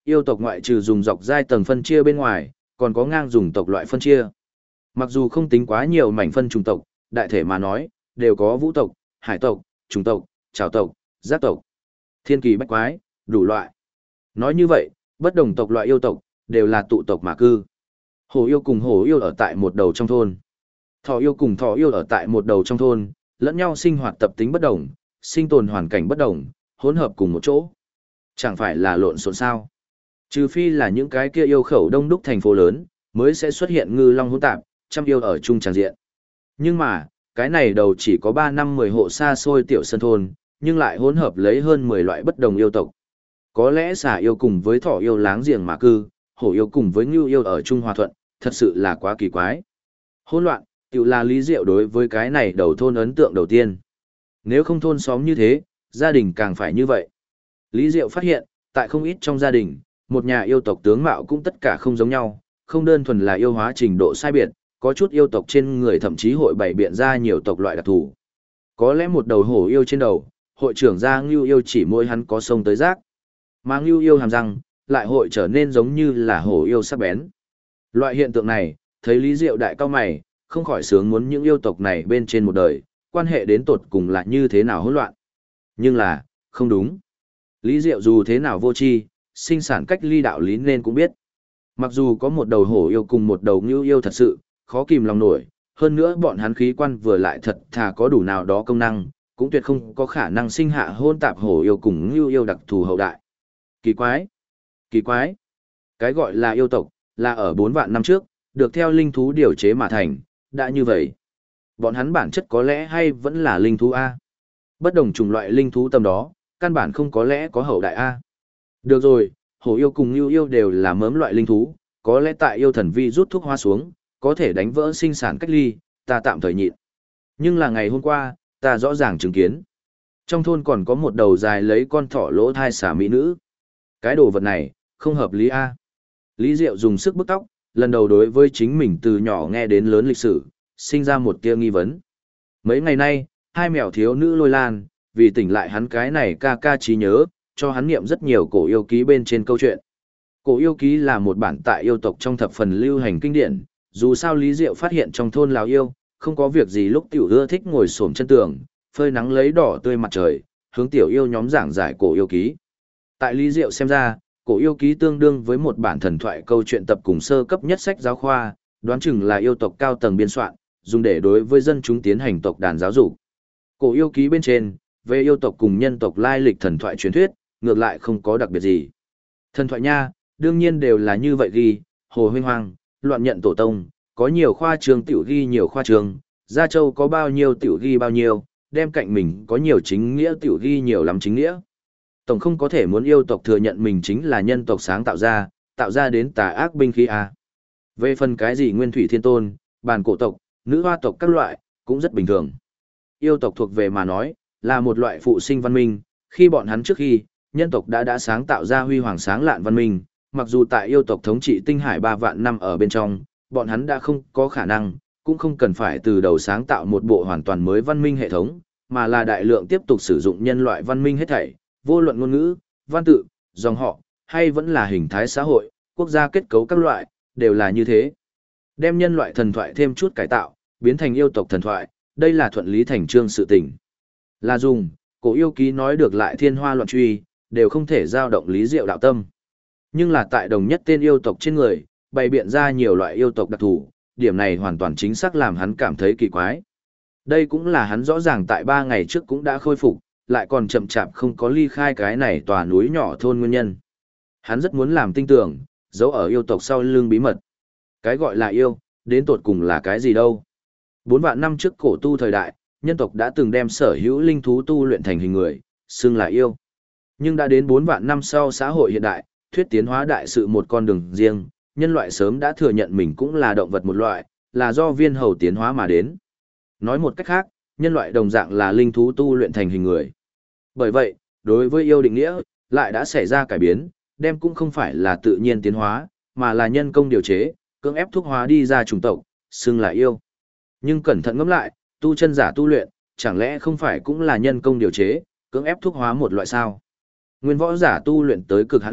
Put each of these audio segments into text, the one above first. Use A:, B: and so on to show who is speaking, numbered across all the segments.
A: Yêu tộc ngoại trừ dùng dọc giai tầng phân chia bên ngoài, còn có ngang dùng tộc loại phân chia. Mặc dù không tính quá nhiều mảnh phân chủng tộc, đại thể mà nói, đều có vũ tộc, hải tộc, trùng tộc, trảo tộc, giác tộc, thiên kỳ bách quái, đủ loại. Nói như vậy, bất đồng tộc loại yêu tộc, đều là tụ tộc mà cư. Hổ yêu cùng hổ yêu ở tại một đầu trong thôn. Thỏ yêu cùng thỏ yêu ở tại một đầu trong thôn, lẫn nhau sinh hoạt tập tính bất đồng, sinh tồn hoàn cảnh bất đồng, hỗn hợp cùng một chỗ. Chẳng phải là lộn xộn sao? Trừ phi là những cái kia yêu khẩu đông đúc thành phố lớn, mới sẽ xuất hiện ngư long hỗn tạp, trăm yêu ở chung tràng diện. Nhưng mà, cái này đầu chỉ có 3-5-10 hộ xa xôi tiểu sân thôn, nhưng lại hỗn hợp lấy hơn 10 loại bất đồng yêu tộc. Có lẽ xà yêu cùng với thỏ yêu láng giềng mà cư, hổ yêu cùng với ngưu yêu ở chung hòa thuận, thật sự là quá kỳ quái. Hỗn loạn, tự là Lý Diệu đối với cái này đầu thôn ấn tượng đầu tiên. Nếu không thôn xóm như thế, gia đình càng phải như vậy. Lý Diệu phát hiện, tại không ít trong gia đình, một nhà yêu tộc tướng mạo cũng tất cả không giống nhau, không đơn thuần là yêu hóa trình độ sai biệt, có chút yêu tộc trên người thậm chí hội bày biện ra nhiều tộc loại đặc thù. Có lẽ một đầu hổ yêu trên đầu, hội trưởng gia ngưu yêu chỉ môi hắn có sông tới rác. Mà ngưu yêu hàm răng, lại hội trở nên giống như là hổ yêu sắc bén. Loại hiện tượng này, thấy Lý Diệu đại cao mày, không khỏi sướng muốn những yêu tộc này bên trên một đời, quan hệ đến tột cùng là như thế nào hỗn loạn. Nhưng là, không đúng. Lý Diệu dù thế nào vô tri, sinh sản cách ly đạo lý nên cũng biết. Mặc dù có một đầu hổ yêu cùng một đầu ngưu yêu thật sự, khó kìm lòng nổi, hơn nữa bọn hắn khí quan vừa lại thật thà có đủ nào đó công năng, cũng tuyệt không có khả năng sinh hạ hôn tạp hổ yêu cùng ngưu yêu đặc thù hậu đại. Kỳ quái! Kỳ quái! Cái gọi là yêu tộc, là ở 4 vạn năm trước, được theo linh thú điều chế mà thành, đã như vậy. Bọn hắn bản chất có lẽ hay vẫn là linh thú A. Bất đồng chủng loại linh thú tầm đó, căn bản không có lẽ có hậu đại A. Được rồi, hổ yêu cùng ngưu yêu đều là mớm loại linh thú, có lẽ tại yêu thần vi rút thuốc hoa xuống, có thể đánh vỡ sinh sản cách ly, ta tạm thời nhịn. Nhưng là ngày hôm qua, ta rõ ràng chứng kiến. Trong thôn còn có một đầu dài lấy con thỏ lỗ thai xả mỹ nữ. Cái đồ vật này, không hợp lý A. Lý Diệu dùng sức bức tóc, lần đầu đối với chính mình từ nhỏ nghe đến lớn lịch sử, sinh ra một tia nghi vấn. Mấy ngày nay, hai mèo thiếu nữ Lôi Lan, vì tỉnh lại hắn cái này ca ca trí nhớ, cho hắn niệm rất nhiều cổ yêu ký bên trên câu chuyện. Cổ yêu ký là một bản tại yêu tộc trong thập phần lưu hành kinh điển, dù sao Lý Diệu phát hiện trong thôn Lào yêu, không có việc gì lúc tiểu ưa thích ngồi xổm chân tường, phơi nắng lấy đỏ tươi mặt trời, hướng tiểu yêu nhóm giảng giải cổ yêu ký. Tại Lý Diệu xem ra, cổ yêu ký tương đương với một bản thần thoại câu chuyện tập cùng sơ cấp nhất sách giáo khoa, đoán chừng là yêu tộc cao tầng biên soạn, dùng để đối với dân chúng tiến hành tộc đàn giáo dục. Cổ yêu ký bên trên, về yêu tộc cùng nhân tộc lai lịch thần thoại truyền thuyết, ngược lại không có đặc biệt gì. Thần thoại nha, đương nhiên đều là như vậy ghi, hồ huynh hoang, loạn nhận tổ tông, có nhiều khoa trường tiểu ghi nhiều khoa trường, Gia Châu có bao nhiêu tiểu ghi bao nhiêu, đem cạnh mình có nhiều chính nghĩa tiểu ghi nhiều lắm chính nghĩa. Tổng không có thể muốn yêu tộc thừa nhận mình chính là nhân tộc sáng tạo ra đến tà ác binh khí a. Về phần cái gì nguyên thủy thiên tôn, bàn cổ tộc, nữ hoa tộc các loại, cũng rất bình thường. Yêu tộc thuộc về mà nói, là một loại phụ sinh văn minh, khi bọn hắn trước khi, nhân tộc đã sáng tạo ra huy hoàng sáng lạn văn minh, mặc dù tại yêu tộc thống trị tinh hải 3 vạn năm ở bên trong, bọn hắn đã không có khả năng, cũng không cần phải từ đầu sáng tạo một bộ hoàn toàn mới văn minh hệ thống, mà là đại lượng tiếp tục sử dụng nhân loại văn minh hết thảy, vô luận ngôn ngữ, văn tự, dòng họ, hay vẫn là hình thái xã hội, quốc gia kết cấu các loại, đều là như thế. Đem nhân loại thần thoại thêm chút cải tạo, biến thành yêu tộc thần thoại, đây là thuận lý thành trương sự tình. Là dùng, cổ yêu ký nói được lại thiên hoa loạn truy, đều không thể giao động Lý Diệu đạo tâm. Nhưng là tại đồng nhất tên yêu tộc trên người, bày biện ra nhiều loại yêu tộc đặc thù, điểm này hoàn toàn chính xác làm hắn cảm thấy kỳ quái. Đây cũng là hắn rõ ràng tại 3 ngày trước cũng đã khôi phục, lại còn chậm chạp không có ly khai cái này tòa núi nhỏ thôn nguyên nhân. Hắn rất muốn làm tinh tưởng, giấu ở yêu tộc sau lưng bí mật. Cái gọi là yêu, đến tột cùng là cái gì đâu. 4 vạn năm trước cổ tu thời đại, nhân tộc đã từng đem sở hữu linh thú tu luyện thành hình người, xưng là yêu. Nhưng đã đến 4 vạn năm sau xã hội hiện đại, thuyết tiến hóa đại sự một con đường riêng, nhân loại sớm đã thừa nhận mình cũng là động vật một loại, là do viên hầu tiến hóa mà đến. Nói một cách khác, nhân loại đồng dạng là linh thú tu luyện thành hình người. Bởi vậy, đối với yêu định nghĩa, lại đã xảy ra cải biến, đem cũng không phải là tự nhiên tiến hóa, mà là nhân công điều chế, cưỡng ép thuốc hóa đi ra chủng tộc, xưng là yêu. Nhưng cẩn thận ngẫm lại, tu chân giả tu luyện, chẳng lẽ không phải cũng là nhân công điều chế, cưỡng ép thuốc hóa một loại sao? Nguyên võ giả tu luyện tới cực hạn lúc,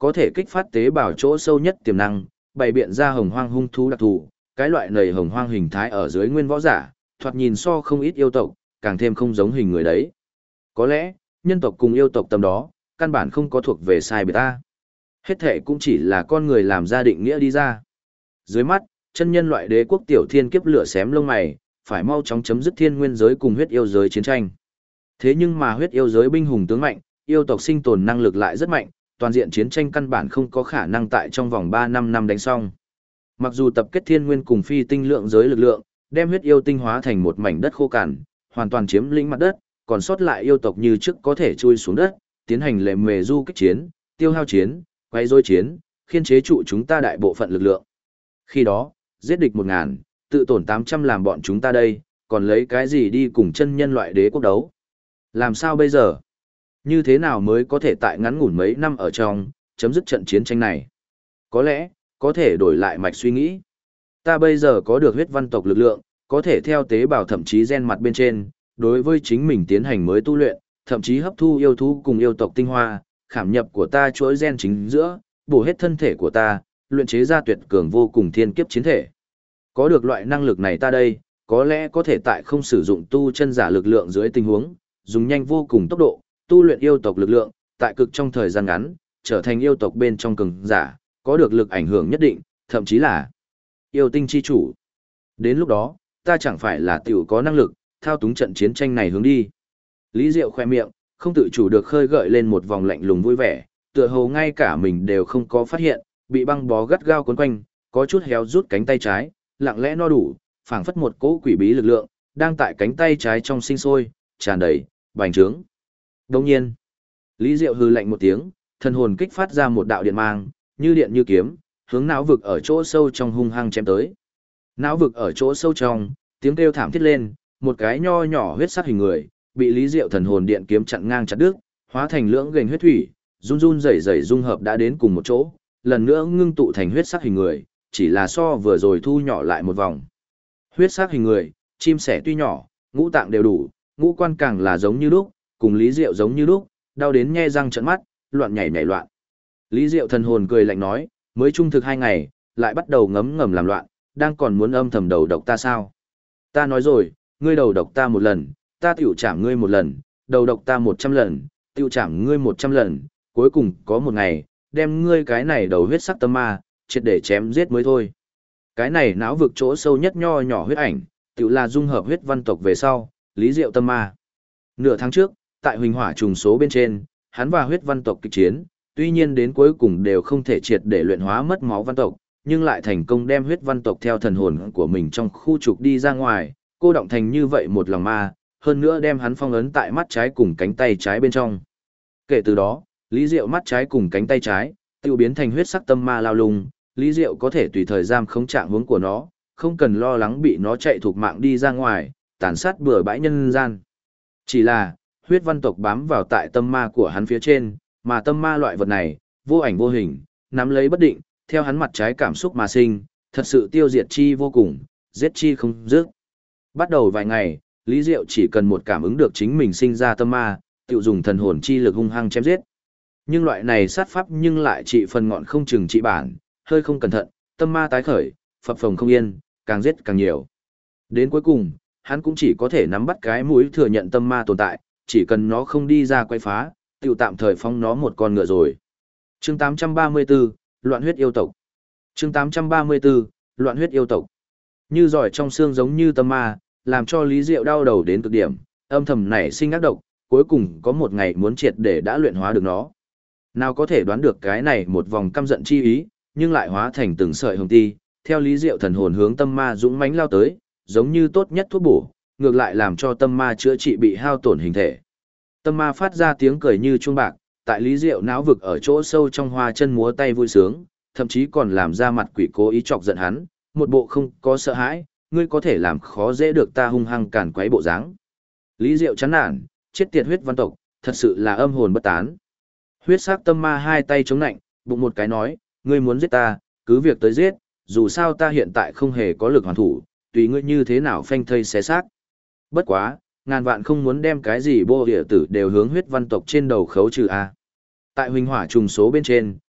A: có thể kích phát tế bào chỗ sâu nhất tiềm năng, bày biện ra hồng hoang hung thú đặc thù, cái loại nầy hồng hoang hình thái ở dưới nguyên võ giả, thoạt nhìn so không ít yêu tộc, càng thêm không giống hình người đấy. Có lẽ, nhân tộc cùng yêu tộc tầm đó, căn bản không có thuộc về sai biệt ta. Hết thể cũng chỉ là con người làm ra định nghĩa đi ra. Dưới mắt, chân nhân loại đế quốc tiểu thiên kiếp lửa xém lông mày, phải mau chóng chấm dứt thiên nguyên giới cùng huyết yêu giới chiến tranh. Thế nhưng mà huyết yêu giới binh hùng tướng mạnh, yêu tộc sinh tồn năng lực lại rất mạnh, toàn diện chiến tranh căn bản không có khả năng tại trong vòng 3-5 năm đánh xong. Mặc dù tập kết thiên nguyên cùng phi tinh lượng giới lực lượng, đem huyết yêu tinh hóa thành một mảnh đất khô cằn, hoàn toàn chiếm lĩnh mặt đất, còn sót lại yêu tộc như trước có thể chui xuống đất, tiến hành lệ mề du kích chiến, tiêu hao chiến, quay rối chiến, khiên chế trụ chúng ta đại bộ phận lực lượng. Khi đó, giết địch 1000, tự tổn 800 làm bọn chúng ta đây, còn lấy cái gì đi cùng chân nhân loại đế quốc đấu? Làm sao bây giờ? Như thế nào mới có thể tại ngắn ngủn mấy năm ở trong, chấm dứt trận chiến tranh này? Có lẽ, có thể đổi lại mạch suy nghĩ. Ta bây giờ có được huyết văn tộc lực lượng, có thể theo tế bào thậm chí gen mặt bên trên, đối với chính mình tiến hành mới tu luyện, thậm chí hấp thu yêu thú cùng yêu tộc tinh hoa, khảm nhập của ta chuỗi gen chính giữa, bổ hết thân thể của ta, luyện chế ra tuyệt cường vô cùng thiên kiếp chiến thể. Có được loại năng lực này ta đây, có lẽ có thể tại không sử dụng tu chân giả lực lượng dưới tình huống, dùng nhanh vô cùng tốc độ, tu luyện yêu tộc lực lượng, tại cực trong thời gian ngắn, trở thành yêu tộc bên trong cường giả, có được lực ảnh hưởng nhất định, thậm chí là yêu tinh chi chủ. Đến lúc đó, ta chẳng phải là tiểu có năng lực, thao túng trận chiến tranh này hướng đi. Lý Diệu khoe miệng, không tự chủ được khơi gợi lên một vòng lạnh lùng vui vẻ, tựa hồ ngay cả mình đều không có phát hiện, bị băng bó gắt gao quấn quanh, có chút héo rút cánh tay trái, lặng lẽ no đủ, phảng phất một cỗ quỷ bí lực lượng, đang tại cánh tay trái trong sinh sôi, tràn đầy, bành trướng. Đồng nhiên, Lý Diệu hừ lạnh một tiếng, thân hồn kích phát ra một đạo điện mang, như điện như kiếm, hướng não vực ở chỗ sâu trong hung hăng chém tới. Não vực ở chỗ sâu trong, tiếng kêu thảm thiết lên, một cái nho nhỏ huyết sắc hình người, bị Lý Diệu thần hồn điện kiếm chặn ngang chặt đứt, hóa thành lưỡng gềnh huyết thủy, run run rẩy rẩy dung hợp đã đến cùng một chỗ, lần nữa ngưng tụ thành huyết sắc hình người, chỉ là so vừa rồi thu nhỏ lại một vòng. Huyết sắc hình người, chim sẻ tuy nhỏ, ngũ tạng đều đủ, ngũ quan càng là giống như lúc, cùng Lý Diệu giống như lúc, đau đến nhe răng trợn mắt, loạn nhảy nhảy loạn. Lý Diệu thần hồn cười lạnh nói, mới trung thực 2 ngày, lại bắt đầu ngấm ngầm làm loạn, đang còn muốn âm thầm đầu độc ta sao? Ta nói rồi, ngươi đầu độc ta 1 lần, ta tiểu trảm ngươi 1 lần, đầu độc ta 100 lần, tiêu trảm ngươi 100 lần, cuối cùng có một ngày, đem ngươi cái này đầu huyết sắc tâm ma, triệt để chém giết mới thôi. Cái này não vực chỗ sâu nhất nho nhỏ huyết ảnh, tiểu là dung hợp huyết văn tộc về sau, Lý Diệu tâm ma. Nửa tháng trước, tại huỳnh hỏa trùng số bên trên, hắn và huyết văn tộc kịch chiến, tuy nhiên đến cuối cùng đều không thể triệt để luyện hóa mất máu văn tộc, nhưng lại thành công đem huyết văn tộc theo thần hồn của mình trong khu trục đi ra ngoài, cô động thành như vậy một lòng ma, hơn nữa đem hắn phong ấn tại mắt trái cùng cánh tay trái bên trong. Kể từ đó, Lý Diệu mắt trái cùng cánh tay trái, tiêu biến thành huyết sắc tâm ma lao lung, Lý Diệu có thể tùy thời giam khống trạng hướng của nó, không cần lo lắng bị nó chạy thuộc mạng đi ra ngoài, tàn sát bừa bãi nhân gian. Chỉ là, huyết văn tộc bám vào tại tâm ma của hắn phía trên, mà tâm ma loại vật này, vô ảnh vô hình, nắm lấy bất định, theo hắn mặt trái cảm xúc mà sinh, thật sự tiêu diệt chi vô cùng, giết chi không dứt. Bắt đầu vài ngày, Lý Diệu chỉ cần một cảm ứng được chính mình sinh ra tâm ma, tự dùng thần hồn chi lực hung hăng chém giết. Nhưng loại này sát pháp nhưng lại trị phần ngọn không chừng trị bản, hơi không cẩn thận, tâm ma tái khởi, phập phồng không yên, càng giết càng nhiều. Đến cuối cùng, hắn cũng chỉ có thể nắm bắt cái mũi thừa nhận tâm ma tồn tại, chỉ cần nó không đi ra quay phá, tự tạm thời phong nó một con ngựa rồi. Chương 834, Loạn huyết yêu tộc. Chương 834, Loạn huyết yêu tộc. Như giỏi trong xương giống như tâm ma, làm cho Lý Diệu đau đầu đến cực điểm, âm thầm nảy sinh ác độc, cuối cùng có một ngày muốn triệt để đã luyện hóa được nó. Nào có thể đoán được cái này một vòng căm giận chi ý, nhưng lại hóa thành từng sợi hồng ti, theo Lý Diệu thần hồn hướng tâm ma dũng mãnh lao tới, giống như tốt nhất thuốc bổ, ngược lại làm cho tâm ma chữa trị bị hao tổn hình thể. Tâm ma phát ra tiếng cười như chuông bạc, tại Lý Diệu não vực ở chỗ sâu trong hoa chân múa tay vui sướng, thậm chí còn làm ra mặt quỷ cố ý chọc giận hắn, một bộ không có sợ hãi, ngươi có thể làm khó dễ được ta hung hăng càn quấy bộ dáng. Lý Diệu chán nản, chết tiệt huyết văn tộc, thật sự là âm hồn bất tán. Huyết sắc tâm ma hai tay chống nạnh, bụng một cái nói, ngươi muốn giết ta, cứ việc tới giết, dù sao ta hiện tại không hề có lực hoàn thủ, tùy ngươi như thế nào phanh thây xé xác. Bất quá, ngàn vạn không muốn đem cái gì bô địa tử đều hướng huyết văn tộc trên đầu khấu trừ a. Tại huỳnh hỏa trùng số bên trên,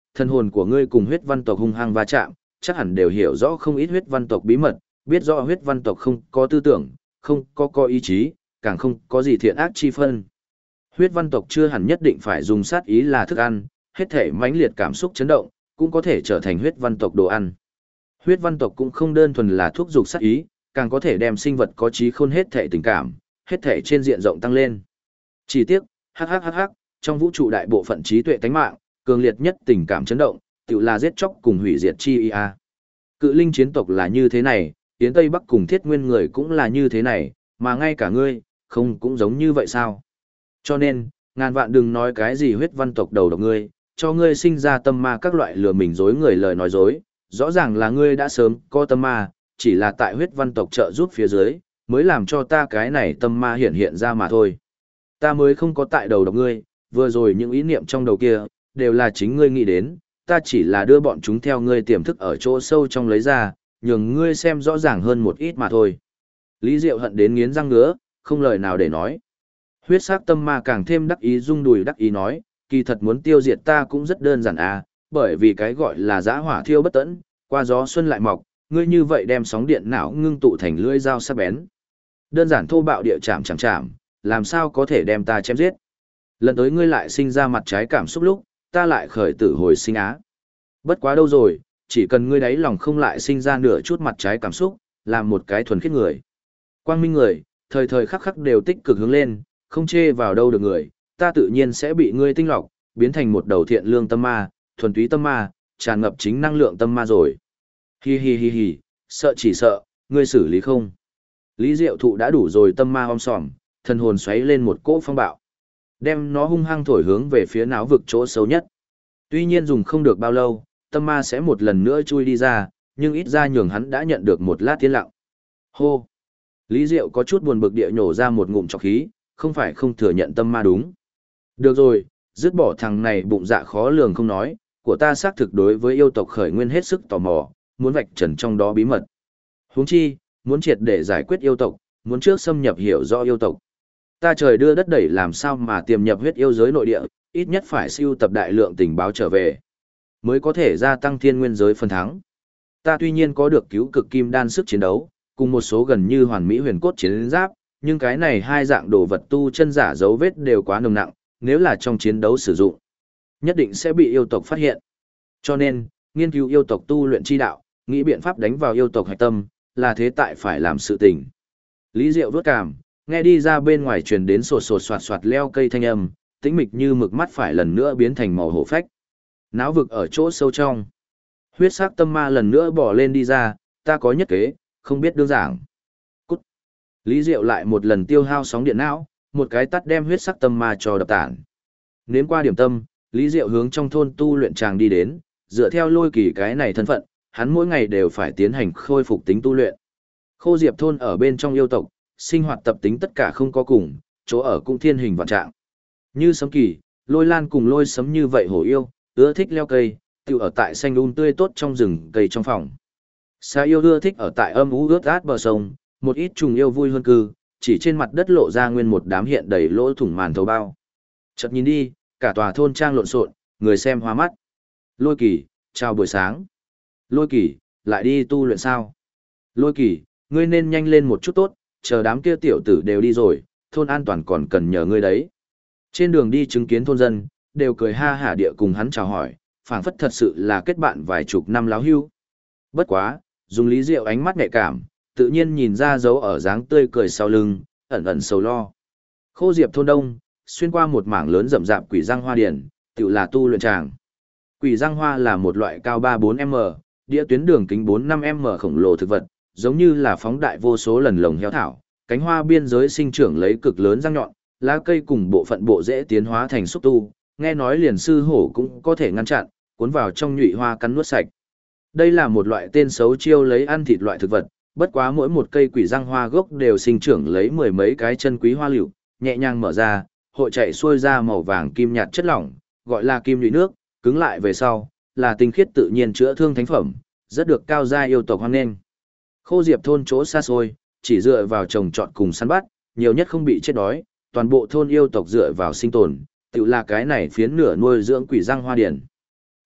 A: thân hồn của ngươi cùng huyết văn tộc hung hăng va chạm, chắc hẳn đều hiểu rõ không ít huyết văn tộc bí mật, biết rõ huyết văn tộc không có tư tưởng, không có ý chí, càng không có gì thiện ác chi phân. Huyết văn tộc chưa hẳn nhất định phải dùng sát ý là thức ăn, hết thể mãnh liệt cảm xúc chấn động, cũng có thể trở thành huyết văn tộc đồ ăn. Huyết văn tộc cũng không đơn thuần là thuốc dục sát ý, càng có thể đem sinh vật có trí khôn hết thể tình cảm, hết thể trên diện rộng tăng lên. Chỉ tiếc, hắc, trong vũ trụ đại bộ phận trí tuệ tánh mạng, cường liệt nhất tình cảm chấn động, tự là giết chóc cùng hủy diệt chi ia. Cự linh chiến tộc là như thế này, Yến Tây Bắc cùng Thiết Nguyên người cũng là như thế này, mà ngay cả ngươi, không cũng giống như vậy sao? Cho nên, ngàn vạn đừng nói cái gì huyết văn tộc đầu độc ngươi, cho ngươi sinh ra tâm ma các loại lừa mình dối người lời nói dối, rõ ràng là ngươi đã sớm có tâm ma, chỉ là tại huyết văn tộc trợ giúp phía dưới, mới làm cho ta cái này tâm ma hiện ra mà thôi. Ta mới không có tại đầu độc ngươi, vừa rồi những ý niệm trong đầu kia, đều là chính ngươi nghĩ đến, ta chỉ là đưa bọn chúng theo ngươi tiềm thức ở chỗ sâu trong lấy ra, nhường ngươi xem rõ ràng hơn một ít mà thôi. Lý Diệu hận đến nghiến răng ngứa, không lời nào để nói. Huyết sắc tâm ma càng thêm đắc ý rung đùi đắc ý nói, kỳ thật muốn tiêu diệt ta cũng rất đơn giản à, bởi vì cái gọi là giã hỏa thiêu bất tẫn, qua gió xuân lại mọc, ngươi như vậy đem sóng điện não ngưng tụ thành lưỡi dao sắc bén. Đơn giản thô bạo địa chạm, làm sao có thể đem ta chém giết. Lần tới ngươi lại sinh ra mặt trái cảm xúc lúc, ta lại khởi tử hồi sinh á. Bất quá đâu rồi, chỉ cần ngươi đáy lòng không lại sinh ra nửa chút mặt trái cảm xúc, làm một cái thuần khiết người. Quang minh người, thời thời khắc khắc đều tích cực hướng lên, không chê vào đâu được người, ta tự nhiên sẽ bị ngươi tinh lọc, biến thành một đầu thiện lương tâm ma, thuần túy tâm ma, tràn ngập chính năng lượng tâm ma rồi. Hi, sợ chỉ sợ, ngươi xử lý không. Lý Diệu Thụ đã đủ rồi tâm ma om sòm, thần hồn xoáy lên một cỗ phong bạo. Đem nó hung hăng thổi hướng về phía não vực chỗ xấu nhất. Tuy nhiên dùng không được bao lâu, tâm ma sẽ một lần nữa chui đi ra, nhưng ít ra nhường hắn đã nhận được một lát tiến lặng. Hô! Lý Diệu có chút buồn bực địa nhổ ra một ngụm trọc khí, không phải không thừa nhận tâm ma đúng. Được rồi, dứt bỏ thằng này bụng dạ khó lường không nói, của ta xác thực đối với yêu tộc khởi nguyên hết sức tò mò, muốn vạch trần trong đó bí mật. Huống chi, muốn triệt để giải quyết yêu tộc, muốn trước xâm nhập hiểu rõ yêu tộc. Ta trời đưa đất đẩy làm sao mà tiềm nhập huyết yêu giới nội địa, ít nhất phải sưu tập đại lượng tình báo trở về, mới có thể gia tăng thiên nguyên giới phần thắng. Ta tuy nhiên có được cứu cực kim đan sức chiến đấu, cùng một số gần như hoàn mỹ huyền cốt chiến giáp, nhưng cái này hai dạng đồ vật tu chân giả dấu vết đều quá nồng nặng, nếu là trong chiến đấu sử dụng, nhất định sẽ bị yêu tộc phát hiện. Cho nên, nghiên cứu yêu tộc tu luyện chi đạo, nghĩ biện pháp đánh vào yêu tộc hạch tâm, là thế tại phải làm sự tình. Lý Diệu vớt cảm, nghe đi ra bên ngoài truyền đến sột soạt leo cây thanh âm, tĩnh mịch như mực mắt phải lần nữa biến thành màu hổ phách. Náo vực ở chỗ sâu trong. Huyết sắc tâm ma lần nữa bỏ lên đi ra, ta có nhất kế, không biết đương giảng. Cút. Lý Diệu lại một lần tiêu hao sóng điện não, một cái tắt đem huyết sắc tâm ma cho đập tản. Nếm qua điểm tâm, Lý Diệu hướng trong thôn tu luyện tràng đi đến, dựa theo Lôi Kỳ cái này thân phận, hắn mỗi ngày đều phải tiến hành khôi phục tính tu luyện. Khô Diệp thôn ở bên trong yêu tộc, sinh hoạt tập tính tất cả không có cùng, chỗ ở cũng thiên hình vạn trạng. Như Sấm Kỳ, Lôi Lan cùng Lôi Sấm như vậy hổ yêu, ưa thích leo cây, tiêu ở tại xanh tươi tốt trong rừng cây trong phòng. Sa yêu ưa thích ở tại âm u ướt át bờ sông, một ít trùng yêu vui hơn cư, chỉ trên mặt đất lộ ra nguyên một đám hiện đầy lỗ thủng màn thầu bao. Chợt nhìn đi, cả tòa thôn trang lộn xộn, người xem hoa mắt. Lôi Kỳ, chào buổi sáng. Lôi Kỳ, lại đi tu luyện sao? Lôi Kỳ, ngươi nên nhanh lên một chút tốt, chờ đám kia tiểu tử đều đi rồi, thôn an toàn còn cần nhờ ngươi đấy. Trên đường đi chứng kiến thôn dân, đều cười ha hả địa cùng hắn chào hỏi, phảng phất thật sự là kết bạn vài chục năm láo hưu. Bất quá, dùng Lý Diệu ánh mắt nhạy cảm, tự nhiên nhìn ra dấu ở dáng tươi cười sau lưng, ẩn ẩn sầu lo. Khô Diệp thôn đông, xuyên qua một mảng lớn rậm rạp quỷ răng hoa điển, tự là tu luyện tràng. Quỷ răng hoa là một loại cao 3-4m, đĩa tuyến đường kính 4-5m khổng lồ thực vật, giống như là phóng đại vô số lần lồng heo thảo, cánh hoa biên giới sinh trưởng lấy cực lớn răng nhọn, lá cây cùng bộ phận bộ rễ tiến hóa thành xúc tu, nghe nói liền sư hổ cũng có thể ngăn chặn, cuốn vào trong nhụy hoa cắn nuốt sạch. Đây là một loại tên xấu chiêu lấy ăn thịt loại thực vật, bất quá mỗi một cây quỷ răng hoa gốc đều sinh trưởng lấy mười mấy cái chân quý hoa liệu, nhẹ nhàng mở ra, hội chạy xuôi ra màu vàng kim nhạt chất lỏng, gọi là kim nhụy nước, cứng lại về sau, là tinh khiết tự nhiên chữa thương thánh phẩm, rất được cao gia yêu tộc hoan nghênh. Khô Diệp thôn chỗ xa xôi, chỉ dựa vào trồng trọt cùng săn bắt, nhiều nhất không bị chết đói, toàn bộ thôn yêu tộc dựa vào sinh tồn, tự là cái này phiến nửa nuôi dưỡng quỷ răng hoa điển.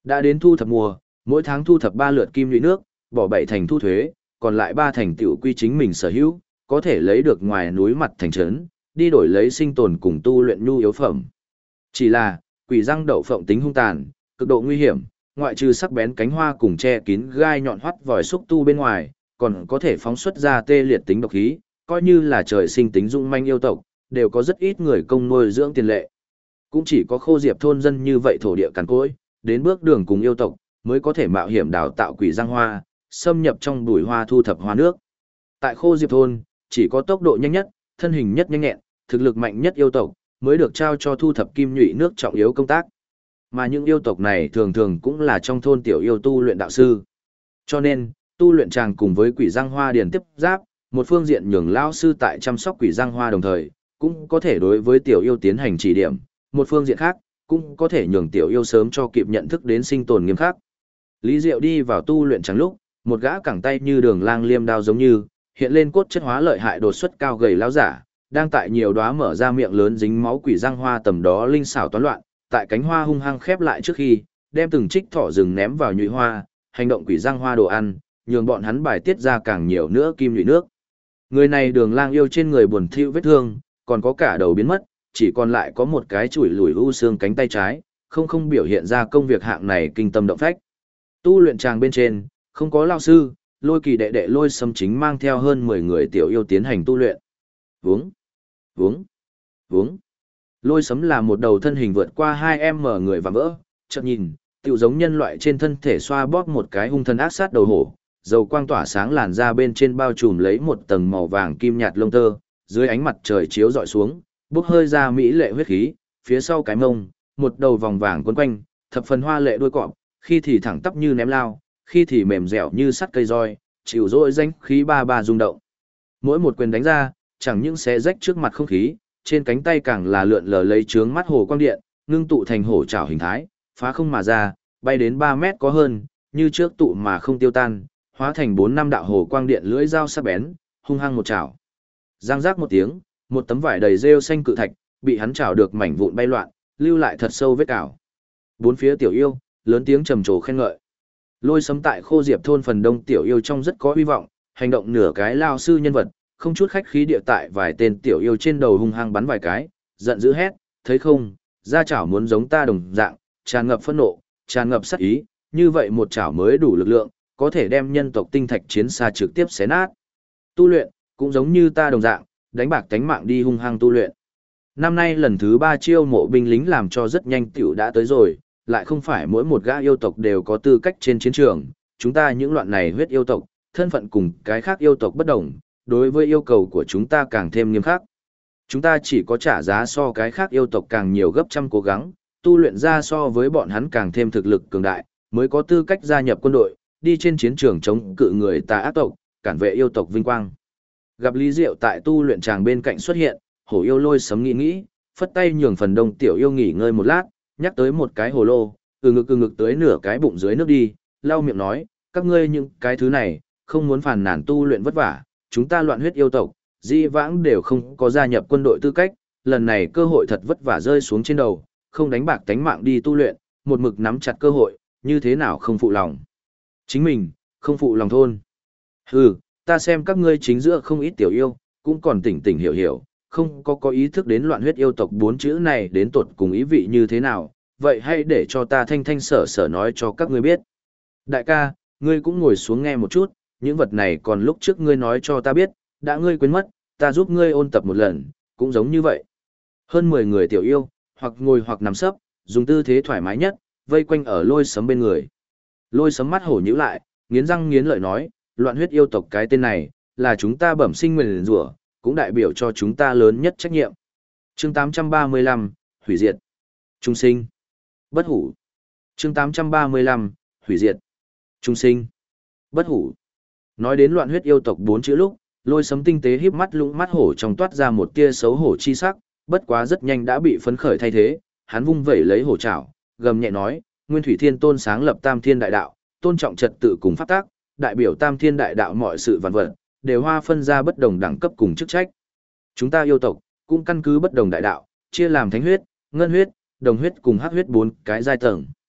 A: Đã đến thu thập mùa, mỗi tháng thu thập 3 lượt kim nhụy nước, bỏ 7 thành thu thuế, còn lại 3 thành tiểu quy chính mình sở hữu, có thể lấy được ngoài núi mặt thành trấn, đi đổi lấy sinh tồn cùng tu luyện nhu yếu phẩm. Chỉ là, quỷ răng đậu phộng tính hung tàn, cực độ nguy hiểm, ngoại trừ sắc bén cánh hoa cùng che kín gai nhọn hoắt vòi xúc tu bên ngoài, còn có thể phóng xuất ra tê liệt tính độc khí, coi như là trời sinh tính dũng manh yêu tộc, đều có rất ít người công nuôi dưỡng tiền lệ. Cũng chỉ có Khô Diệp thôn dân như vậy thổ địa cằn cỗi, đến bước đường cùng yêu tộc, mới có thể mạo hiểm đào tạo quỷ răng hoa, xâm nhập trong bụi hoa thu thập hoa nước. Tại Khô Diệp thôn, chỉ có tốc độ nhanh nhất, thân hình nhất nhanh nhẹn, thực lực mạnh nhất yêu tộc, mới được trao cho thu thập kim nhụy nước trọng yếu công tác. Mà những yêu tộc này thường thường cũng là trong thôn tiểu yêu tu luyện đạo sư. Cho nên, tu luyện chàng cùng với quỷ răng hoa điền tiếp giáp, một phương diện nhường lao sư tại chăm sóc quỷ răng hoa đồng thời, cũng có thể đối với tiểu yêu tiến hành chỉ điểm, một phương diện khác, cũng có thể nhường tiểu yêu sớm cho kịp nhận thức đến sinh tồn nghiêm khắc. Lý Diệu đi vào tu luyện trắng lúc, một gã cẳng tay như đường lang liêm đao giống như, hiện lên cốt chất hóa lợi hại đột xuất cao gầy lão giả, đang tại nhiều đóa mở ra miệng lớn dính máu quỷ răng hoa tầm đó linh xảo toán loạn, tại cánh hoa hung hăng khép lại trước khi, đem từng trích thỏ rừng ném vào nhụy hoa, hành động quỷ răng hoa đồ ăn, nhường bọn hắn bài tiết ra càng nhiều nữa kim nhụy nước. Người này đường lang yêu trên người buồn thiu vết thương, còn có cả đầu biến mất, chỉ còn lại có một cái chùi lùi u xương cánh tay trái, không biểu hiện ra công việc hạng này kinh tâm động phách. Tu luyện tràng bên trên, không có lao sư, Lôi Kỳ đệ đệ Lôi Sấm chính mang theo hơn 10 người tiểu yêu tiến hành tu luyện. Vướng, vướng, vướng. Lôi Sấm là một đầu thân hình vượt qua 2m người và vỡ, chợt nhìn, tựu giống nhân loại trên thân thể xoa bóp một cái hung thần ác sát đầu hổ, dầu quang tỏa sáng làn da bên trên bao trùm lấy một tầng màu vàng kim nhạt lông tơ, dưới ánh mặt trời chiếu rọi xuống, bốc hơi ra mỹ lệ huyết khí, phía sau cái mông, một đầu vòng vàng quấn quanh, thập phần hoa lệ đuôi cọp, khi thì thẳng tắp như ném lao, khi thì mềm dẻo như sắt cây roi, chịu dội danh khí ba ba rung động. Mỗi một quyền đánh ra, chẳng những xé rách trước mặt không khí, trên cánh tay càng là lượn lờ lấy chướng mắt hồ quang điện, ngưng tụ thành hổ trảo hình thái, phá không mà ra, bay đến 3 mét có hơn, như trước tụ mà không tiêu tan, hóa thành 4 năm đạo hồ quang điện lưỡi dao sắc bén, hung hăng một chảo. Giang giác một tiếng, một tấm vải đầy rêu xanh cự thạch, bị hắn chảo được mảnh vụn bay loạn, lưu lại thật sâu vết cào. Bốn phía tiểu yêu, lớn tiếng trầm trồ khen ngợi. Lôi Sấm tại Khô Diệp thôn phần đông tiểu yêu trong rất có hy vọng, hành động nửa cái lao sư nhân vật, không chút khách khí địa tại vài tên tiểu yêu trên đầu hung hăng bắn vài cái, giận dữ hét, thấy không, ra chảo muốn giống ta đồng dạng, tràn ngập phẫn nộ, tràn ngập sát ý, như vậy một chảo mới đủ lực lượng, có thể đem nhân tộc tinh thạch chiến xa trực tiếp xé nát. Tu luyện, cũng giống như ta đồng dạng, đánh bạc tánh mạng đi hung hăng tu luyện. Năm nay lần thứ 3 chiêu mộ binh lính làm cho rất nhanh tiểu đã tới rồi, lại không phải mỗi một gã yêu tộc đều có tư cách trên chiến trường, chúng ta những loạn này huyết yêu tộc, thân phận cùng cái khác yêu tộc bất đồng, đối với yêu cầu của chúng ta càng thêm nghiêm khắc. Chúng ta chỉ có trả giá so cái khác yêu tộc càng nhiều gấp trăm cố gắng, tu luyện ra so với bọn hắn càng thêm thực lực cường đại, mới có tư cách gia nhập quân đội, đi trên chiến trường chống cự người tà ác tộc, cản vệ yêu tộc vinh quang. Gặp Lý Diệu tại tu luyện tràng bên cạnh xuất hiện, hổ yêu Lôi Sấm nghĩ, phất tay nhường phần đông tiểu yêu nghỉ ngơi một lát, nhắc tới một cái hồ lô, từ ngực tới nửa cái bụng dưới nước đi, lau miệng nói, các ngươi những cái thứ này, không muốn phàn nàn tu luyện vất vả, chúng ta loạn huyết yêu tộc, di vãng đều không có gia nhập quân đội tư cách, lần này cơ hội thật vất vả rơi xuống trên đầu, không đánh bạc tánh mạng đi tu luyện, một mực nắm chặt cơ hội, như thế nào không phụ lòng. Chính mình, không phụ lòng thôn. Hừ, ta xem các ngươi chính giữa không ít tiểu yêu, cũng còn tỉnh hiểu, không có ý thức đến loạn huyết yêu tộc 4 chữ này đến tột cùng ý vị như thế nào, vậy hãy để cho ta thanh sở nói cho các ngươi biết. Đại ca, ngươi cũng ngồi xuống nghe một chút, những vật này còn lúc trước ngươi nói cho ta biết, đã ngươi quên mất, ta giúp ngươi ôn tập một lần, cũng giống như vậy. Hơn 10 người tiểu yêu, hoặc ngồi hoặc nằm sấp, dùng tư thế thoải mái nhất, vây quanh ở Lôi Sấm bên người. Lôi Sấm mắt hổ nhíu lại, nghiến răng nghiến lợi nói, loạn huyết yêu tộc cái tên này, là chúng ta bẩm sinh nguyền rủa, cũng đại biểu cho chúng ta lớn nhất trách nhiệm. Chương 835, hủy diệt. Trung sinh. Bất hủ. Chương 835, hủy diệt. Trung sinh. Bất hủ. Nói đến loạn huyết yêu tộc 4 chữ lúc, Lôi Sấm tinh tế híp mắt lũng mắt hổ trong toát ra một tia xấu hổ chi sắc, bất quá rất nhanh đã bị phấn khởi thay thế, hắn vung vẩy lấy hổ trảo, gầm nhẹ nói, Nguyên Thủy Thiên Tôn sáng lập Tam Thiên Đại Đạo, tôn trọng trật tự cùng pháp tác, đại biểu Tam Thiên Đại Đạo mọi sự vạn vật, đều hoa phân ra bất đồng đẳng cấp cùng chức trách. Chúng ta yêu tộc cũng căn cứ bất đồng đại đạo, chia làm thánh huyết, ngân huyết, đồng huyết cùng hắc huyết 4 cái giai tầng.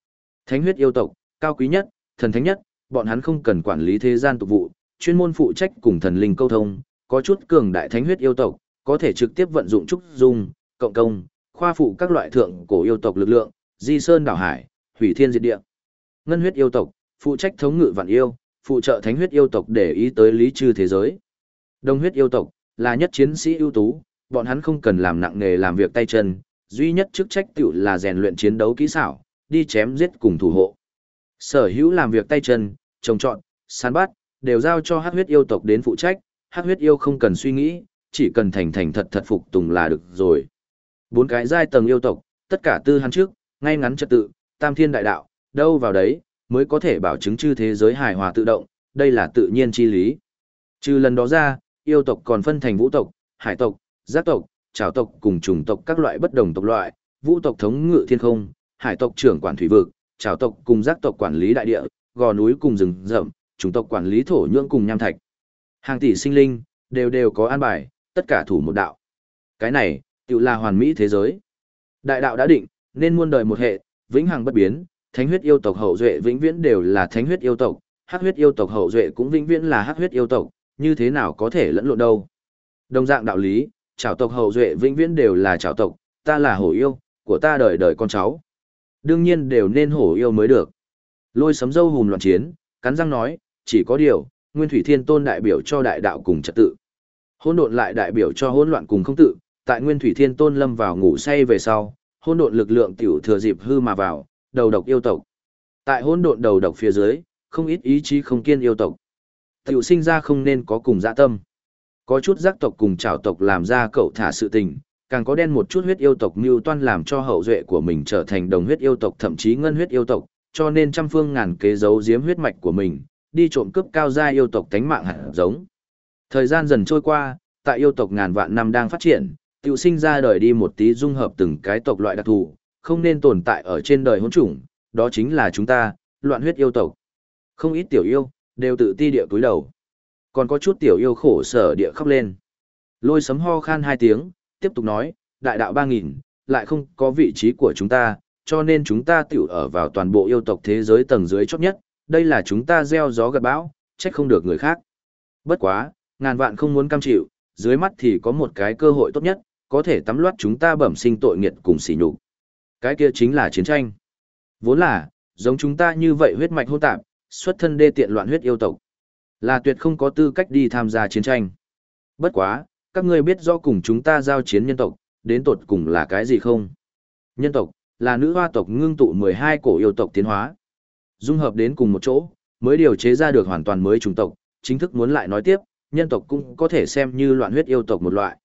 A: Thánh huyết yêu tộc, cao quý nhất, thần thánh nhất, bọn hắn không cần quản lý thế gian tục vụ, chuyên môn phụ trách cùng thần linh câu thông, có chút cường đại thánh huyết yêu tộc, có thể trực tiếp vận dụng trúc dung, cộng công, khoa phụ các loại thượng cổ yêu tộc lực lượng, di sơn đảo hải, hủy thiên diệt địa. Ngân huyết yêu tộc, phụ trách thống ngự vạn yêu, phụ trợ thánh huyết yêu tộc để ý tới lý trừ thế giới. Đông huyết yêu tộc là nhất chiến sĩ ưu tú, bọn hắn không cần làm nặng nghề làm việc tay chân, duy nhất chức trách tiểu là rèn luyện chiến đấu kỹ xảo, đi chém giết cùng thủ hộ. Sở hữu làm việc tay chân, trồng trọt, săn bắt, đều giao cho hắc huyết yêu tộc đến phụ trách, hắc huyết yêu không cần suy nghĩ, chỉ cần thành thành thật thật phục tùng là được rồi. 4 cái giai tầng yêu tộc, tất cả tư hắn trước, ngay ngắn trật tự, tam thiên đại đạo, đâu vào đấy, mới có thể bảo chứng chư thế giới hài hòa tự động, đây là tự nhiên chi lý. Trừ lần đó ra, yêu tộc còn phân thành vũ tộc, hải tộc, giác tộc, trảo tộc cùng chủng tộc các loại bất đồng tộc loại, vũ tộc thống ngự thiên không, hải tộc trưởng quản thủy vực, trảo tộc cùng giác tộc quản lý đại địa, gò núi cùng rừng rậm, chủng tộc quản lý thổ nhưỡng cùng nham thạch. Hàng tỷ sinh linh, đều có an bài, tất cả thủ một đạo. Cái này, tự là hoàn mỹ thế giới. Đại đạo đã định, nên muôn đời một hệ, vĩnh hằng bất biến, thánh huyết yêu tộc hậu duệ vĩnh viễn đều là thánh huyết yêu tộc, hắc huyết yêu tộc hậu duệ cũng vĩnh viễn là hắc huyết yêu tộc, như thế nào có thể lẫn lộn đâu. Đồng dạng đạo lý, trảo tộc hậu duệ vĩnh viễn đều là trảo tộc, ta là hổ yêu, của ta đời đời con cháu. Đương nhiên đều nên hổ yêu mới được. Lôi sấm dâu hùm loạn chiến, cắn răng nói, chỉ có điều, Nguyên Thủy Thiên Tôn đại biểu cho đại đạo cùng trật tự. Hỗn độn lại đại biểu cho hỗn loạn cùng không tự, tại Nguyên Thủy Thiên Tôn lâm vào ngủ say về sau, hỗn độn lực lượng tiểu thừa dịp hư mà vào, đầu độc yêu tộc. Tại hỗn độn đầu độc phía dưới, không ít ý chí không kiên yêu tộc. Tiểu sinh ra không nên có cùng dạ tâm. Có chút giác tộc cùng trảo tộc làm ra cậu thả sự tình, càng có đen một chút huyết yêu tộc mưu toan làm cho hậu duệ của mình trở thành đồng huyết yêu tộc thậm chí ngân huyết yêu tộc, cho nên trăm phương ngàn kế giấu giếm huyết mạch của mình, đi trộm cướp cao gia yêu tộc tánh mạng hạt giống. Thời gian dần trôi qua, tại yêu tộc ngàn vạn năm đang phát triển, tiểu sinh ra đời đi một tí dung hợp từng cái tộc loại đặc thù, không nên tồn tại ở trên đời hỗn chủng, đó chính là chúng ta, loạn huyết yêu tộc. Không ít tiểu yêu, đều tự ti địa cúi đầu. Còn có chút tiểu yêu khổ sở địa khóc lên. Lôi sấm ho khan 2 tiếng, tiếp tục nói, đại đạo 3000, lại không có vị trí của chúng ta, cho nên chúng ta tiểu ở vào toàn bộ yêu tộc thế giới tầng dưới chót nhất, đây là chúng ta gieo gió gặt bão, trách không được người khác. Bất quá, ngàn vạn không muốn cam chịu, dưới mắt thì có một cái cơ hội tốt nhất, có thể tắm loát chúng ta bẩm sinh tội nghiệt cùng sỉ nhục. Cái kia chính là chiến tranh. Vốn là, giống chúng ta như vậy huyết mạch hỗn tạp, xuất thân đê tiện loạn huyết yêu tộc, là tuyệt không có tư cách đi tham gia chiến tranh. Bất quá, các ngươi biết rõ cùng chúng ta giao chiến nhân tộc, đến tột cùng là cái gì không? Nhân tộc, là nữ hoa tộc ngưng tụ 12 cổ yêu tộc tiến hóa. Dung hợp đến cùng một chỗ, mới điều chế ra được hoàn toàn mới chủng tộc, chính thức muốn lại nói tiếp, nhân tộc cũng có thể xem như loạn huyết yêu tộc một loại.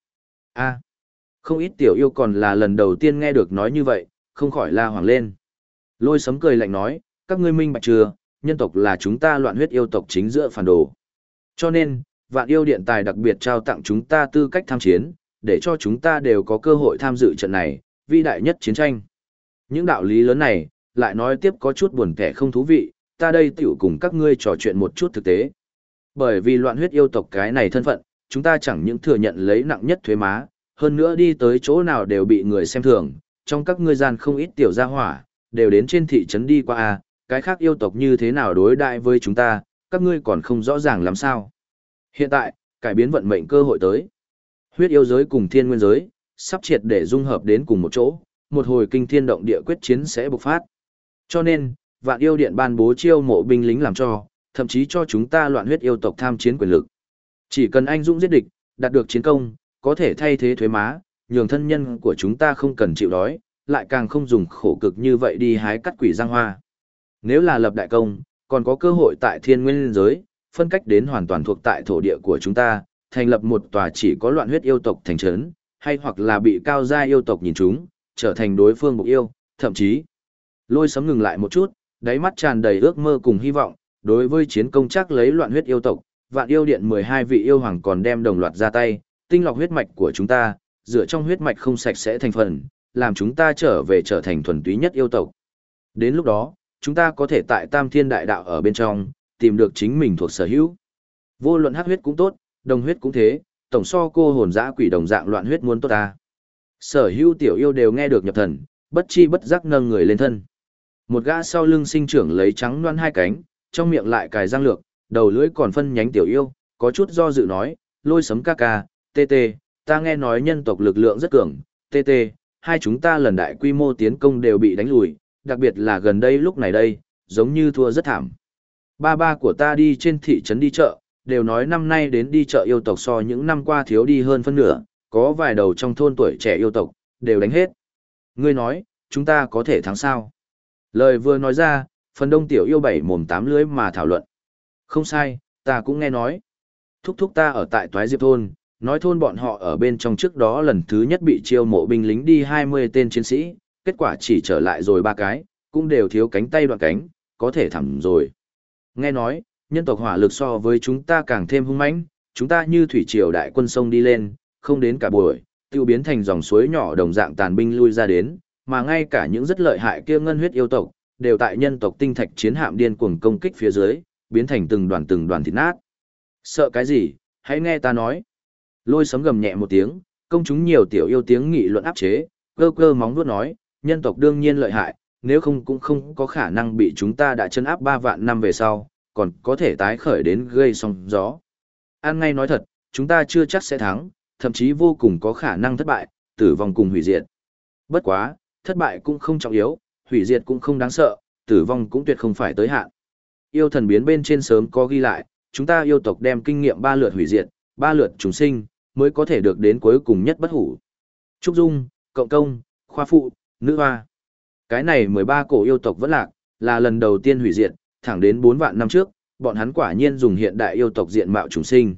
A: Không ít tiểu yêu còn là lần đầu tiên nghe được nói như vậy, không khỏi la hoảng lên. Lôi sấm cười lạnh nói, các ngươi minh bạch chưa, nhân tộc là chúng ta loạn huyết yêu tộc chính giữa phản đồ. Cho nên, vạn yêu điện tài đặc biệt trao tặng chúng ta tư cách tham chiến, để cho chúng ta đều có cơ hội tham dự trận này, vĩ đại nhất chiến tranh. Những đạo lý lớn này, lại nói tiếp có chút buồn kẻ không thú vị, ta đây tiểu cùng các ngươi trò chuyện một chút thực tế. Bởi vì loạn huyết yêu tộc cái này thân phận, chúng ta chẳng những thừa nhận lấy nặng nhất thuế má, hơn nữa đi tới chỗ nào đều bị người xem thường, trong các ngươi gian không ít tiểu gia hỏa, đều đến trên thị trấn đi qua cái khác yêu tộc như thế nào đối đại với chúng ta, các ngươi còn không rõ ràng làm sao. Hiện tại, cải biến vận mệnh cơ hội tới. Huyết yêu giới cùng thiên nguyên giới, sắp triệt để dung hợp đến cùng một chỗ, một hồi kinh thiên động địa quyết chiến sẽ bộc phát. Cho nên, vạn yêu điện ban bố chiêu mộ binh lính làm cho, thậm chí cho chúng ta loạn huyết yêu tộc tham chiến quyền lực. Chỉ cần anh dũng giết địch, đạt được chiến công, có thể thay thế thuế má, nhường thân nhân của chúng ta không cần chịu đói, lại càng không dùng khổ cực như vậy đi hái cắt quỷ giang hoa. Nếu là lập đại công, còn có cơ hội tại thiên nguyên giới, phân cách đến hoàn toàn thuộc tại thổ địa của chúng ta, thành lập một tòa chỉ có loạn huyết yêu tộc thành trấn, hay hoặc là bị cao gia yêu tộc nhìn chúng, trở thành đối phương mục yêu, thậm chí. Lôi sấm ngừng lại một chút, đáy mắt tràn đầy ước mơ cùng hy vọng, đối với chiến công chắc lấy loạn huyết yêu tộc, vạn yêu điện 12 vị yêu hoàng còn đem đồng loạt ra tay, tinh lọc huyết mạch của chúng ta, dựa trong huyết mạch không sạch sẽ thành phần, làm chúng ta trở về trở thành thuần túy nhất yêu tộc. Đến lúc đó, chúng ta có thể tại Tam Thiên Đại Đạo ở bên trong, tìm được chính mình thuộc sở hữu. Vô luận hắc huyết cũng tốt, đồng huyết cũng thế, tổng so cô hồn dã quỷ đồng dạng loạn huyết muốn tốt ta. Sở hữu tiểu yêu đều nghe được nhập thần, bất chi bất giác nâng người lên thân. Một gã sau lưng sinh trưởng lấy trắng loan hai cánh, trong miệng lại cài răng lược, đầu lưỡi còn phân nhánh tiểu yêu, có chút do dự nói, Lôi Sấm ca ca, tê tê, ta nghe nói nhân tộc lực lượng rất cường, tê tê, hai chúng ta lần đại quy mô tiến công đều bị đánh lùi, đặc biệt là gần đây lúc này đây, giống như thua rất thảm. Ba ba của ta đi trên thị trấn đi chợ, đều nói năm nay đến đi chợ yêu tộc so những năm qua thiếu đi hơn phân nửa, có vài đầu trong thôn tuổi trẻ yêu tộc, đều đánh hết. Ngươi nói, chúng ta có thể thắng sao? Lời vừa nói ra, phần đông tiểu yêu bảy mồm tám lưỡi mà thảo luận. Không sai, ta cũng nghe nói. Thúc thúc ta ở tại Toái Diệp thôn, nói thôn bọn họ ở bên trong trước đó lần thứ nhất bị chiêu mộ binh lính đi 20 tên chiến sĩ, kết quả chỉ trở lại rồi ba cái, cũng đều thiếu cánh tay đoạn cánh, có thể thẳng rồi. Nghe nói, nhân tộc hỏa lực so với chúng ta càng thêm hung mãnh, chúng ta như thủy triều đại quân sông đi lên, không đến cả buổi, tiêu biến thành dòng suối nhỏ đồng dạng tàn binh lui ra đến, mà ngay cả những rất lợi hại kia ngân huyết yêu tộc, đều tại nhân tộc tinh thạch chiến hạm điên cuồng công kích phía dưới, biến thành từng đoàn thịt nát. Sợ cái gì, hãy nghe ta nói. Lôi Sấm gầm nhẹ một tiếng, công chúng nhiều tiểu yêu tiếng nghị luận áp chế, cơ cơ móng vuốt nói, nhân tộc đương nhiên lợi hại, nếu không cũng không có khả năng bị chúng ta đã chân áp 3 vạn năm về sau, còn có thể tái khởi đến gây sóng gió. An ngay nói thật, chúng ta chưa chắc sẽ thắng, thậm chí vô cùng có khả năng thất bại, tử vong cùng hủy diệt. Bất quá, thất bại cũng không trọng yếu, hủy diệt cũng không đáng sợ, tử vong cũng tuyệt không phải tới hạn. Yêu thần biến bên trên sớm có ghi lại, chúng ta yêu tộc đem kinh nghiệm 3 lượt hủy diệt, 3 lượt trùng sinh, mới có thể được đến cuối cùng nhất bất hủ. Trúc Dung, Cộng Công, Khoa Phụ, Nữ Hoa. Cái này 13 cổ yêu tộc vẫn lạc, là lần đầu tiên hủy diệt, thẳng đến 4 vạn năm trước, bọn hắn quả nhiên dùng hiện đại yêu tộc diện mạo trùng sinh.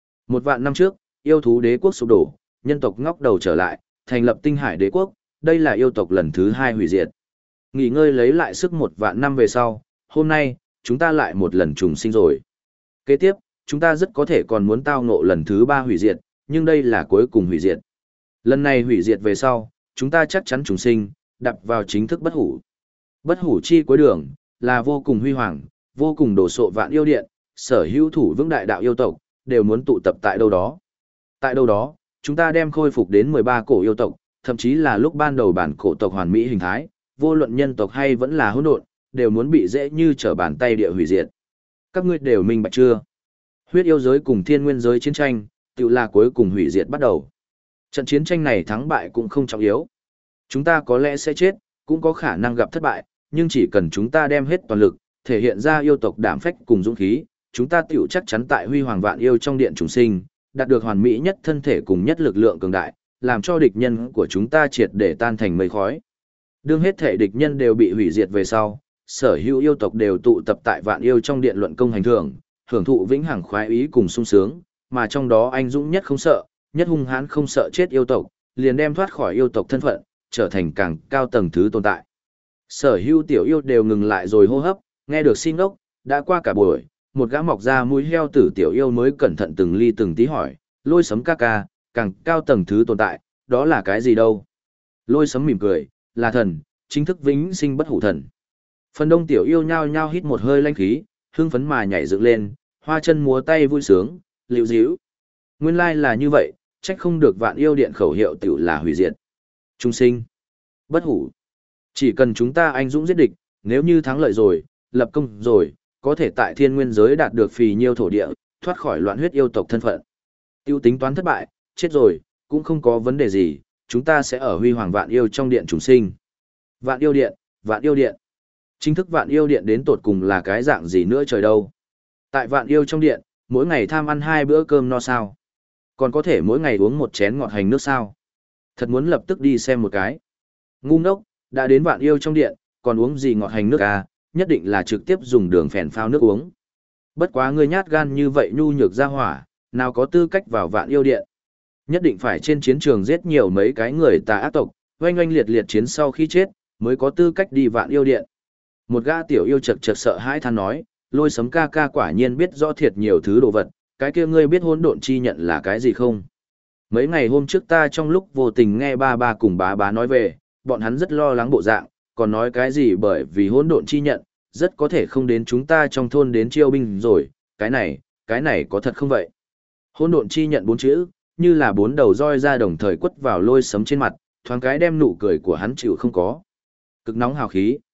A: 1 vạn năm trước, yêu thú đế quốc sụp đổ, nhân tộc ngóc đầu trở lại, thành lập Tinh Hải đế quốc, đây là yêu tộc lần thứ 2 hủy diệt. Nghỉ ngơi lấy lại sức 1 vạn năm về sau, hôm nay, chúng ta lại một lần trùng sinh rồi. Kế tiếp, chúng ta rất có thể còn muốn tao ngộ lần thứ 3 hủy diệt, nhưng đây là cuối cùng hủy diệt. Lần này hủy diệt về sau, chúng ta chắc chắn trùng sinh, đạp vào chính thức bất hủ. Bất hủ chi cuối đường, là vô cùng huy hoàng, vô cùng đồ sộ vạn yêu điện, sở hữu thủ vững đại đạo yêu tộc, đều muốn tụ tập tại đâu đó. Tại đâu đó, chúng ta đem khôi phục đến 13 cổ yêu tộc, thậm chí là lúc ban đầu bản cổ tộc hoàn mỹ hình thái, vô luận nhân tộc hay vẫn là hỗn độn, đều muốn bị dễ như trở bàn tay địa hủy diệt. Các ngươi đều minh bạch chưa? Huyết yêu giới cùng thiên nguyên giới chiến tranh, tự là cuối cùng hủy diệt bắt đầu. Trận chiến tranh này thắng bại cũng không trọng yếu. Chúng ta có lẽ sẽ chết, cũng có khả năng gặp thất bại, nhưng chỉ cần chúng ta đem hết toàn lực, thể hiện ra yêu tộc đảm phách cùng dũng khí, chúng ta tiểu chắc chắn tại huy hoàng vạn yêu trong điện trùng sinh, đạt được hoàn mỹ nhất thân thể cùng nhất lực lượng cường đại, làm cho địch nhân của chúng ta triệt để tan thành mây khói. Đương hết thể địch nhân đều bị hủy diệt về sau, sở hữu yêu tộc đều tụ tập tại vạn yêu trong điện luận công hành thưởng, hưởng thụ vĩnh hằng khoái ý cùng sung sướng, mà trong đó anh dũng nhất không sợ, nhất hung hãn không sợ chết yêu tộc, liền đem thoát khỏi yêu tộc thân phận, trở thành càng cao tầng thứ tồn tại. Sở hữu tiểu yêu đều ngừng lại rồi hô hấp, nghe được xin ốc, đã qua cả buổi, một gã mọc ra mũi heo tử tiểu yêu mới cẩn thận từng ly từng tí hỏi, Lôi Sấm ca ca, càng cao tầng thứ tồn tại, đó là cái gì đâu? Lôi Sấm mỉm cười, là thần, chính thức vĩnh sinh bất hủ thần. Phần đông tiểu yêu nhao nhao hít một hơi lanh khí, hưng phấn mà nhảy dựng lên, hoa chân múa tay vui sướng, liễu díu. Nguyên lai là như vậy, trách không được vạn yêu điện khẩu hiệu tiểu là hủy diệt. Trung sinh, bất hủ. Chỉ cần chúng ta anh dũng giết địch, nếu như thắng lợi rồi, lập công rồi, có thể tại thiên nguyên giới đạt được phì nhiêu thổ địa, thoát khỏi loạn huyết yêu tộc thân phận. Tiêu tính toán thất bại, chết rồi, cũng không có vấn đề gì, chúng ta sẽ ở huy hoàng vạn yêu trong điện trùng sinh. Vạn yêu điện, vạn yêu điện. Chính thức vạn yêu điện đến tột cùng là cái dạng gì nữa trời đâu. Tại vạn yêu trong điện, mỗi ngày tham ăn 2 bữa cơm no sao. Còn có thể mỗi ngày uống một chén ngọt hành nước sao. Thật muốn lập tức đi xem một cái. Ngu ngốc, đã đến vạn yêu trong điện, còn uống gì ngọt hành nước à, nhất định là trực tiếp dùng đường phèn phao nước uống. Bất quá ngươi nhát gan như vậy nhu nhược ra hỏa, nào có tư cách vào vạn yêu điện. Nhất định phải trên chiến trường giết nhiều mấy cái người tà ác tộc, oanh oanh liệt liệt chiến sau khi chết, mới có tư cách đi vạn yêu điện. Một gã tiểu yêu chật chật sợ hãi than nói, Lôi Sấm ca ca quả nhiên biết rõ thiệt nhiều thứ đồ vật, cái kia ngươi biết hỗn độn chi nhận là cái gì không? Mấy ngày hôm trước ta trong lúc vô tình nghe ba ba cùng bá bá nói về, bọn hắn rất lo lắng bộ dạng, còn nói cái gì bởi vì hỗn độn chi nhận, rất có thể không đến chúng ta trong thôn đến chiêu binh rồi, cái này có thật không vậy? Hỗn độn chi nhận 4 chữ, như là 4 đầu roi ra đồng thời quất vào Lôi Sấm trên mặt, thoáng cái đem nụ cười của hắn chịu không có. Cực nóng hào khí,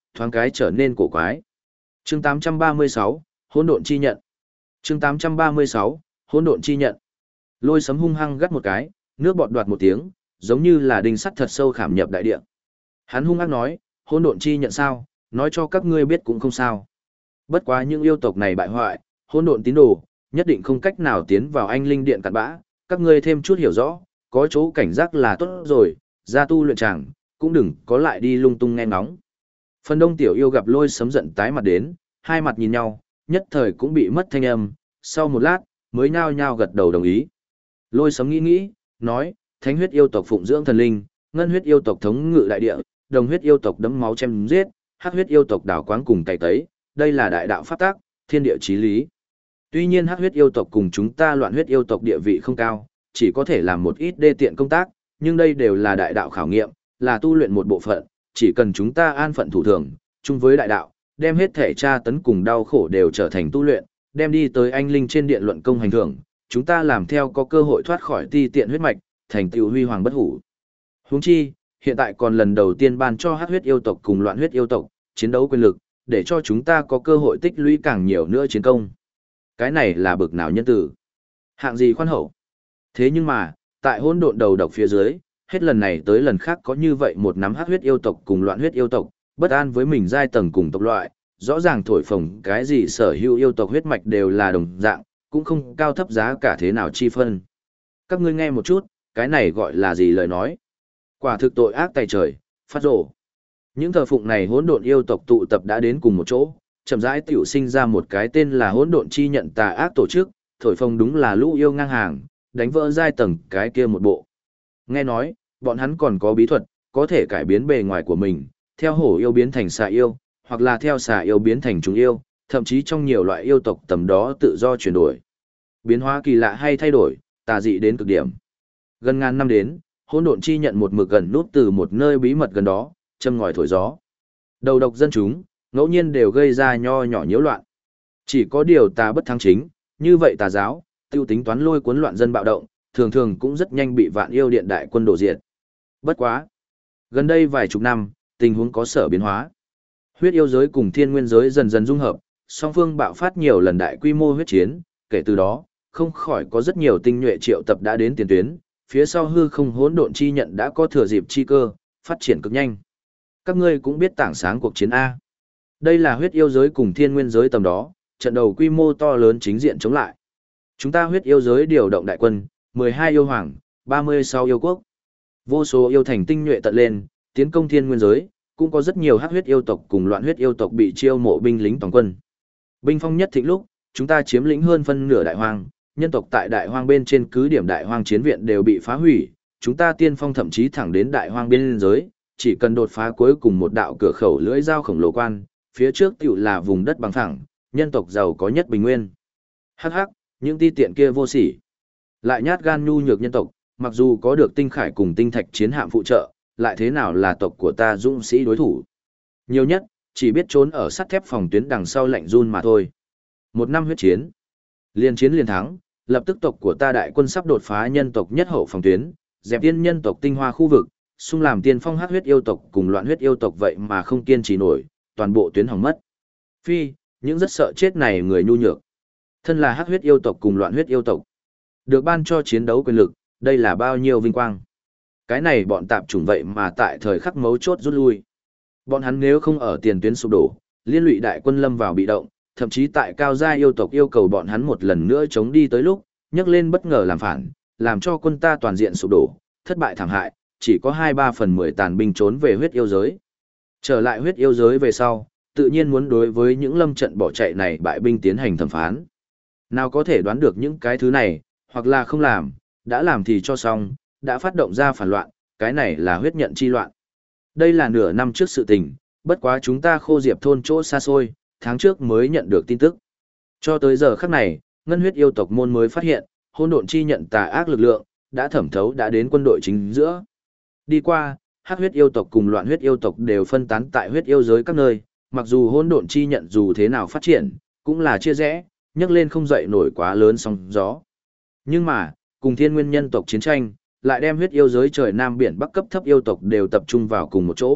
A: thoáng cái trở nên cổ quái. Chương 836, Hỗn độn chi nhận. Chương 836, Hỗn độn chi nhận. Lôi sấm hung hăng gắt một cái, nước bọt đoạt một tiếng, giống như là đinh sắt thật sâu khảm nhập đại địa. Hắn hung ác nói, hỗn độn chi nhận sao, nói cho các ngươi biết cũng không sao. Bất quá những yêu tộc này bại hoại, hỗn độn tín đồ, nhất định không cách nào tiến vào anh linh điện cặn bã, các ngươi thêm chút hiểu rõ, có chỗ cảnh giác là tốt rồi, ra tu luyện chẳng, cũng đừng có lại đi lung tung nghe ngóng. Phần đông tiểu yêu gặp lôi sấm giận tái mặt đến, hai mặt nhìn nhau, nhất thời cũng bị mất thanh âm, sau một lát, mới nhao nhao gật đầu đồng ý. Lôi sấm nghĩ nghĩ, nói, thánh huyết yêu tộc phụng dưỡng thần linh, ngân huyết yêu tộc thống ngự đại địa, đồng huyết yêu tộc đấm máu chém giết, hắc huyết yêu tộc đào quáng cùng cày tấy, đây là đại đạo pháp tác, thiên địa chí lý. Tuy nhiên hắc huyết yêu tộc cùng chúng ta loạn huyết yêu tộc địa vị không cao, chỉ có thể làm một ít đê tiện công tác, nhưng đây đều là đại đạo khảo nghiệm, là tu luyện một bộ phận, chỉ cần chúng ta an phận thủ thường, chung với đại đạo, đem hết thể tra tấn cùng đau khổ đều trở thành tu luyện, đem đi tới anh linh trên điện luận công hành thưởng, chúng ta làm theo có cơ hội thoát khỏi ti tiện huyết mạch, thành tựu huy hoàng bất hủ. Huống chi, hiện tại còn lần đầu tiên ban cho hắc huyết yêu tộc cùng loạn huyết yêu tộc chiến đấu quyền lực, để cho chúng ta có cơ hội tích lũy càng nhiều nữa chiến công. Cái này là bực nào nhân tử? Hạng gì khoan hậu? Thế nhưng mà, tại hỗn độn đầu độc phía dưới, hết lần này tới lần khác có như vậy một nắm hắc huyết yêu tộc cùng loạn huyết yêu tộc, bất an với mình giai tầng cùng tộc loại, rõ ràng thổi phồng cái gì sở hữu yêu tộc huyết mạch đều là đồng dạng, cũng không cao thấp giá cả thế nào chi phân. Các ngươi nghe một chút, cái này gọi là gì lời nói? Quả thực tội ác tày trời, phát rồ. Những thờ phụng này hỗn độn yêu tộc tụ tập đã đến cùng một chỗ, chậm rãi tiểu sinh ra một cái tên là hỗn độn chi nhận tà ác tổ chức, thổi phồng đúng là lũ yêu ngang hàng, đánh vỡ giai tầng cái kia một bộ. Nghe nói, bọn hắn còn có bí thuật, có thể cải biến bề ngoài của mình, theo hổ yêu biến thành xà yêu, hoặc là theo xà yêu biến thành trùng yêu, thậm chí trong nhiều loại yêu tộc tầm đó tự do chuyển đổi. Biến hóa kỳ lạ hay thay đổi, tà dị đến cực điểm. Gần ngàn năm đến, hỗn độn chi nhận một mực gần nút từ một nơi bí mật gần đó, châm ngòi thổi gió. Đầu độc dân chúng, ngẫu nhiên đều gây ra nho nhỏ nhiễu loạn. Chỉ có điều tà bất thắng chính, như vậy tà giáo, tiêu tính toán lôi cuốn loạn dân bạo động, thường thường cũng rất nhanh bị vạn yêu điện đại quân đổ diệt. Bất quá. Gần đây vài chục năm, tình huống có sở biến hóa. Huyết yêu giới cùng thiên nguyên giới dần dần dung hợp, song phương bạo phát nhiều lần đại quy mô huyết chiến, kể từ đó, không khỏi có rất nhiều tinh nhuệ triệu tập đã đến tiền tuyến, phía sau hư không hỗn độn chi nhận đã có thừa dịp chi cơ, phát triển cực nhanh. Các ngươi cũng biết tảng sáng cuộc chiến A. Đây là huyết yêu giới cùng thiên nguyên giới tầm đó, trận đầu quy mô to lớn chính diện chống lại. Chúng ta huyết yêu giới điều động đại quân, 12 yêu hoàng, 36 yêu quốc. Vô số yêu thành tinh nhuệ tận lên, tiến công thiên nguyên giới, cũng có rất nhiều hắc huyết yêu tộc cùng loạn huyết yêu tộc bị chiêu mộ binh lính toàn quân. Binh phong nhất thịnh lúc, chúng ta chiếm lĩnh hơn phân nửa đại hoang, nhân tộc tại đại hoang bên trên cứ điểm đại hoang chiến viện đều bị phá hủy, chúng ta tiên phong thậm chí thẳng đến đại hoang biên giới, chỉ cần đột phá cuối cùng một đạo cửa khẩu lưỡi dao khổng lồ quan, phía trước tiểu là vùng đất bằng phẳng, nhân tộc giàu có nhất bình nguyên. Hắc hắc, những ti tiện kia vô sỉ. Lại nhát gan nhu nhược nhân tộc, mặc dù có được tinh khải cùng tinh thạch chiến hạm phụ trợ, lại thế nào là tộc của ta dũng sĩ đối thủ. Nhiều nhất, chỉ biết trốn ở sắt thép phòng tuyến đằng sau lạnh run mà thôi. Một năm huyết chiến, liên chiến liên thắng, lập tức tộc của ta đại quân sắp đột phá nhân tộc nhất hậu phòng tuyến, dẹp tiên nhân tộc tinh hoa khu vực, xung làm tiên phong hắc huyết yêu tộc cùng loạn huyết yêu tộc vậy mà không kiên trì nổi, toàn bộ tuyến hỏng mất. Phi, những rất sợ chết này người nhu nhược. Thân là hắc huyết yêu tộc cùng loạn huyết yêu tộc, được ban cho chiến đấu quyền lực, đây là bao nhiêu vinh quang. Cái này bọn tạp chủng vậy mà tại thời khắc mấu chốt rút lui. Bọn hắn nếu không ở tiền tuyến sụp đổ, liên lụy đại quân lâm vào bị động, thậm chí tại cao gia yêu tộc yêu cầu bọn hắn một lần nữa chống đi tới lúc, nhấc lên bất ngờ làm phản, làm cho quân ta toàn diện sụp đổ, thất bại thảm hại, chỉ có 2/3 tàn binh trốn về huyết yêu giới. Trở lại huyết yêu giới về sau, tự nhiên muốn đối với những lâm trận bỏ chạy này bại binh tiến hành thẩm phán. Nào có thể đoán được những cái thứ này, hoặc là không làm, đã làm thì cho xong, đã phát động ra phản loạn, cái này là huyết nhận chi loạn. Đây là nửa năm trước sự tình, bất quá chúng ta khô diệp thôn chỗ xa xôi, tháng trước mới nhận được tin tức. Cho tới giờ khắc này, ngân huyết yêu tộc môn mới phát hiện, hỗn độn chi nhận tà ác lực lượng, đã thẩm thấu đã đến quân đội chính giữa. Đi qua, hắc huyết yêu tộc cùng loạn huyết yêu tộc đều phân tán tại huyết yêu giới các nơi, mặc dù hỗn độn chi nhận dù thế nào phát triển, cũng là chia rẽ, nhấc lên không dậy nổi quá lớn sóng gió. Nhưng mà, cùng thiên nguyên nhân tộc chiến tranh, lại đem huyết yêu giới trời nam biển bắc cấp thấp yêu tộc đều tập trung vào cùng một chỗ,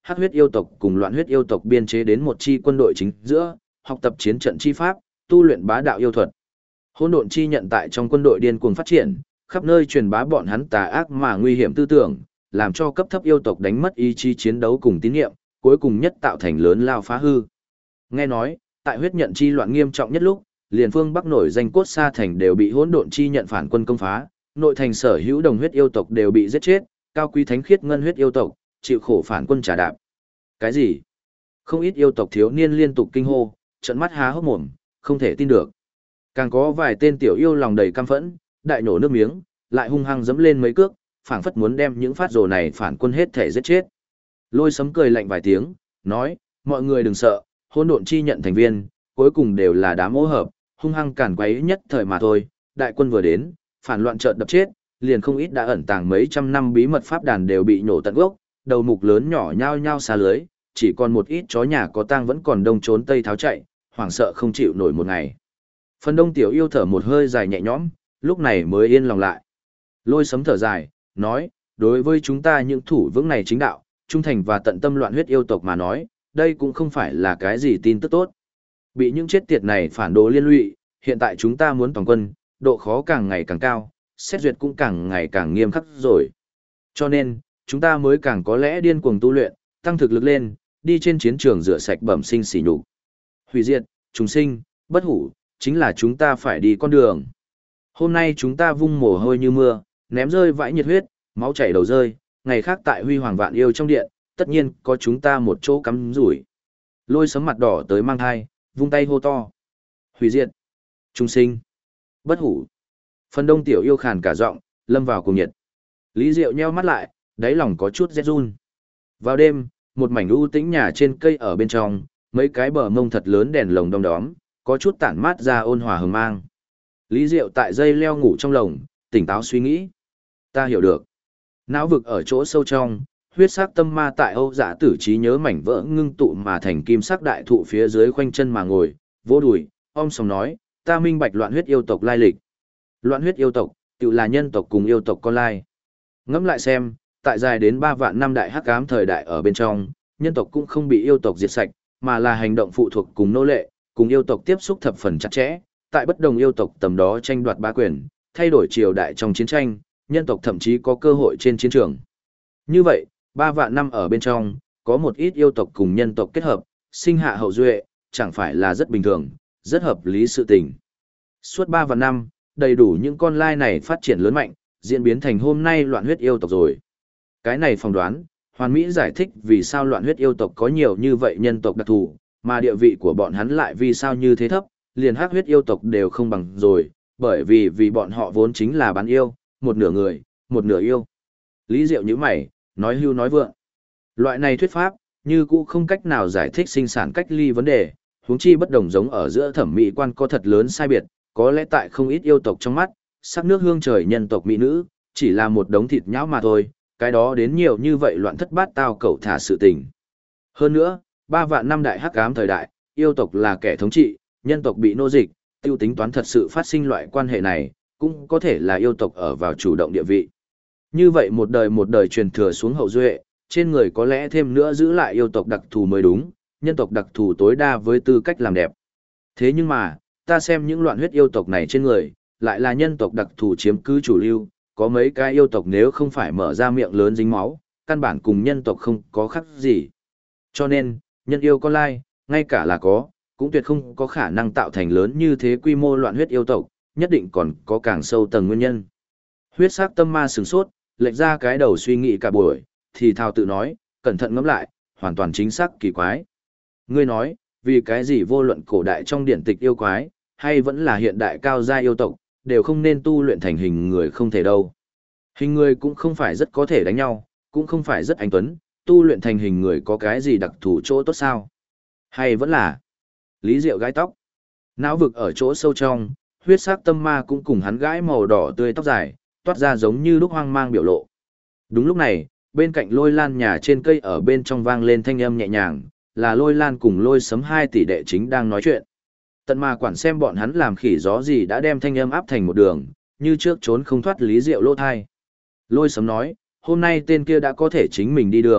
A: hắc huyết yêu tộc cùng loạn huyết yêu tộc biên chế đến một chi quân đội chính giữa, học tập chiến trận chi pháp, tu luyện bá đạo yêu thuật. Hỗn độn chi nhận tại trong quân đội điên cuồng phát triển, khắp nơi truyền bá bọn hắn tà ác mà nguy hiểm tư tưởng, làm cho cấp thấp yêu tộc đánh mất ý chí chiến đấu cùng tín nhiệm, cuối cùng nhất tạo thành lớn lao phá hư. Nghe nói, tại huyết nhận chi loạn nghiêm trọng nhất lúc, liền phương Bắc nổi danh Cốt Sa thành đều bị hỗn độn chi nhận phản quân công phá, nội thành sở hữu đồng huyết yêu tộc đều bị giết chết, cao quý thánh khiết ngân huyết yêu tộc chịu khổ phản quân trả đạp. Cái gì? Không ít yêu tộc thiếu niên liên tục kinh hô, trợn mắt há hốc mồm, không thể tin được. Càng có vài tên tiểu yêu lòng đầy căm phẫn, đại nổ nước miếng, lại hung hăng dẫm lên mấy cước, phảng phất muốn đem những phát rồ này phản quân hết thể giết chết. Lôi Sấm cười lạnh vài tiếng, nói, mọi người đừng sợ, hỗn độn chi nhận thành viên, cuối cùng đều là đám ô hợp, hung hăng cản quấy nhất thời mà thôi, đại quân vừa đến, phản loạn chợt đập chết, liền không ít đã ẩn tàng mấy trăm năm bí mật pháp đàn đều bị nổ tận gốc, đầu mục lớn nhỏ nhao nhao xa lưới, chỉ còn một ít chó nhà có tang vẫn còn đông trốn tây tháo chạy, hoảng sợ không chịu nổi một ngày. Phần đông tiểu yêu thở một hơi dài nhẹ nhõm, lúc này mới yên lòng lại. Lôi Sấm thở dài, nói, đối với chúng ta những thủ vững này chính đạo, trung thành và tận tâm loạn huyết yêu tộc mà nói, đây cũng không phải là cái gì tin tức tốt. Bị những chết tiệt này phản đồ liên lụy, hiện tại chúng ta muốn toàn quân, độ khó càng ngày càng cao, xét duyệt cũng càng ngày càng nghiêm khắc rồi. Cho nên, chúng ta mới càng có lẽ điên cuồng tu luyện, tăng thực lực lên, đi trên chiến trường rửa sạch bẩm sinh sỉ nhục. Hủy diệt, trùng sinh, bất hủ, chính là chúng ta phải đi con đường. Hôm nay chúng ta vung mồ hôi như mưa, ném rơi vãi nhiệt huyết, máu chảy đầu rơi, ngày khác tại Huy Hoàng Vạn Yêu trong điện, tất nhiên có chúng ta một chỗ cắm rủi. Lôi Sấm mặt đỏ tới mang thai, vung tay hô to. Hủy diệt, trùng sinh, bất hủ. Phần đông tiểu yêu khàn cả giọng, lâm vào cuồng nhiệt. Lý Diệu nheo mắt lại, đáy lòng có chút rét run. Vào đêm, một mảnh u tĩnh nhà trên cây ở bên trong, mấy cái bờ mông thật lớn đèn lồng đom đóm, có chút tản mát ra ôn hòa hừng mang. Lý Diệu tại dây leo ngủ trong lồng, tỉnh táo suy nghĩ. Ta hiểu được. Não vực ở chỗ sâu trong, huyết sắc tâm ma tại Âu Dạ Tử trí nhớ mảnh vỡ ngưng tụ mà thành kim sắc đại thụ phía dưới khoanh chân mà ngồi, vỗ đùi, om sòm nói, ta minh bạch loạn huyết yêu tộc lai lịch. Loạn huyết yêu tộc, tự là nhân tộc cùng yêu tộc con lai. Ngẫm lại xem, tại dài đến 3 vạn năm đại hắc ám thời đại ở bên trong, nhân tộc cũng không bị yêu tộc diệt sạch, mà là hành động phụ thuộc cùng nô lệ, cùng yêu tộc tiếp xúc thập phần chặt chẽ, tại bất đồng yêu tộc tầm đó tranh đoạt bá quyền, thay đổi triều đại trong chiến tranh, nhân tộc thậm chí có cơ hội trên chiến trường. Như vậy, 3 vạn năm ở bên trong, có một ít yêu tộc cùng nhân tộc kết hợp, sinh hạ hậu duệ, chẳng phải là rất bình thường, rất hợp lý sự tình. Suốt 3 vạn năm, đầy đủ những con lai này phát triển lớn mạnh, diễn biến thành hôm nay loạn huyết yêu tộc rồi. Cái này phỏng đoán, Hoàn Mỹ giải thích vì sao loạn huyết yêu tộc có nhiều như vậy nhân tộc đặc thù, mà địa vị của bọn hắn lại vì sao như thế thấp, liền hắc huyết yêu tộc đều không bằng rồi, bởi vì bọn họ vốn chính là bán yêu, một nửa người, một nửa yêu. Lý Diệu như mày, nói hưu nói vượng. Loại này thuyết pháp, như cũ không cách nào giải thích sinh sản cách ly vấn đề, huống chi bất đồng giống ở giữa thẩm mỹ quan có thật lớn sai biệt, có lẽ tại không ít yêu tộc trong mắt, sắc nước hương trời nhân tộc mỹ nữ, chỉ là một đống thịt nhão mà thôi, cái đó đến nhiều như vậy loạn thất bát tao cẩu thả sự tình. Hơn nữa, 3 vạn năm đại hắc ám thời đại, yêu tộc là kẻ thống trị, nhân tộc bị nô dịch, tiêu tính toán thật sự phát sinh loại quan hệ này, cũng có thể là yêu tộc ở vào chủ động địa vị. Như vậy một đời truyền thừa xuống hậu duệ, trên người có lẽ thêm nữa giữ lại yêu tộc đặc thù mới đúng, nhân tộc đặc thù tối đa với tư cách làm đẹp. Thế nhưng mà, ta xem những loạn huyết yêu tộc này trên người, lại là nhân tộc đặc thù chiếm cứ chủ lưu, có mấy cái yêu tộc nếu không phải mở ra miệng lớn dính máu, căn bản cùng nhân tộc không có khác gì. Cho nên, nhân yêu con lai, ngay cả là có, cũng tuyệt không có khả năng tạo thành lớn như thế quy mô loạn huyết yêu tộc, nhất định còn có càng sâu tầng nguyên nhân. Huyết sắc tâm ma sửng sốt, lệch ra cái đầu suy nghĩ cả buổi, thì thào tự nói, cẩn thận ngẫm lại, hoàn toàn chính xác kỳ quái. Ngươi nói, vì cái gì vô luận cổ đại trong điển tịch yêu quái, hay vẫn là hiện đại cao gia yêu tộc, đều không nên tu luyện thành hình người không thể đâu. Hình người cũng không phải rất có thể đánh nhau, cũng không phải rất anh tuấn, tu luyện thành hình người có cái gì đặc thù chỗ tốt sao? Hay vẫn là Lý Diệu gãi tóc. Não vực ở chỗ sâu trong, huyết sắc tâm ma cũng cùng hắn gãi màu đỏ tươi tóc dài, toát ra giống như lúc hoang mang biểu lộ. Đúng lúc này, bên cạnh Lôi Lan nhà trên cây ở bên trong vang lên thanh âm nhẹ nhàng, là Lôi Lan cùng Lôi Sấm 2 tỷ đệ chính đang nói chuyện. Tận mà quản xem bọn hắn làm khỉ gió gì đã đem thanh âm áp thành một đường, như trước trốn không thoát Lý Diệu lỗ thai. Lôi Sấm nói, hôm nay tên kia đã có thể chính mình đi đường,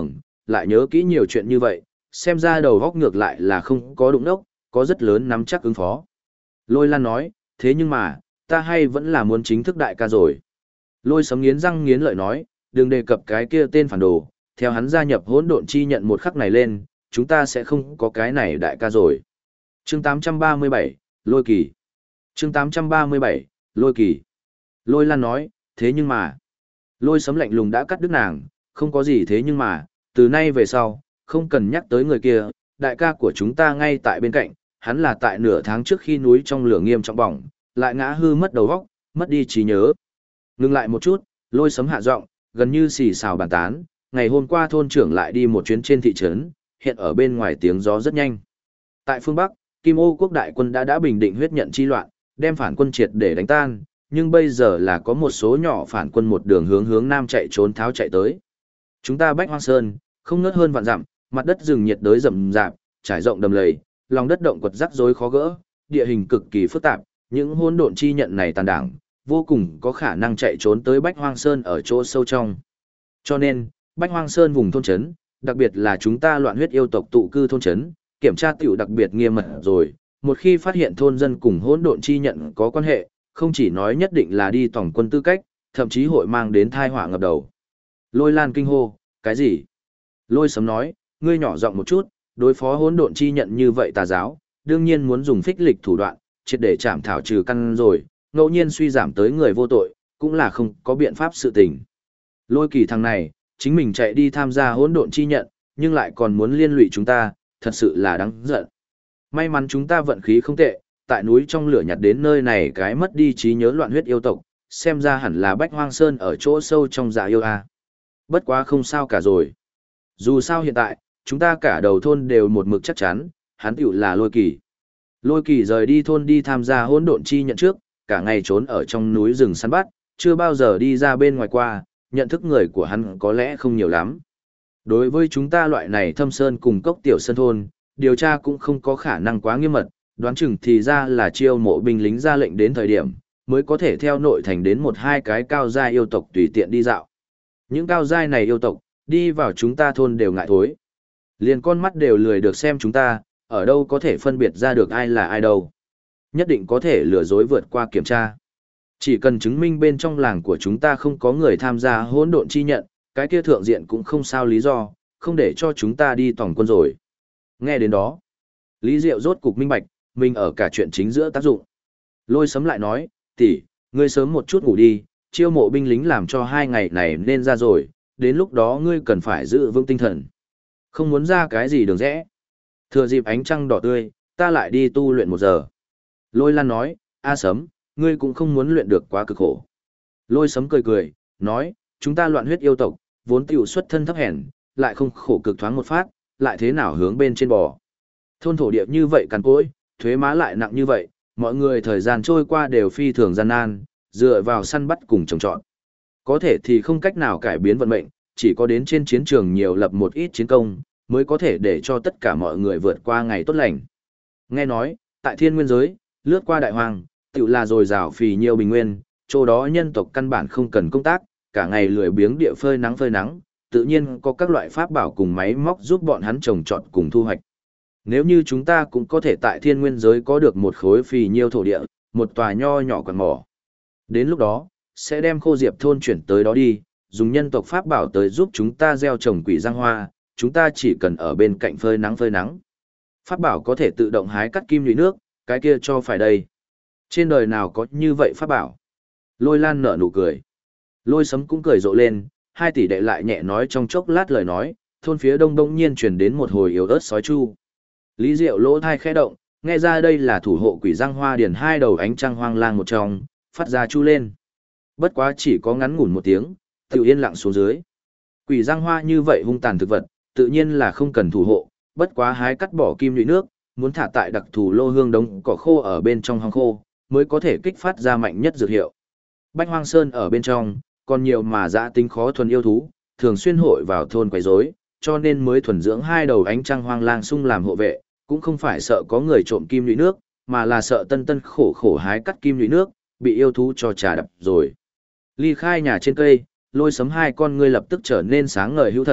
A: lại nhớ kỹ nhiều chuyện như vậy, xem ra đầu góc ngược lại là không có đụng đốc, có rất lớn nắm chắc ứng phó. Lôi Lan nói, thế nhưng mà, ta hay vẫn là muốn chính thức đại ca rồi. Lôi Sấm nghiến răng nghiến lợi nói, đừng đề cập cái kia tên phản đồ, theo hắn gia nhập hỗn độn chi nhận một khắc này lên, chúng ta sẽ không có cái này đại ca rồi. Chương 837, Lôi Kỳ. Chương 837, Lôi Kỳ. Lôi Lan nói, thế nhưng mà, Lôi Sấm lạnh lùng đã cắt đứt nàng, không có gì thế nhưng mà, từ nay về sau, không cần nhắc tới người kia, đại ca của chúng ta ngay tại bên cạnh, hắn là tại nửa tháng trước khi núi trong lửa nghiêm trọng bỏng, lại ngã hư mất đầu óc, mất đi trí nhớ. Ngừng lại một chút, Lôi Sấm hạ giọng, gần như xì xào bàn tán, ngày hôm qua thôn trưởng lại đi một chuyến trên thị trấn, hiện ở bên ngoài tiếng gió rất nhanh. Tại phương Bắc, Kim Ô quốc đại quân đã bình định huyết nhận chi loạn, đem phản quân triệt để đánh tan, nhưng bây giờ là có một số nhỏ phản quân một đường hướng nam chạy trốn tháo chạy tới. Chúng ta bách hoang sơn, không ngớt hơn vạn dặm, mặt đất rừng nhiệt đới rậm rạp, trải rộng đầm lầy, lòng đất động quật rắc rối khó gỡ, địa hình cực kỳ phức tạp, những hỗn độn chi nhận này tàn đảng, vô cùng có khả năng chạy trốn tới bách hoang sơn ở chỗ sâu trong. Cho nên, bách hoang sơn vùng thôn trấn, đặc biệt là chúng ta loạn huyết yêu tộc tụ cư thôn trấn, kiểm tra tiểu đặc biệt nghiêm mật rồi, một khi phát hiện thôn dân cùng hỗn độn chi nhận có quan hệ, không chỉ nói nhất định là đi tổng quân tư cách, thậm chí hội mang đến tai họa ngập đầu. Lôi Lan kinh hô, cái gì? Lôi Sấm nói, ngươi nhỏ giọng một chút, đối phó hỗn độn chi nhận như vậy tà giáo, đương nhiên muốn dùng phích lịch thủ đoạn, triệt để chạm thảo trừ căn rồi, ngẫu nhiên suy giảm tới người vô tội, cũng là không có biện pháp sự tình. Lôi Kỳ thằng này, chính mình chạy đi tham gia hỗn độn chi nhận, nhưng lại còn muốn liên lụy chúng ta, thật sự là đáng giận. May mắn chúng ta vận khí không tệ, tại núi trong lửa nhặt đến nơi này cái mất đi trí nhớ loạn huyết yêu tộc, xem ra hẳn là Bách Hoang Sơn ở chỗ sâu trong dạ yêu a. Bất quá không sao cả rồi. Dù sao hiện tại, chúng ta cả đầu thôn đều một mực chắc chắn, hắn tiểu là Lôi Kỳ. Lôi Kỳ rời đi thôn đi tham gia hỗn độn chi nhận trước, cả ngày trốn ở trong núi rừng săn bắt, chưa bao giờ đi ra bên ngoài qua, nhận thức người của hắn có lẽ không nhiều lắm. Đối với chúng ta loại này thâm sơn cùng cốc tiểu sơn thôn, điều tra cũng không có khả năng quá nghiêm mật, đoán chừng thì ra là chiêu mộ binh lính ra lệnh đến thời điểm, mới có thể theo nội thành đến một hai cái cao giai yêu tộc tùy tiện đi dạo. Những cao giai này yêu tộc, đi vào chúng ta thôn đều ngại thối. Liền con mắt đều lười được xem chúng ta, ở đâu có thể phân biệt ra được ai là ai đâu. Nhất định có thể lừa dối vượt qua kiểm tra. Chỉ cần chứng minh bên trong làng của chúng ta không có người tham gia hỗn độn chi nhận, cái kia thượng diện cũng không sao lý do, không để cho chúng ta đi tổng quân rồi. Nghe đến đó, Lý Diệu rốt cục minh bạch, mình ở cả chuyện chính giữa tác dụng. Lôi Sấm lại nói, tỷ, ngươi sớm một chút ngủ đi, chiêu mộ binh lính làm cho 2 ngày này nên ra rồi, đến lúc đó ngươi cần phải giữ vững tinh thần. Không muốn ra cái gì đường rẽ. Thừa dịp ánh trăng đỏ tươi, ta lại đi tu luyện 1 giờ. Lôi Lan nói, A Sấm, ngươi cũng không muốn luyện được quá cực khổ. Lôi Sấm cười cười, nói, chúng ta loạn huyết yêu tộc, vốn tiểu xuất thân thấp hèn, lại không khổ cực thoáng một phát, lại thế nào hướng bên trên bò. Thôn thổ địa như vậy cằn cỗi, thuế má lại nặng như vậy, mọi người thời gian trôi qua đều phi thường gian nan, dựa vào săn bắt cùng trồng trọt. Có thể thì không cách nào cải biến vận mệnh, chỉ có đến trên chiến trường nhiều lập một ít chiến công, mới có thể để cho tất cả mọi người vượt qua ngày tốt lành. Nghe nói, tại thiên nguyên giới, lướt qua đại hoàng, tự là dồi dào phì nhiều bình nguyên, chỗ đó nhân tộc căn bản không cần công tác, cả ngày lười biếng địa phơi nắng, tự nhiên có các loại pháp bảo cùng máy móc giúp bọn hắn trồng trọt cùng thu hoạch. Nếu như chúng ta cũng có thể tại thiên nguyên giới có được một khối phì nhiêu thổ địa, một tòa nho nhỏ quần mỏ. Đến lúc đó, sẽ đem Khô Diệp thôn chuyển tới đó đi, dùng nhân tộc pháp bảo tới giúp chúng ta gieo trồng quỷ giang hoa, chúng ta chỉ cần ở bên cạnh phơi nắng. Pháp bảo có thể tự động hái cắt kim nhụy nước, cái kia cho phải đây. Trên đời nào có như vậy pháp bảo? Lôi Lan nở nụ cười. Lôi Sấm cũng cười rộ lên, 2 tỷ đệ lại nhẹ nói trong chốc lát lời nói, thôn phía đông đông nhiên truyền đến một hồi yếu ớt sói chu. Lý Diệu lỗ thai khẽ động, nghe ra đây là thủ hộ quỷ giang hoa điền 2 đầu ánh trăng hoang lang một trong, phát ra chu lên. Bất quá chỉ có ngắn ngủn một tiếng, tự yên lặng xuống dưới. Quỷ giang hoa như vậy hung tàn thực vật, tự nhiên là không cần thủ hộ, bất quá hái cắt bỏ kim nhụy nước, muốn thả tại đặc thù lô hương đống cỏ khô ở bên trong hang khô, mới có thể kích phát ra mạnh nhất dược hiệu. Bách Hoang Sơn ở bên trong, còn nhiều mà dã tính khó thuần yêu thú, thường xuyên hội vào thôn quấy rối, cho nên mới thuần dưỡng 2 đầu ánh trăng hoang lang sung làm hộ vệ, cũng không phải sợ có người trộm kim nhụy nước, mà là sợ tân khổ hái cắt kim nhụy nước, bị yêu thú cho trà đập rồi. Ly khai nhà trên cây, Lôi Sấm 2 con ngươi lập tức trở nên sáng ngời hữu thần,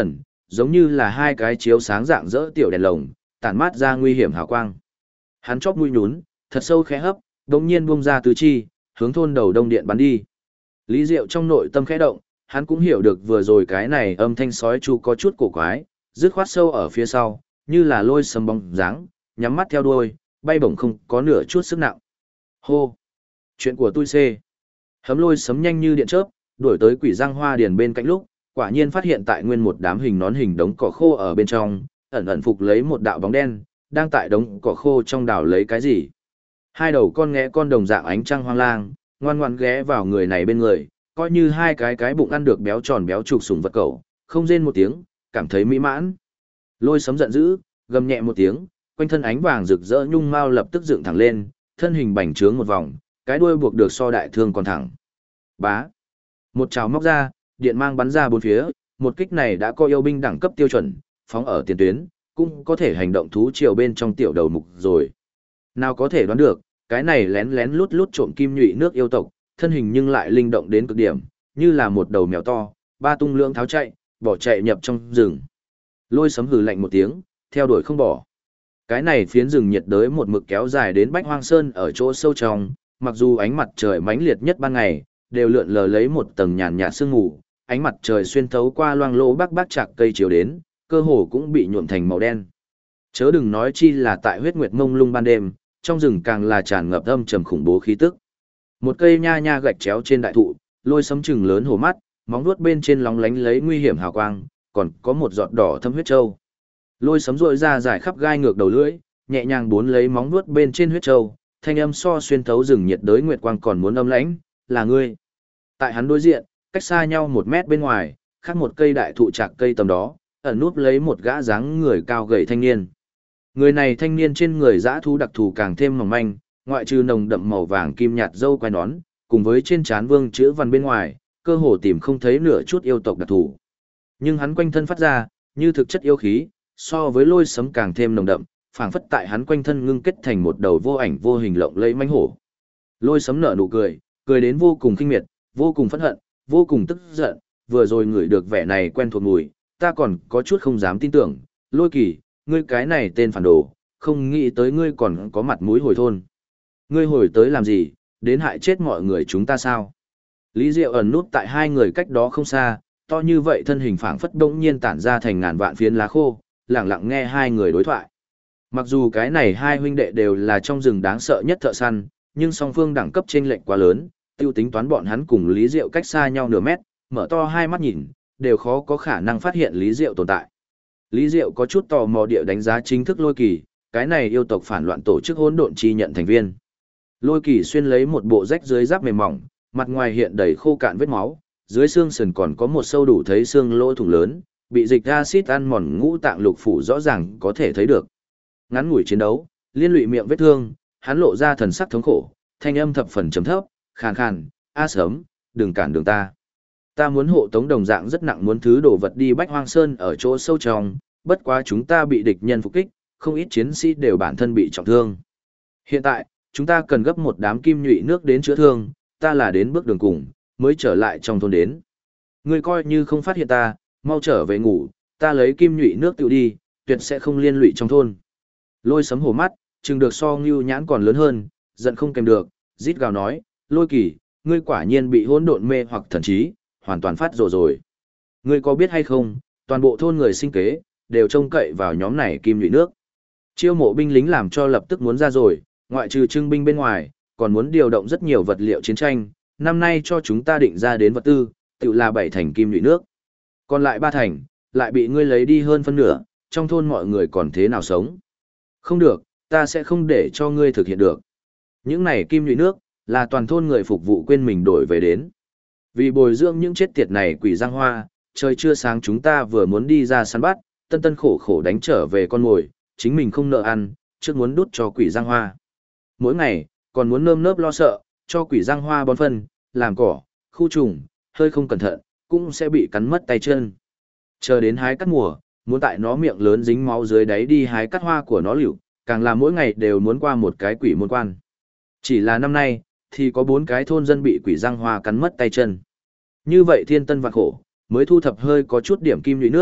A: giống như là hai cái chiếu sáng dạng dỡ tiểu đèn lồng, tản mát ra nguy hiểm hào quang. Hắn chóp mũi nhún, thật sâu khẽ hấp, đống nhiên buông ra tứ chi, hướng thôn đầu đông điện bắn đi. Lý Diệu trong nội tâm khẽ động, hắn cũng hiểu được vừa rồi cái này âm thanh sói chu có chút cổ quái, dứt khoát sâu ở phía sau, như là lôi sấm bóng dáng, nhắm mắt theo đuôi, bay bổng không có nửa chút sức nặng. Hô! Chuyện của tôi xê. Hấm lôi sấm nhanh như điện chớp, đuổi tới quỷ răng hoa điền bên cạnh lúc, quả nhiên phát hiện tại nguyên một đám hình nón hình đống cỏ khô ở bên trong, ẩn ẩn phục lấy một đạo bóng đen, đang tại đống cỏ khô trong đảo lấy cái gì. Hai đầu con nghé con đồng dạng ánh trăng hoang lang, ngoan ngoãn ghé vào người này bên người, coi như hai cái bụng ăn được béo tròn béo trục sủng vật cẩu, không rên một tiếng, cảm thấy mỹ mãn. Lôi sấm giận dữ, gầm nhẹ một tiếng, quanh thân ánh vàng rực rỡ nhung mao lập tức dựng thẳng lên, thân hình bành trướng một vòng, cái đuôi buộc được so đại thương còn thẳng. Bá. Một trào móc ra, điện mang bắn ra bốn phía, một kích này đã có yêu binh đẳng cấp tiêu chuẩn, phóng ở tiền tuyến, cũng có thể hành động thú triều bên trong tiểu đầu mục rồi. Nào có thể đoán được, cái này lén lén lút lút trộm kim nhụy nước yêu tộc, thân hình nhưng lại linh động đến cực điểm, như là một đầu mèo to, ba tung lưỡng tháo chạy, bỏ chạy nhập trong rừng. Lôi sấm hừ lạnh một tiếng, theo đuổi không bỏ. Cái này phiến rừng nhiệt đới một mực kéo dài đến Bách Hoang Sơn ở chỗ sâu trong, mặc dù ánh mặt trời mãnh liệt nhất ban ngày, đều lượn lờ lấy một tầng nhàn nhạt sương mù, ánh mặt trời xuyên thấu qua loang lỗ bắc chạc cây chiếu đến, cơ hồ cũng bị nhuộm thành màu đen. Chớ đừng nói chi là tại huyết nguyệt mông lung ban đêm, trong rừng càng là tràn ngập âm trầm khủng bố khí tức. Một cây nha nha gạch chéo trên đại thụ, lôi sấm chừng lớn hổ mắt, móng vuốt bên trên lóng lánh lấy nguy hiểm hào quang, còn có một giọt đỏ thâm huyết châu. Lôi sấm rội ra giải khắp gai ngược đầu lưỡi, nhẹ nhàng bốn lấy móng vuốt bên trên huyết châu, thanh âm so xuyên thấu rừng nhiệt đới nguyệt quang còn muốn âm lãnh, là ngươi. Tại hắn đối diện, cách xa nhau 1 mét bên ngoài, khác một cây đại thụ trạc cây tầm đó, ẩn núp lấy một gã dáng người cao gầy thanh niên. Người này thanh niên trên người dã thú đặc thù càng thêm mỏng manh, ngoại trừ nồng đậm màu vàng kim nhạt râu quai nón, cùng với trên trán vương chữ văn bên ngoài, cơ hồ tìm không thấy nửa chút yêu tộc đặc thù. Nhưng hắn quanh thân phát ra, như thực chất yêu khí, so với lôi sấm càng thêm nồng đậm, phảng phất tại hắn quanh thân ngưng kết thành một đầu vô ảnh vô hình lộng lẫy mãnh hổ. Lôi sấm nở nụ cười, cười đến vô cùng khinh miệt, vô cùng phẫn hận, vô cùng tức giận, vừa rồi ngửi được vẻ này quen thuộc mùi, ta còn có chút không dám tin tưởng, Lôi Kỳ, ngươi cái này tên phản đồ, không nghĩ tới ngươi còn có mặt mũi hồi thôn. Ngươi hồi tới làm gì, đến hại chết mọi người chúng ta sao? Lý Diệu ẩn nút tại hai người cách đó không xa, to như vậy thân hình phảng phất bỗng nhiên tản ra thành ngàn vạn phiến lá khô, lặng lặng nghe hai người đối thoại. Mặc dù cái này hai huynh đệ đều là trong rừng đáng sợ nhất thợ săn, nhưng song phương đẳng cấp chênh lệch quá lớn, tiêu tính toán bọn hắn cùng Lý Diệu cách xa nhau nửa mét, mở to hai mắt nhìn, đều khó có khả năng phát hiện Lý Diệu tồn tại. Lý Diệu có chút tò mò địa đánh giá chính thức Lôi Kỳ, cái này yêu tộc phản loạn tổ chức hỗn độn chi nhận thành viên. Lôi Kỳ xuyên lấy một bộ rách dưới giáp mềm mỏng, mặt ngoài hiện đầy khô cạn vết máu, dưới xương sườn còn có một sâu đủ thấy xương lỗ thủng lớn, bị dịch acid ăn mòn ngũ tạng lục phủ rõ ràng có thể thấy được. Ngắn ngủi chiến đấu, liên lụy miệng vết thương, hắn lộ ra thần sắc thống khổ, thanh âm thập phần trầm thấp, khàn khàn, "A Sớm, đừng cản đường ta. Ta muốn hộ tống đồng dạng rất nặng muốn thứ đồ vật đi Bách Hoang Sơn ở chỗ sâu trong, bất quá chúng ta bị địch nhân phục kích, không ít chiến sĩ đều bản thân bị trọng thương. Hiện tại, chúng ta cần gấp một đám kim nhụy nước đến chữa thương, ta là đến bước đường cùng, mới trở lại trong thôn đến. Ngươi coi như không phát hiện ta, mau trở về ngủ, ta lấy kim nhụy nước tự đi, tuyệt sẽ không liên lụy trong thôn." Lôi sấm hổ mắt, chừng được so ngưu nhãn còn lớn hơn, giận không kèm được, rít gào nói, "Lôi Kỳ, ngươi quả nhiên bị hỗn độn mê hoặc thần trí, hoàn toàn phát rồ rồi. Ngươi có biết hay không, toàn bộ thôn người sinh kế, đều trông cậy vào nhóm này kim nhụy nước. Chiêu mộ binh lính làm cho lập tức muốn ra rồi, ngoại trừ trưng binh bên ngoài, còn muốn điều động rất nhiều vật liệu chiến tranh, năm nay cho chúng ta định ra đến vật tư, tự là 7 thành kim nhụy nước. Còn lại 3 thành, lại bị ngươi lấy đi hơn phân nửa, trong thôn mọi người còn thế nào sống? Không được, ta sẽ không để cho ngươi thực hiện được. Những này kim nhụy nước, là toàn thôn người phục vụ quên mình đổi về đến. Vì bồi dưỡng những chết tiệt này quỷ giang hoa, trời chưa sáng chúng ta vừa muốn đi ra săn bắt, tân tân khổ khổ đánh trở về con mồi, chính mình không nợ ăn, trước muốn đút cho quỷ giang hoa. Mỗi ngày, còn muốn nơm nớp lo sợ, cho quỷ giang hoa bón phân, làm cỏ, khu trùng, hơi không cẩn thận, cũng sẽ bị cắn mất tay chân. Chờ đến hái cắt mùa, muốn tại nó miệng lớn dính máu dưới đáy đi hái cắt hoa của nó liễu, càng là mỗi ngày đều muốn qua một cái quỷ môn quan. Chỉ là năm nay, thì có 4 cái thôn dân bị quỷ giang hoa cắn mất tay chân. Như vậy thiên tân vạn khổ, mới thu thập hơi có chút điểm kim nhụy nước,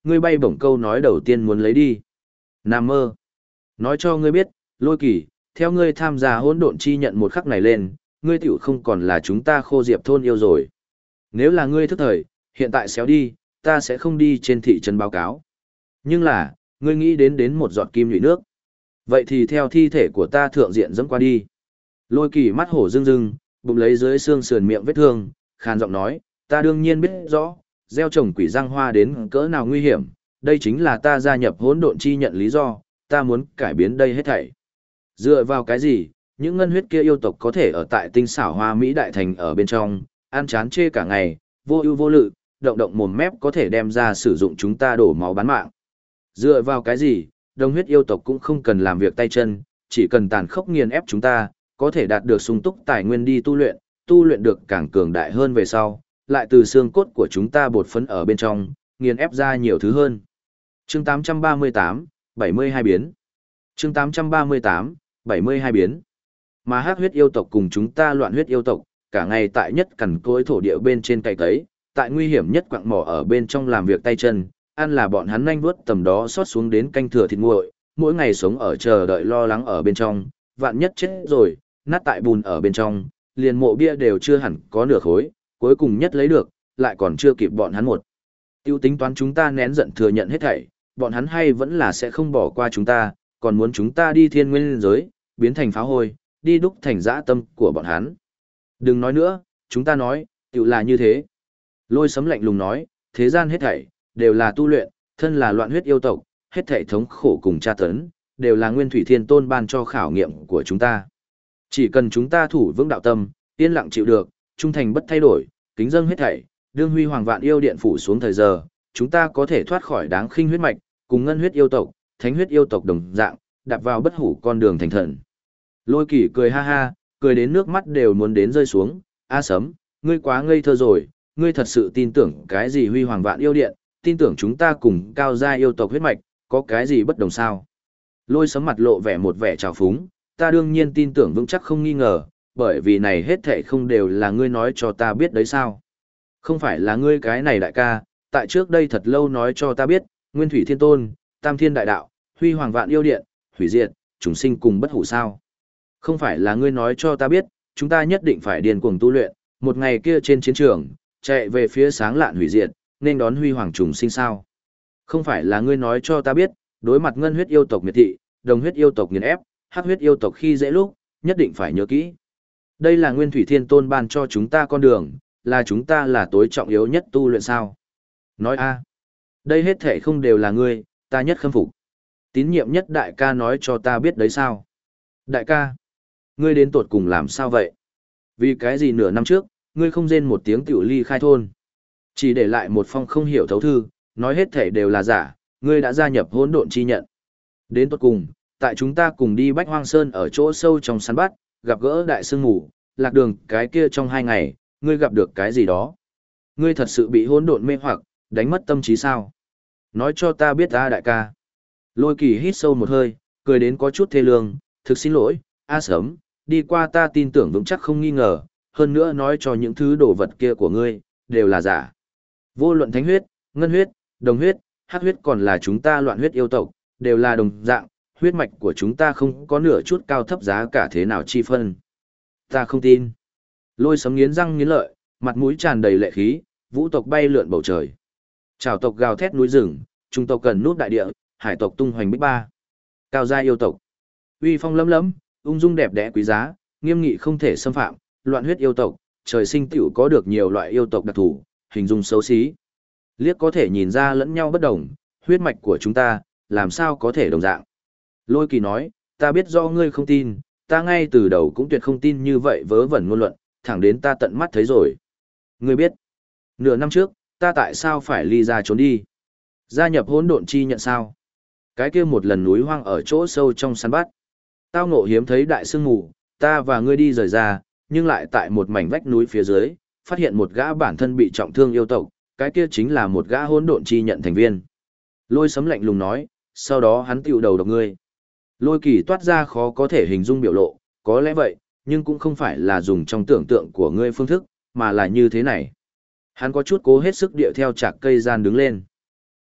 A: ngươi bay bổng câu nói đầu tiên muốn lấy đi. Nam mơ. Nói cho ngươi biết, Lôi Kỳ, theo ngươi tham gia hỗn độn chi nhận một khắc này lên, ngươi tiểu không còn là chúng ta Khô Diệp thôn yêu rồi. Nếu là ngươi thức thời, hiện tại xéo đi, ta sẽ không đi trên thị trấn báo cáo. Nhưng là, ngươi nghĩ đến một giọt kim nhụy nước. Vậy thì theo thi thể của ta thượng diện dẫm qua đi. Lôi Kỳ mắt hổ rưng rưng, bụng lấy dưới xương sườn miệng vết thương, khàn giọng nói, ta đương nhiên biết rõ, gieo trồng quỷ răng hoa đến cỡ nào nguy hiểm, đây chính là ta gia nhập hỗn độn chi nhận lý do, ta muốn cải biến đây hết thảy. Dựa vào cái gì, những ngân huyết kia yêu tộc có thể ở tại tinh xảo hoa Mỹ đại thành ở bên trong, ăn chán chê cả ngày, vô ưu vô lự, động động mồm mép có thể đem ra sử dụng chúng ta đổ máu bán mạng. Dựa vào cái gì, đồng huyết yêu tộc cũng không cần làm việc tay chân, chỉ cần tàn khốc nghiền ép chúng ta, có thể đạt được sung túc tài nguyên đi tu luyện được càng cường đại hơn về sau, lại từ xương cốt của chúng ta bột phấn ở bên trong, nghiền ép ra nhiều thứ hơn. Chương 838, 72 biến. Chương 838, 72 biến. Mà hắc huyết yêu tộc cùng chúng ta loạn huyết yêu tộc, cả ngày tại nhất cằn cỗi thổ địa bên trên cày cấy, tại nguy hiểm nhất quặng mỏ ở bên trong làm việc tay chân, ăn là bọn hắn nhanh vuốt tầm đó xót xuống đến canh thừa thịt nguội, mỗi ngày sống ở chờ đợi lo lắng ở bên trong, vạn nhất chết rồi, nát tại bùn ở bên trong, liền mộ bia đều chưa hẳn có nửa khối, cuối cùng nhất lấy được, lại còn chưa kịp bọn hắn một. Tiêu tính toán chúng ta nén giận thừa nhận hết thảy, bọn hắn hay vẫn là sẽ không bỏ qua chúng ta, còn muốn chúng ta đi thiên nguyên giới, biến thành phá hôi, đi đúc thành dã tâm của bọn hắn. Đừng nói nữa, chúng ta nói, tự là như thế. Lôi Sấm lạnh lùng nói, thế gian hết thảy, đều là tu luyện, thân là loạn huyết yêu tộc, hết thảy thống khổ cùng tra tấn, đều là Nguyên Thủy Thiên Tôn ban cho khảo nghiệm của chúng ta. Chỉ cần chúng ta thủ vững đạo tâm, yên lặng chịu được, trung thành bất thay đổi, kính dâng hết thảy, đương huy hoàng vạn yêu điện phủ xuống thời giờ, chúng ta có thể thoát khỏi đáng khinh huyết mạch, cùng ngân huyết yêu tộc, thánh huyết yêu tộc đồng dạng, đạp vào bất hủ con đường thành thần. Lôi Kỳ cười ha ha, cười đến nước mắt đều muốn đến rơi xuống, A Sấm, ngươi quá ngây thơ rồi, ngươi thật sự tin tưởng cái gì huy hoàng vạn yêu điện, tin tưởng chúng ta cùng cao gia yêu tộc huyết mạch, có cái gì bất đồng sao? Lôi Sấm mặt lộ vẻ một vẻ trào phúng, ta đương nhiên tin tưởng vững chắc không nghi ngờ, bởi vì này hết thảy không đều là ngươi nói cho ta biết đấy sao? Không phải là ngươi cái này đại ca, tại trước đây thật lâu nói cho ta biết, Nguyên Thủy Thiên Tôn, Tam Thiên Đại Đạo, Huy Hoàng Vạn Yêu Điện, hủy diệt, chúng sinh cùng bất hủ sao? Không phải là ngươi nói cho ta biết, chúng ta nhất định phải điên cuồng tu luyện, một ngày kia trên chiến trường, chạy về phía sáng lạn hủy diệt, nên đón huy hoàng trùng sinh sao? Không phải là ngươi nói cho ta biết, đối mặt ngân huyết yêu tộc miệt thị, đồng huyết yêu tộc nghiền ép, hắc huyết yêu tộc khi dễ lúc, nhất định phải nhớ kỹ. Đây là Nguyên Thủy Thiên Tôn ban cho chúng ta con đường, là chúng ta là tối trọng yếu nhất tu luyện sao? Nói a, đây hết thể không đều là ngươi, ta nhất khâm phục. Tín nhiệm nhất đại ca nói cho ta biết đấy sao? Đại ca, ngươi đến tột cùng làm sao vậy? Vì cái gì nửa năm trước, ngươi không rên một tiếng tiểu ly khai thôn? Chỉ để lại một phong không hiểu thấu thư, nói hết thể đều là giả, ngươi đã gia nhập hỗn độn chi nhận. Đến tột cùng, tại chúng ta cùng đi Bách Hoang Sơn ở chỗ sâu trong săn bắt, gặp gỡ đại sương mù, lạc đường cái kia trong 2 ngày, ngươi gặp được cái gì đó? Ngươi thật sự bị hỗn độn mê hoặc, đánh mất tâm trí sao? Nói cho ta biết ta đại ca. Lôi Kỳ hít sâu một hơi, cười đến có chút thê lương, thực xin lỗi, A Sấm, đi qua ta tin tưởng vững chắc không nghi ngờ, hơn nữa nói cho những thứ đồ vật kia của ngươi, đều là giả. Vô luận thánh huyết, ngân huyết, đồng huyết, hắc huyết còn là chúng ta loạn huyết yêu tộc, đều là đồng dạng, huyết mạch của chúng ta không có nửa chút cao thấp giá cả thế nào chi phân. Ta không tin. Lôi Sấm nghiến răng nghiến lợi, mặt mũi tràn đầy lệ khí, vũ tộc bay lượn bầu trời. Trảo tộc gào thét núi rừng, trung tộc cần nút đại địa, hải tộc tung hoành bích ba. Cao gia yêu tộc, uy phong lấm lấm, ung dung đẹp đẽ quý giá, nghiêm nghị không thể xâm phạm, loạn huyết yêu tộc, trời sinh tiểu có được nhiều loại yêu tộc đặc thù, hình dung xấu xí. Liếc có thể nhìn ra lẫn nhau bất đồng, huyết mạch của chúng ta, làm sao có thể đồng dạng. Lôi Kỳ nói, ta biết do ngươi không tin, ta ngay từ đầu cũng tuyệt không tin như vậy vớ vẩn ngôn luận, thẳng đến ta tận mắt thấy rồi. Ngươi biết, nửa năm trước, ta tại sao phải ly ra trốn đi? Gia nhập hỗn độn chi nhận sao? Cái kia một lần núi hoang ở chỗ sâu trong săn bắt. Tao ngộ hiếm thấy đại sương mù, ta và ngươi đi rời ra, nhưng lại tại một mảnh vách núi phía dưới, phát hiện một gã bản thân bị trọng thương yêu tộc, cái kia chính là một gã hỗn độn chi nhận thành viên. Lôi Sấm lạnh lùng nói, sau đó hắn tiêu đầu độc ngươi. Lôi Kỳ toát ra khó có thể hình dung biểu lộ, có lẽ vậy, nhưng cũng không phải là dùng trong tưởng tượng của ngươi phương thức, mà là như thế này. Hắn có chút cố hết sức điệu theo chạc cây gian đứng lên.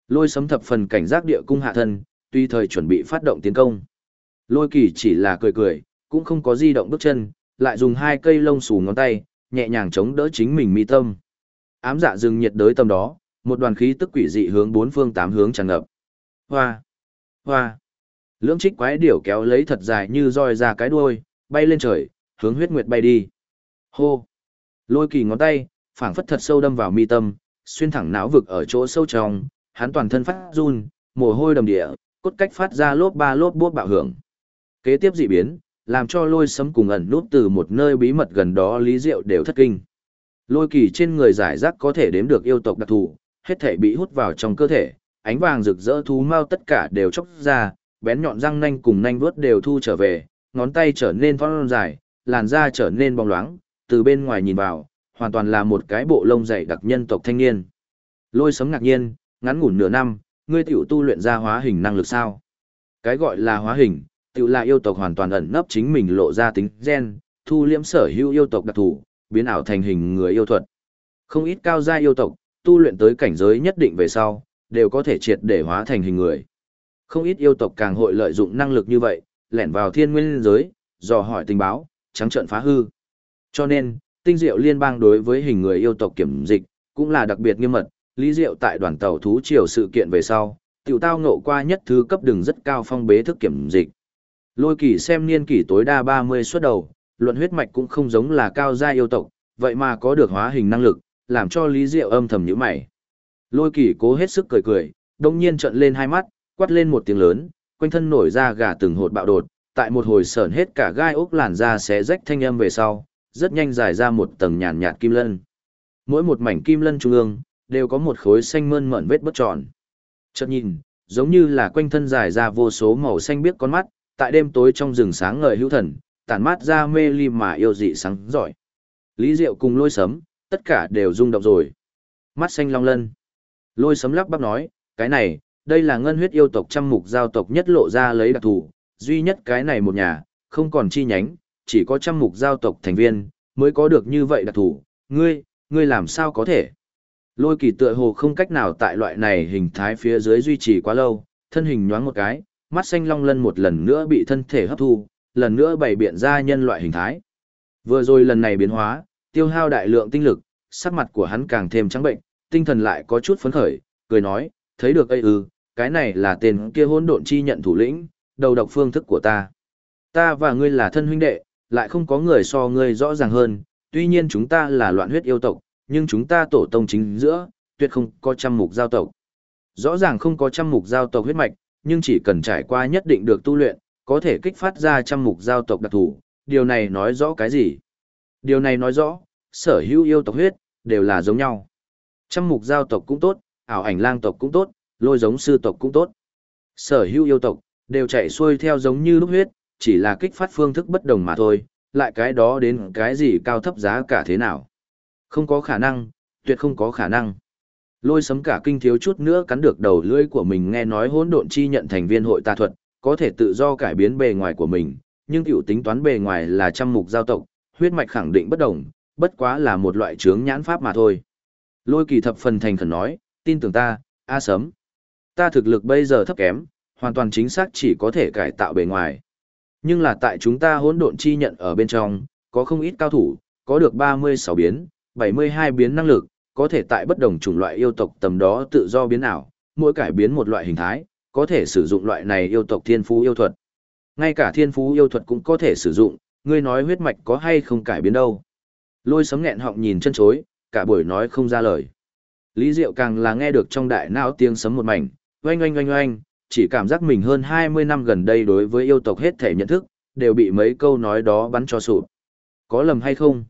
A: Lôi Sấm thập phần cảnh giác địa cung hạ thân, tùy thời chuẩn bị phát động tiến công. Lôi Kỳ chỉ là cười cười, cũng không có di động bước chân, lại dùng hai cây lông xù ngón tay, nhẹ nhàng chống đỡ chính mình mi tâm. Ám dạ rừng nhiệt đới tâm đó, một đoàn khí tức quỷ dị hướng bốn phương tám hướng tràn ngập. Hoa, hoa. Lưỡng trích quái điểu kéo lấy thật dài như roi ra cái đuôi, bay lên trời, hướng huyết nguyệt bay đi. Hô. Lôi Kỳ ngón tay, phảng phất thật sâu đâm vào mi tâm, xuyên thẳng não vực ở chỗ sâu trong, hắn toàn thân phát run, mồ hôi đầm địa, cốt cách phát ra lốp ba lốp bốp bạo hưởng. Kế tiếp dị biến, làm cho Lôi Sấm cùng ẩn nút từ một nơi bí mật gần đó Lý Diệu đều thất kinh. Lôi Kỳ trên người giải rác có thể đếm được yêu tộc đặc thù, hết thể bị hút vào trong cơ thể, ánh vàng rực rỡ thú mau tất cả đều chóc ra, bén nhọn răng nanh cùng nanh vuốt đều thu trở về, ngón tay trở nên thon dài, làn da trở nên bóng loáng, từ bên ngoài nhìn vào, hoàn toàn là một cái bộ lông dày đặc nhân tộc thanh niên. Lôi Sấm ngạc nhiên, ngắn ngủn nửa năm, ngươi tiểu tu luyện ra hóa hình năng lực sao? Cái gọi là hóa hình, tiểu là yêu tộc hoàn toàn ẩn nấp chính mình lộ ra tính gen, thu liễm sở hữu yêu tộc đặc thù, biến ảo thành hình người yêu thuật. Không ít cao gia yêu tộc, tu luyện tới cảnh giới nhất định về sau, đều có thể triệt để hóa thành hình người. Không ít yêu tộc càng hội lợi dụng năng lực như vậy, lẻn vào thiên nguyên giới, dò hỏi tình báo, trắng trợn phá hư. Cho nên, Tinh Diệu Liên bang đối với hình người yêu tộc kiểm dịch, cũng là đặc biệt nghiêm mật. Lý Diệu tại đoàn tàu thú triều sự kiện về sau, tiểu tao ngộ qua nhất thứ cấp đường rất cao phong bế thức kiểm dịch. Lôi Kỳ xem niên kỷ tối đa 30 xuất đầu, luận huyết mạch cũng không giống là cao gia yêu tộc, vậy mà có được hóa hình năng lực, làm cho Lý Diệu âm thầm nhíu mày. Lôi Kỳ cố hết sức cười cười, đông nhiên trợn lên hai mắt, quát lên một tiếng lớn, quanh thân nổi ra gà từng hột bạo đột, tại một hồi sởn hết cả gai ốc làn da xé rách thanh âm về sau, rất nhanh dài ra một tầng nhàn nhạt kim lân. Mỗi một mảnh kim lân trung ương đều có một khối xanh mơn mởn vết bất tròn. Chợt nhìn, giống như là quanh thân dài ra vô số màu xanh biếc con mắt, tại đêm tối trong rừng sáng ngời hữu thần, tản mát ra mê ly mà yêu dị sáng giỏi. Lý Diệu cùng Lôi Sấm, tất cả đều rung động rồi. Mắt xanh long lân. Lôi Sấm lắp bắp nói, cái này, đây là ngân huyết yêu tộc trăm mục giao tộc nhất lộ ra lấy đặc thù, duy nhất cái này một nhà, không còn chi nhánh, chỉ có trăm mục giao tộc thành viên, mới có được như vậy đặc thù. Ngươi làm sao có thể? Lôi Kỳ tựa hồ không cách nào tại loại này hình thái phía dưới duy trì quá lâu, thân hình nhoáng một cái, mắt xanh long lân một lần nữa bị thân thể hấp thu, lần nữa bày biện ra nhân loại hình thái. Vừa rồi lần này biến hóa, tiêu hao đại lượng tinh lực, sắc mặt của hắn càng thêm trắng bệnh, tinh thần lại có chút phấn khởi, cười nói, thấy được cái này là tên kia hỗn độn chi nhận thủ lĩnh, đầu độc phương thức của ta. Ta và ngươi là thân huynh đệ, lại không có người so ngươi rõ ràng hơn, tuy nhiên chúng ta là loạn huyết yêu tộc, nhưng chúng ta tổ tông chính giữa, tuyệt không có trăm mục giao tộc. Rõ ràng không có trăm mục giao tộc huyết mạch, nhưng chỉ cần trải qua nhất định được tu luyện, có thể kích phát ra trăm mục giao tộc đặc thù. Điều này nói rõ cái gì? Điều này nói rõ, sở hữu yêu tộc huyết, đều là giống nhau. Trăm mục giao tộc cũng tốt, ảo ảnh lang tộc cũng tốt, lôi giống sư tộc cũng tốt. Sở hữu yêu tộc, đều chạy xuôi theo giống như lúc huyết, chỉ là kích phát phương thức bất đồng mà thôi, lại cái đó đến cái gì cao thấp giá cả thế nào. Không có khả năng, tuyệt không có khả năng. Lôi Sấm cả kinh thiếu chút nữa cắn được đầu lưỡi của mình, nghe nói hỗn độn chi nhận thành viên hội tà thuật, có thể tự do cải biến bề ngoài của mình, nhưng tiểu tính toán bề ngoài là trăm mục giao tộc, huyết mạch khẳng định bất đồng, bất quá là một loại chướng nhãn pháp mà thôi. Lôi Kỳ thập phần thành khẩn nói, tin tưởng ta, A Sấm. Ta thực lực bây giờ thấp kém, hoàn toàn chính xác chỉ có thể cải tạo bề ngoài. Nhưng là tại chúng ta hỗn độn chi nhận ở bên trong, có không ít cao thủ, có được 36 biến, 72 biến năng lực, có thể tại bất đồng chủng loại yêu tộc tầm đó tự do biến ảo, mỗi cải biến một loại hình thái, có thể sử dụng loại này yêu tộc thiên phú yêu thuật. Ngay cả thiên phú yêu thuật cũng có thể sử dụng, ngươi nói huyết mạch có hay không cải biến đâu. Lôi Sấm nghẹn họng nhìn chân chối, cả buổi nói không ra lời. Lý Diệu càng là nghe được trong đại não tiếng sấm một mảnh, oanh oanh oanh oanh, chỉ cảm giác mình hơn 20 năm gần đây đối với yêu tộc hết thể nhận thức, đều bị mấy câu nói đó bắn cho sụp. Có lầm hay không?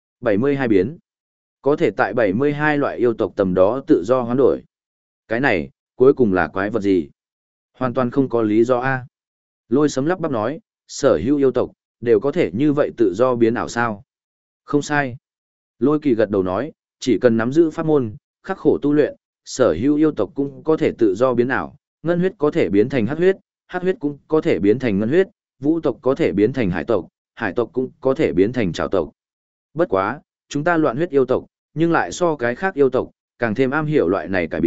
A: 72 biến. Có thể tại 72 loại yêu tộc tầm đó tự do hoán đổi. Cái này, cuối cùng là quái vật gì? Hoàn toàn không có lý do A. Lôi Sấm lắp bắp nói, sở hữu yêu tộc, đều có thể như vậy tự do biến ảo sao? Không sai. Lôi Kỳ gật đầu nói, chỉ cần nắm giữ pháp môn, khắc khổ tu luyện, sở hữu yêu tộc cũng có thể tự do biến ảo, ngân huyết có thể biến thành hắc huyết cũng có thể biến thành ngân huyết, vũ tộc có thể biến thành hải tộc cũng có thể biến thành trảo tộc. Bất quá, chúng ta loạn huyết yêu tộc, nhưng lại so cái khác yêu tộc, càng thêm am hiểu loại này cải biến,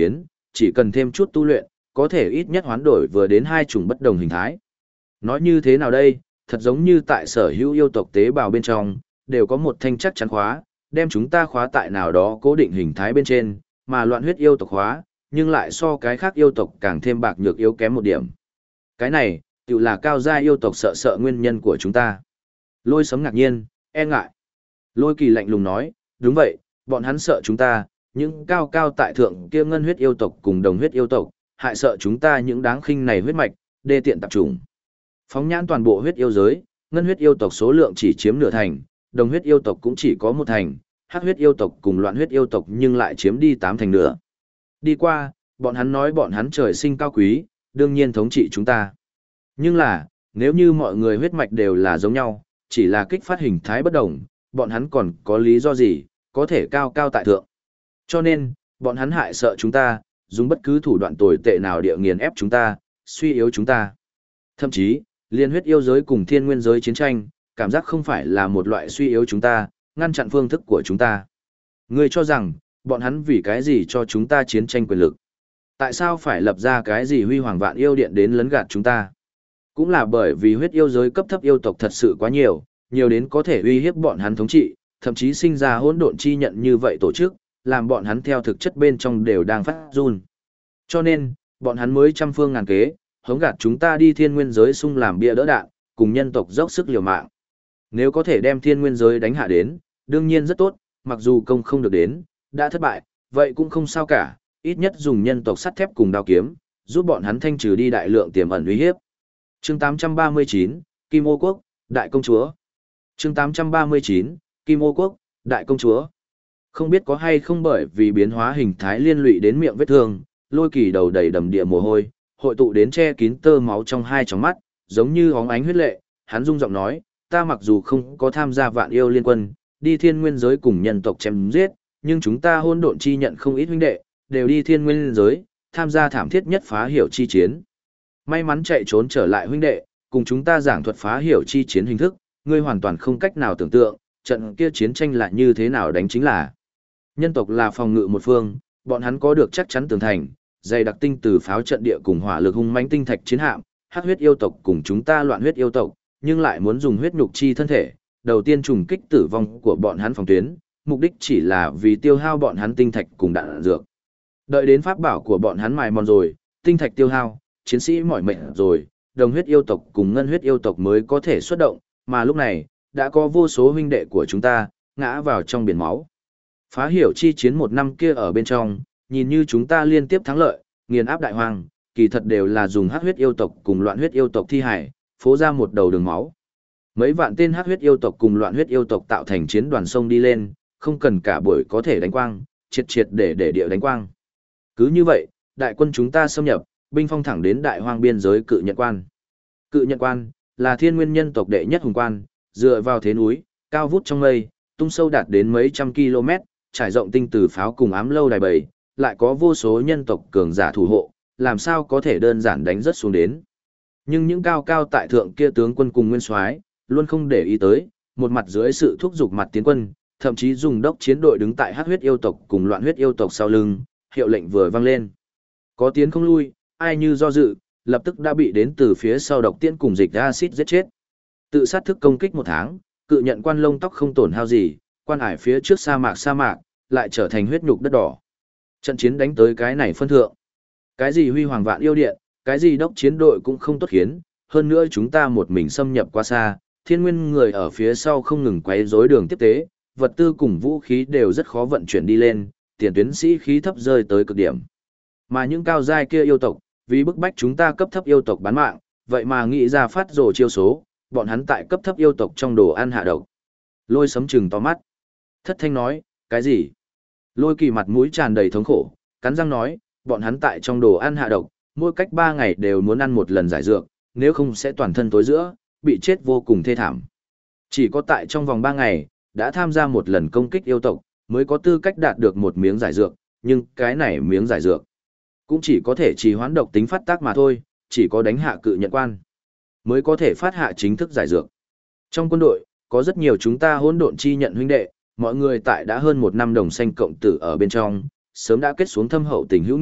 A: chỉ cần thêm chút tu luyện, có thể ít nhất hoán đổi vừa đến hai chủng bất đồng hình thái. Nói như thế nào đây, thật giống như tại sở hữu yêu tộc tế bào bên trong, đều có một thanh chắc chắn khóa, đem chúng ta khóa tại nào đó cố định hình thái bên trên, mà loạn huyết yêu tộc khóa, nhưng lại so cái khác yêu tộc càng thêm bạc nhược yếu kém một điểm. Cái này, tự là cao gia yêu tộc sợ sợ nguyên nhân của chúng ta. Lôi Sấm ngạc nhiên, e ngại. Lôi Kỳ lạnh lùng nói, đúng vậy, bọn hắn sợ chúng ta, những cao cao tại thượng kia ngân huyết yêu tộc cùng đồng huyết yêu tộc, hại sợ chúng ta những đáng khinh này huyết mạch, đê tiện tạp chủng. Phóng nhãn toàn bộ huyết yêu giới, ngân huyết yêu tộc số lượng chỉ chiếm nửa thành, đồng huyết yêu tộc cũng chỉ có một thành, hắc huyết yêu tộc cùng loạn huyết yêu tộc nhưng lại chiếm đi 8 thành nữa. Đi qua, bọn hắn nói bọn hắn trời sinh cao quý, đương nhiên thống trị chúng ta. Nhưng là, nếu như mọi người huyết mạch đều là giống nhau, chỉ là kích phát hình thái bất đồng, bọn hắn còn có lý do gì, có thể cao cao tại thượng. Cho nên, bọn hắn hại sợ chúng ta, dùng bất cứ thủ đoạn tồi tệ nào địa nghiền ép chúng ta, suy yếu chúng ta. Thậm chí, liên huyết yêu giới cùng thiên nguyên giới chiến tranh, cảm giác không phải là một loại suy yếu chúng ta, ngăn chặn phương thức của chúng ta. Ngươi cho rằng, bọn hắn vì cái gì cho chúng ta chiến tranh quyền lực? Tại sao phải lập ra cái gì huy hoàng vạn yêu điện đến lấn gạt chúng ta? Cũng là bởi vì huyết yêu giới cấp thấp yêu tộc thật sự quá nhiều, nhiều đến có thể uy hiếp bọn hắn thống trị, thậm chí sinh ra hỗn độn chi nhận như vậy tổ chức, làm bọn hắn theo thực chất bên trong đều đang phát run. Cho nên, bọn hắn mới trăm phương ngàn kế, hống gạt chúng ta đi thiên nguyên giới xung làm bia đỡ đạn, cùng nhân tộc dốc sức liều mạng. Nếu có thể đem thiên nguyên giới đánh hạ đến, đương nhiên rất tốt, mặc dù công không được đến, đã thất bại, vậy cũng không sao cả, ít nhất dùng nhân tộc sắt thép cùng đao kiếm, giúp bọn hắn thanh trừ đi đại lượng tiềm ẩn uy hiếp. Chương 839, Kim Ô Quốc, Đại Công Chúa. Chương 839, Kim Ô Quốc, Đại Công Chúa. Không biết có hay không bởi vì biến hóa hình thái liên lụy đến miệng vết thương, Lôi Kỳ đầu đầy đầm địa mồ hôi, hội tụ đến che kín tơ máu trong hai tròng mắt, giống như óng ánh huyết lệ, hắn rung giọng nói, ta mặc dù không có tham gia vạn yêu liên quân, đi thiên nguyên giới cùng nhân tộc chém giết, nhưng chúng ta hôn độn chi nhận không ít huynh đệ, đều đi thiên nguyên giới, tham gia thảm thiết nhất phá hiểu chi chiến. May mắn chạy trốn trở lại huynh đệ, cùng chúng ta giảng thuật phá hiểu chi chiến hình thức, ngươi hoàn toàn không cách nào tưởng tượng, trận kia chiến tranh là như thế nào đánh chính là. Nhân tộc là phòng ngự một phương, bọn hắn có được chắc chắn tường thành, dày đặc tinh từ pháo trận địa cùng hỏa lực hung mãnh tinh thạch chiến hạm, hắc huyết yêu tộc cùng chúng ta loạn huyết yêu tộc, nhưng lại muốn dùng huyết nhục chi thân thể, đầu tiên trùng kích tử vong của bọn hắn phòng tuyến, mục đích chỉ là vì tiêu hao bọn hắn tinh thạch cùng đạn dược. Đợi đến pháp bảo của bọn hắn mài mòn rồi, tinh thạch tiêu hao, chiến sĩ mỏi mệt rồi, đồng huyết yêu tộc cùng ngân huyết yêu tộc mới có thể xuất động, mà lúc này, đã có vô số huynh đệ của chúng ta, ngã vào trong biển máu. Phá hiểu chi chiến một năm kia ở bên trong, nhìn như chúng ta liên tiếp thắng lợi, nghiền áp đại hoang, kỳ thật đều là dùng hắc huyết yêu tộc cùng loạn huyết yêu tộc thi hải, phố ra một đầu đường máu. Mấy vạn tên hắc huyết yêu tộc cùng loạn huyết yêu tộc tạo thành chiến đoàn sông đi lên, không cần cả buổi có thể đánh quang, triệt triệt để địa đánh quang. Cứ như vậy, đại quân chúng ta xâm nhập, binh phong thẳng đến đại hoang biên giới Cự Nhận Quan. Cự Nhận Quan là thiên nguyên nhân tộc đệ nhất hùng quan, dựa vào thế núi, cao vút trong mây, tung sâu đạt đến mấy trăm km, trải rộng tinh từ pháo cùng ám lâu đài bầy, lại có vô số nhân tộc cường giả thủ hộ, làm sao có thể đơn giản đánh rất xuống đến. Nhưng những cao cao tại thượng kia tướng quân cùng nguyên soái luôn không để ý tới, một mặt dưới sự thúc giục mặt tiến quân, thậm chí dùng đốc chiến đội đứng tại hắc huyết yêu tộc cùng loạn huyết yêu tộc sau lưng, hiệu lệnh vừa vang lên. Có tiến không lui, ai như do dự, lập tức đã bị đến từ phía sau độc tiễn cùng dịch acid giết chết. Tự sát thức công kích một tháng, Cự Nhận Quan lông tóc không tổn hao gì, quan ải phía trước sa mạc, lại trở thành huyết nhục đất đỏ. Trận chiến đánh tới cái này phân thượng. Cái gì huy hoàng vạn yêu điện, cái gì đốc chiến đội cũng không tốt khiến, hơn nữa chúng ta một mình xâm nhập qua xa, thiên nguyên người ở phía sau không ngừng quấy rối đường tiếp tế, vật tư cùng vũ khí đều rất khó vận chuyển đi lên, tiền tuyến sĩ khí thấp rơi tới cực điểm. Mà những cao giai kia yêu tộc, vì bức bách chúng ta cấp thấp yêu tộc bán mạng, vậy mà nghĩ ra phát rồ chiêu số, bọn hắn tại cấp thấp yêu tộc trong đồ ăn hạ độc. Lôi Sấm trừng to mắt. Thất thanh nói, cái gì? Lôi Kỳ mặt mũi tràn đầy thống khổ, cắn răng nói, bọn hắn tại trong đồ ăn hạ độc, mỗi cách 3 ngày đều muốn ăn một lần giải dược, nếu không sẽ toàn thân tối giữa, bị chết vô cùng thê thảm. Chỉ có tại trong vòng 3 ngày, đã tham gia một lần công kích yêu tộc, mới có tư cách đạt được một miếng giải dược, nhưng cái này miếng giải dược cũng chỉ có thể trì hoãn độc tính phát tác mà thôi, chỉ có đánh hạ Cự Nhận Quan mới có thể phát hạ chính thức giải dược. Trong quân đội, có rất nhiều chúng ta hỗn độn chi nhận huynh đệ, mọi người tại đã hơn 1 năm đồng xanh cộng tử ở bên trong, sớm đã kết xuống thâm hậu tình hữu nghị,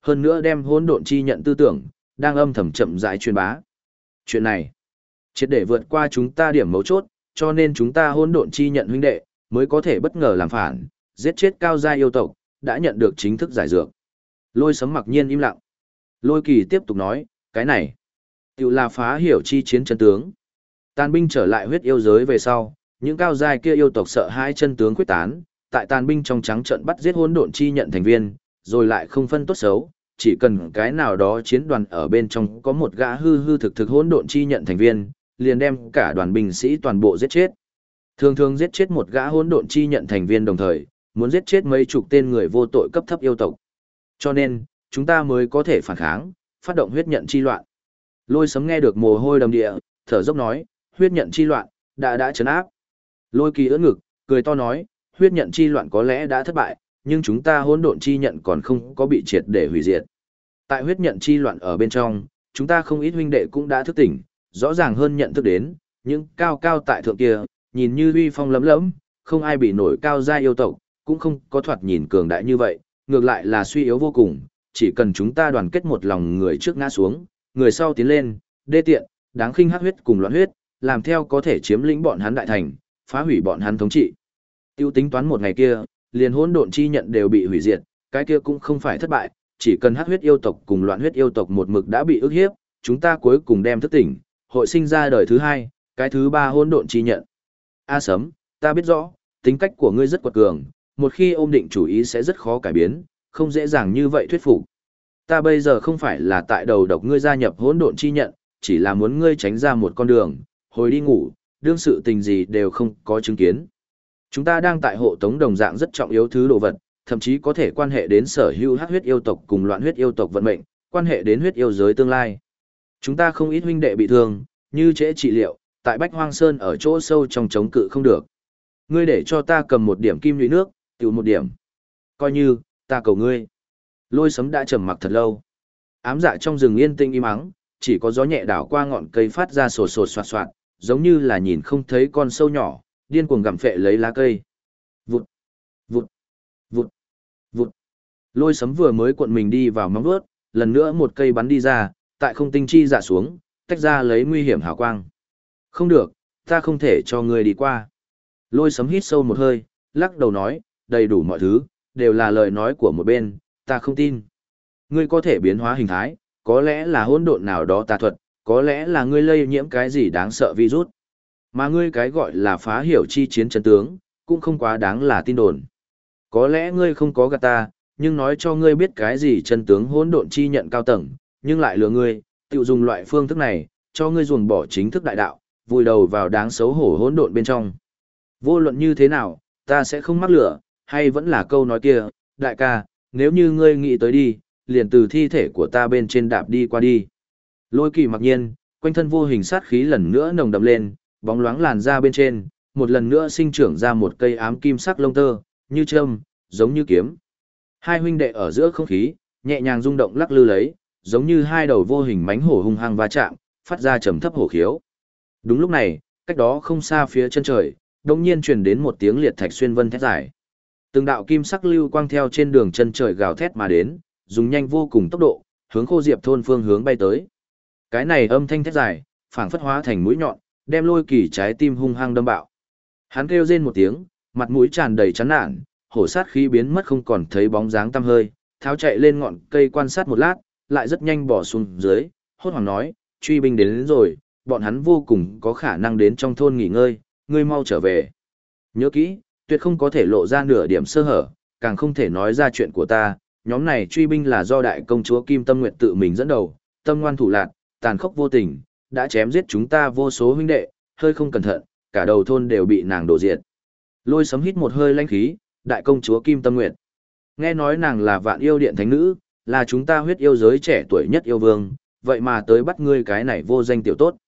A: hơn nữa đem hỗn độn chi nhận tư tưởng, đang âm thầm chậm rãi truyền bá. Chuyện này, triệt để vượt qua chúng ta điểm mấu chốt, cho nên chúng ta hỗn độn chi nhận huynh đệ, mới có thể bất ngờ làm phản, giết chết cao gia yêu tộc, đã nhận được chính thức giải dược. Lôi Sấm mặc nhiên im lặng. Lôi Kỳ tiếp tục nói, cái này, tự là phá hiểu chi chiến chân tướng. Tàn binh trở lại huyết yêu giới về sau, những cao giai kia yêu tộc sợ hai chân tướng quyết tán, tại tàn binh trong trắng trận bắt giết hỗn độn chi nhận thành viên, rồi lại không phân tốt xấu, chỉ cần cái nào đó chiến đoàn ở bên trong có một gã hư hư thực thực hỗn độn chi nhận thành viên, liền đem cả đoàn binh sĩ toàn bộ giết chết. Thường thường giết chết một gã hỗn độn chi nhận thành viên đồng thời, muốn giết chết mấy chục tên người vô tội cấp thấp yêu tộc. Cho nên, chúng ta mới có thể phản kháng, phát động huyết nhận chi loạn. Lôi Sấm nghe được mồ hôi đầm địa, thở dốc nói, huyết nhận chi loạn, đã trấn áp. Lôi Kỳ ưỡn ngực, cười to nói, huyết nhận chi loạn có lẽ đã thất bại, nhưng chúng ta hỗn độn chi nhận còn không có bị triệt để hủy diệt. Tại huyết nhận chi loạn ở bên trong, chúng ta không ít huynh đệ cũng đã thức tỉnh, rõ ràng hơn nhận thức đến, những cao cao tại thượng kia, nhìn như uy phong lấm lẫm, không ai bị nổi cao gia yêu tộc, cũng không có thoạt nhìn cường đại như vậy, ngược lại là suy yếu vô cùng, chỉ cần chúng ta đoàn kết một lòng, người trước ngã xuống, người sau tiến lên, đê tiện, đáng khinh hắc huyết cùng loạn huyết, làm theo có thể chiếm lĩnh bọn hắn đại thành, phá hủy bọn hắn thống trị. Tiêu tính toán một ngày kia, liền hỗn độn chi nhận đều bị hủy diệt, cái kia cũng không phải thất bại, chỉ cần hắc huyết yêu tộc cùng loạn huyết yêu tộc một mực đã bị ức hiếp, chúng ta cuối cùng đem thức tỉnh, hội sinh ra đời thứ hai, cái thứ ba hỗn độn chi nhận. A Sấm, ta biết rõ, tính cách của ngươi rất quật cường, một khi ôm định chủ ý sẽ rất khó cải biến, không dễ dàng như vậy thuyết phục. Ta bây giờ không phải là tại đầu độc ngươi gia nhập hỗn độn chi nhận, chỉ là muốn ngươi tránh ra một con đường, hồi đi ngủ, đương sự tình gì đều không có chứng kiến. Chúng ta đang tại hộ tống đồng dạng rất trọng yếu thứ đồ vật, thậm chí có thể quan hệ đến sở hữu hắc huyết yêu tộc cùng loạn huyết yêu tộc vận mệnh, quan hệ đến huyết yêu giới tương lai. Chúng ta không ít huynh đệ bị thương, như trễ trị liệu, tại Bách Hoang Sơn ở chỗ sâu trong chống cự không được. Ngươi để cho ta cầm một điểm kim nhụy nước, tiểu một điểm. Coi như, ta cầu ngươi. Lôi Sấm đã trầm mặc thật lâu. Ám dạ trong rừng yên tĩnh im ắng, chỉ có gió nhẹ đảo qua ngọn cây phát ra sột sột soạt soạt, giống như là nhìn không thấy con sâu nhỏ, điên cuồng gặm phệ lấy lá cây. Vụt, vụt, vụt, vụt. Lôi Sấm vừa mới cuộn mình đi vào móng vuốt, lần nữa một cây bắn đi ra, tại không tinh chi dạ xuống, tách ra lấy nguy hiểm hào quang. Không được, ta không thể cho ngươi đi qua. Lôi Sấm hít sâu một hơi, lắc đầu nói, đầy đủ mọi thứ, đều là lời nói của một bên, ta không tin. Ngươi có thể biến hóa hình thái, có lẽ là hỗn độn nào đó tà thuật, có lẽ là ngươi lây nhiễm cái gì đáng sợ virus. Mà ngươi cái gọi là phá hiểu chi chiến chân tướng, cũng không quá đáng là tin đồn. Có lẽ ngươi không có gạt ta, nhưng nói cho ngươi biết cái gì chân tướng hỗn độn chi nhận cao tầng, nhưng lại lừa ngươi, tự dùng loại phương thức này, cho ngươi ruồng bỏ chính thức đại đạo, vùi đầu vào đáng xấu hổ hỗn độn bên trong. Vô luận như thế nào, ta sẽ không mắc lửa, hay vẫn là câu nói kia, đại ca, nếu như ngươi nghĩ tới đi, liền từ thi thể của ta bên trên đạp đi qua đi. Lôi Kỳ mặc nhiên, quanh thân vô hình sát khí lần nữa nồng đậm lên, bóng loáng làn ra bên trên, một lần nữa sinh trưởng ra một cây ám kim sắc lông tơ, như châm, giống như kiếm. Hai huynh đệ ở giữa không khí, nhẹ nhàng rung động lắc lư lấy, giống như hai đầu vô hình mánh hổ hung hăng va chạm, phát ra trầm thấp hổ khiếu. Đúng lúc này, cách đó không xa phía chân trời, đột nhiên truyền đến một tiếng liệt thạch xuyên vân thét dài. Từng đạo kim sắc lưu quang theo trên đường chân trời gào thét mà đến, dùng nhanh vô cùng tốc độ, hướng Khô Diệp thôn phương hướng bay tới. Cái này âm thanh thét dài, phảng phất hóa thành mũi nhọn, đem Lôi Kỳ trái tim hung hăng đâm bạo. Hắn kêu rên một tiếng, mặt mũi tràn đầy chán nản, hổ sát khí biến mất không còn thấy bóng dáng tăm hơi, tháo chạy lên ngọn cây quan sát một lát, lại rất nhanh bỏ xuống dưới, hốt hoảng nói, truy binh đến rồi, bọn hắn vô cùng có khả năng đến trong thôn nghỉ ngơi, ngươi mau trở về. Nhớ kỹ, tuyệt không có thể lộ ra nửa điểm sơ hở, càng không thể nói ra chuyện của ta, nhóm này truy binh là do đại công chúa Kim Tâm Nguyệt tự mình dẫn đầu, tâm ngoan thủ lạn, tàn khốc vô tình, đã chém giết chúng ta vô số huynh đệ, hơi không cẩn thận, cả đầu thôn đều bị nàng đổ diệt. Lôi Sấm hít một hơi lãnh khí, đại công chúa Kim Tâm Nguyệt. Nghe nói nàng là Vạn Yêu Điện thánh nữ, là chúng ta huyết yêu giới trẻ tuổi nhất yêu vương, vậy mà tới bắt ngươi cái này vô danh tiểu tốt.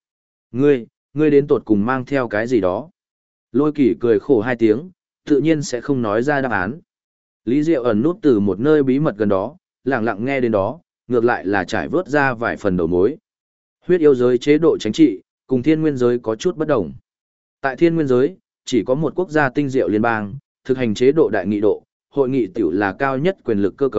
A: Ngươi đến tột cùng mang theo cái gì đó. Lôi Kỳ cười khổ hai tiếng, tự nhiên sẽ không nói ra đáp án. Lý Diệu ẩn nút từ một nơi bí mật gần đó, lặng lặng nghe đến đó, ngược lại là trải vớt ra vài phần đầu mối. Huyết yêu giới chế độ chính trị, cùng thiên nguyên giới có chút bất đồng. Tại thiên nguyên giới, chỉ có một quốc gia tinh diệu liên bang, thực hành chế độ đại nghị độ, hội nghị tiểu là cao nhất quyền lực cơ cấu,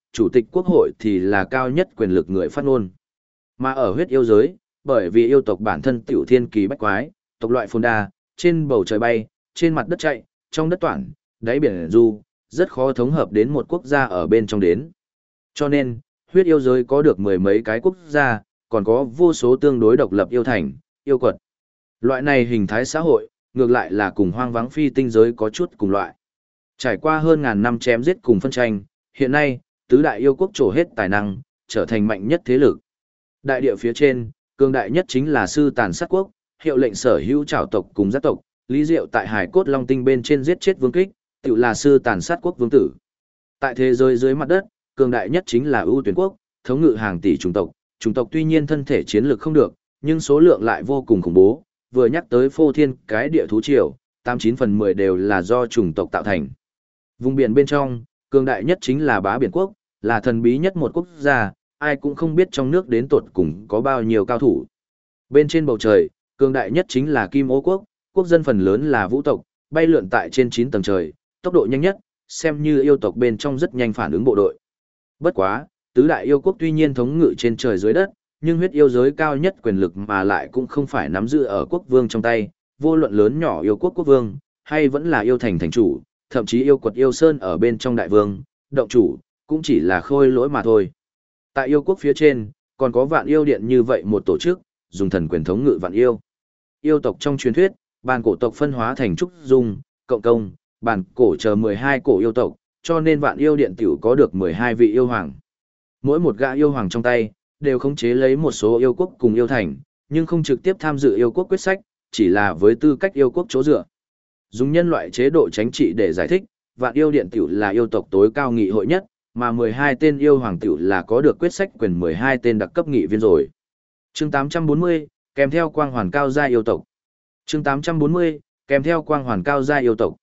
A: chủ tịch quốc hội thì là cao nhất quyền lực người phát ngôn. Mà ở huyết yêu giới, bởi vì yêu tộc bản thân tiểu thiên kỳ bách quái, tộc loại phồn đa, trên bầu trời bay, trên mặt đất chạy, trong đất toản, đáy biển du, rất khó thống hợp đến một quốc gia ở bên trong đến. Cho nên, huyết yêu giới có được mười mấy cái quốc gia, còn có vô số tương đối độc lập yêu thành, yêu quật. Loại này hình thái xã hội, ngược lại là cùng hoang vắng phi tinh giới có chút cùng loại. Trải qua hơn ngàn năm chém giết cùng phân tranh, hiện nay, tứ đại yêu quốc trổ hết tài năng, trở thành mạnh nhất thế lực. Đại địa phía trên, cường đại nhất chính là sư tàn sát quốc, hiệu lệnh sở hữu trảo tộc cùng giác tộc, Lý Diệu tại Hải Cốt Long Tinh bên trên giết chết Vương Kích, tự là sư tàn sát quốc vương tử. Tại thế giới dưới mặt đất, cường đại nhất chính là ưu tuyển quốc, thống ngự hàng tỷ chủng tộc tuy nhiên thân thể chiến lược không được, nhưng số lượng lại vô cùng khủng bố, vừa nhắc tới phô thiên cái địa thú triều, 89/10 đều là do chủng tộc tạo thành. Vùng biển bên trong, cường đại nhất chính là Bá Biển Quốc, là thần bí nhất một quốc gia, ai cũng không biết trong nước đến tột cùng có bao nhiêu cao thủ. Bên trên bầu trời, cường đại nhất chính là Kim Ô Quốc, quốc dân phần lớn là vũ tộc, bay lượn tại trên 9 tầng trời, tốc độ nhanh nhất, xem như yêu tộc bên trong rất nhanh phản ứng bộ đội. Bất quá, tứ đại yêu quốc tuy nhiên thống ngự trên trời dưới đất, nhưng huyết yêu giới cao nhất quyền lực mà lại cũng không phải nắm giữ ở quốc vương trong tay, vô luận lớn nhỏ yêu quốc quốc vương, hay vẫn là yêu thành thành chủ, thậm chí yêu quật yêu sơn ở bên trong đại vương, động chủ, cũng chỉ là khôi lỗi mà thôi. Tại yêu quốc phía trên, còn có vạn yêu điện như vậy một tổ chức, dùng thần quyền thống ngự vạn yêu. Yêu tộc trong truyền thuyết, bàn cổ tộc phân hóa thành Trúc Dung, Cộng Công, bàn cổ chờ 12 cổ yêu tộc, cho nên vạn yêu điện tiểu có được 12 vị yêu hoàng. Mỗi một gã yêu hoàng trong tay, đều khống chế lấy một số yêu quốc cùng yêu thành, nhưng không trực tiếp tham dự yêu quốc quyết sách, chỉ là với tư cách yêu quốc chỗ dựa. Dùng nhân loại chế độ chính trị để giải thích, vạn yêu điện tiểu là yêu tộc tối cao nghị hội nhất, mà 12 tên yêu hoàng tiểu là có được quyết sách quyền 12 tên đặc cấp nghị viên rồi. Chương 840, kèm theo quang hoàn cao gia yêu tộc. Chương 840, kèm theo quang hoàn cao gia yêu tộc.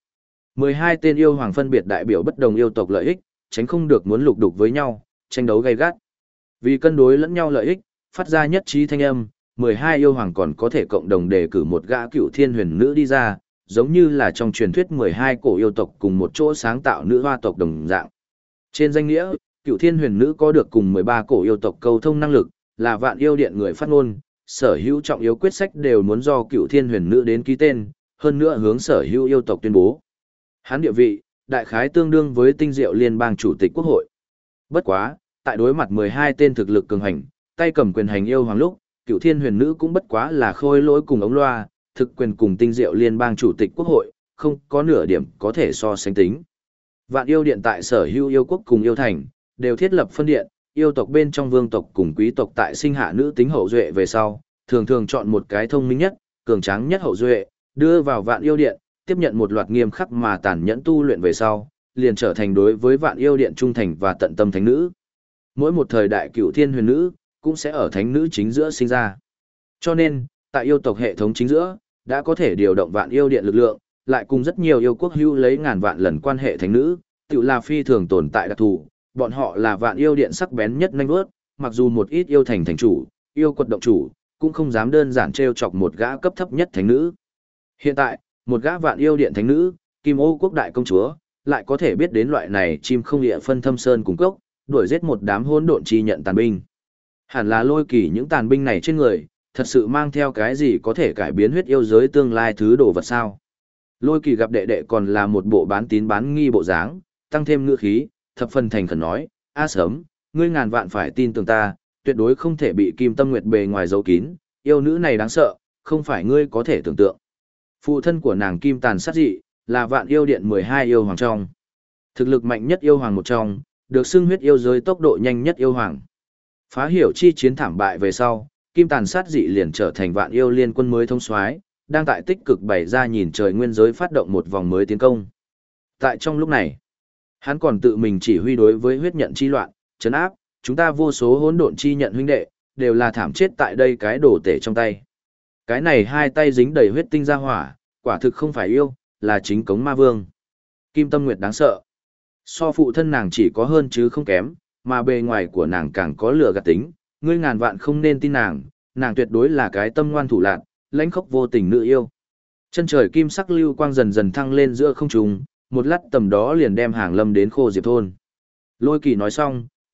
A: 12 tên yêu hoàng phân biệt đại biểu bất đồng yêu tộc lợi ích, tránh không được muốn lục đục với nhau, tranh đấu gay gắt. Vì cân đối lẫn nhau lợi ích, phát ra nhất trí thanh âm, 12 yêu hoàng còn có thể cộng đồng đề cử một gã cựu thiên huyền nữ đi ra, giống như là trong truyền thuyết 12 cổ yêu tộc cùng một chỗ sáng tạo nữ hoa tộc đồng dạng. Trên danh nghĩa, cựu thiên huyền nữ có được cùng 13 cổ yêu tộc cầu thông năng lực, là vạn yêu điện người phát ngôn, sở hữu trọng yếu quyết sách đều muốn do cựu thiên huyền nữ đến ký tên, hơn nữa hướng sở hữu yêu tộc tuyên bố. Hắn địa vị, đại khái tương đương với tinh diệu liên bang chủ tịch quốc hội. Bất quá, tại đối mặt 12 tên thực lực cường hành, tay cầm quyền hành yêu hoàng lúc, cựu thiên huyền nữ cũng bất quá là khôi lỗi cùng ống loa, thực quyền cùng tinh diệu liên bang chủ tịch quốc hội, không có nửa điểm có thể so sánh tính. Vạn yêu điện tại sở hữu yêu quốc cùng yêu thành, đều thiết lập phân điện, yêu tộc bên trong vương tộc cùng quý tộc tại sinh hạ nữ tính hậu duệ về sau, thường thường chọn một cái thông minh nhất, cường tráng nhất hậu duệ, đưa vào vạn yêu điện, tiếp nhận một loạt nghiêm khắc mà tàn nhẫn tu luyện về sau, liền trở thành đối với vạn yêu điện trung thành và tận tâm thánh nữ. Mỗi một thời đại cựu thiên huyền nữ, cũng sẽ ở thánh nữ chính giữa sinh ra. Cho nên, tại yêu tộc hệ thống chính giữa, đã có thể điều động vạn yêu điện lực lượng, lại cùng rất nhiều yêu quốc hữu lấy ngàn vạn lần quan hệ thánh nữ, tự là phi thường tồn tại đặc thù, bọn họ là vạn yêu điện sắc bén nhất nhanh vớt, mặc dù một ít yêu thành thành chủ, yêu quật động chủ, cũng không dám đơn giản trêu chọc một gã cấp thấp nhất thánh nữ. Hiện tại, một gã vạn yêu điện thánh nữ, Kim Ô quốc đại công chúa, lại có thể biết đến loại này chim không địa phân thâm sơn cùng cốc, đuổi giết một đám hỗn độn chi nhận tàn binh. Hẳn là Lôi Kỳ những tàn binh này trên người, thật sự mang theo cái gì có thể cải biến huyết yêu giới tương lai thứ đồ vật sao? Lôi Kỳ gặp đệ đệ còn là một bộ bán tín bán nghi bộ dáng, tăng thêm ngữ khí, thập phần thành khẩn nói, A Sớm, ngươi ngàn vạn phải tin tưởng ta, tuyệt đối không thể bị Kim Tâm Nguyệt bề ngoài giấu kín, yêu nữ này đáng sợ, không phải ngươi có thể tưởng tượng. Phụ thân của nàng Kim Tàn sát dị, là vạn yêu điện 12 yêu hoàng trong. Thực lực mạnh nhất yêu hoàng một trong, được xưng huyết yêu giới tốc độ nhanh nhất yêu hoàng. Phá hiểu chi chiến thảm bại về sau, Kim Tàn sát dị liền trở thành vạn yêu liên quân mới thông soái, đang tại tích cực bày ra nhìn trời nguyên giới phát động một vòng mới tiến công. Tại trong lúc này, hắn còn tự mình chỉ huy đối với huyết nhận chi loạn, trấn áp, chúng ta vô số hỗn độn chi nhận huynh đệ, đều là thảm chết tại đây cái đồ tể trong tay. Cái này hai tay dính đầy huyết tinh ra hỏa, quả thực không phải yêu, là chính cống ma vương. Kim Tâm Nguyệt đáng sợ. So phụ thân nàng chỉ có hơn chứ không kém, mà bề ngoài của nàng càng có lửa gạt tính, ngươi ngàn vạn không nên tin nàng, nàng tuyệt đối là cái tâm ngoan thủ lạn, lãnh khốc vô tình nữ yêu. Chân trời kim sắc lưu quang dần dần thăng lên giữa không trung, một lát tầm đó liền đem Hàng Lâm đến Khô Diệp thôn. Lôi Kỳ nói xong,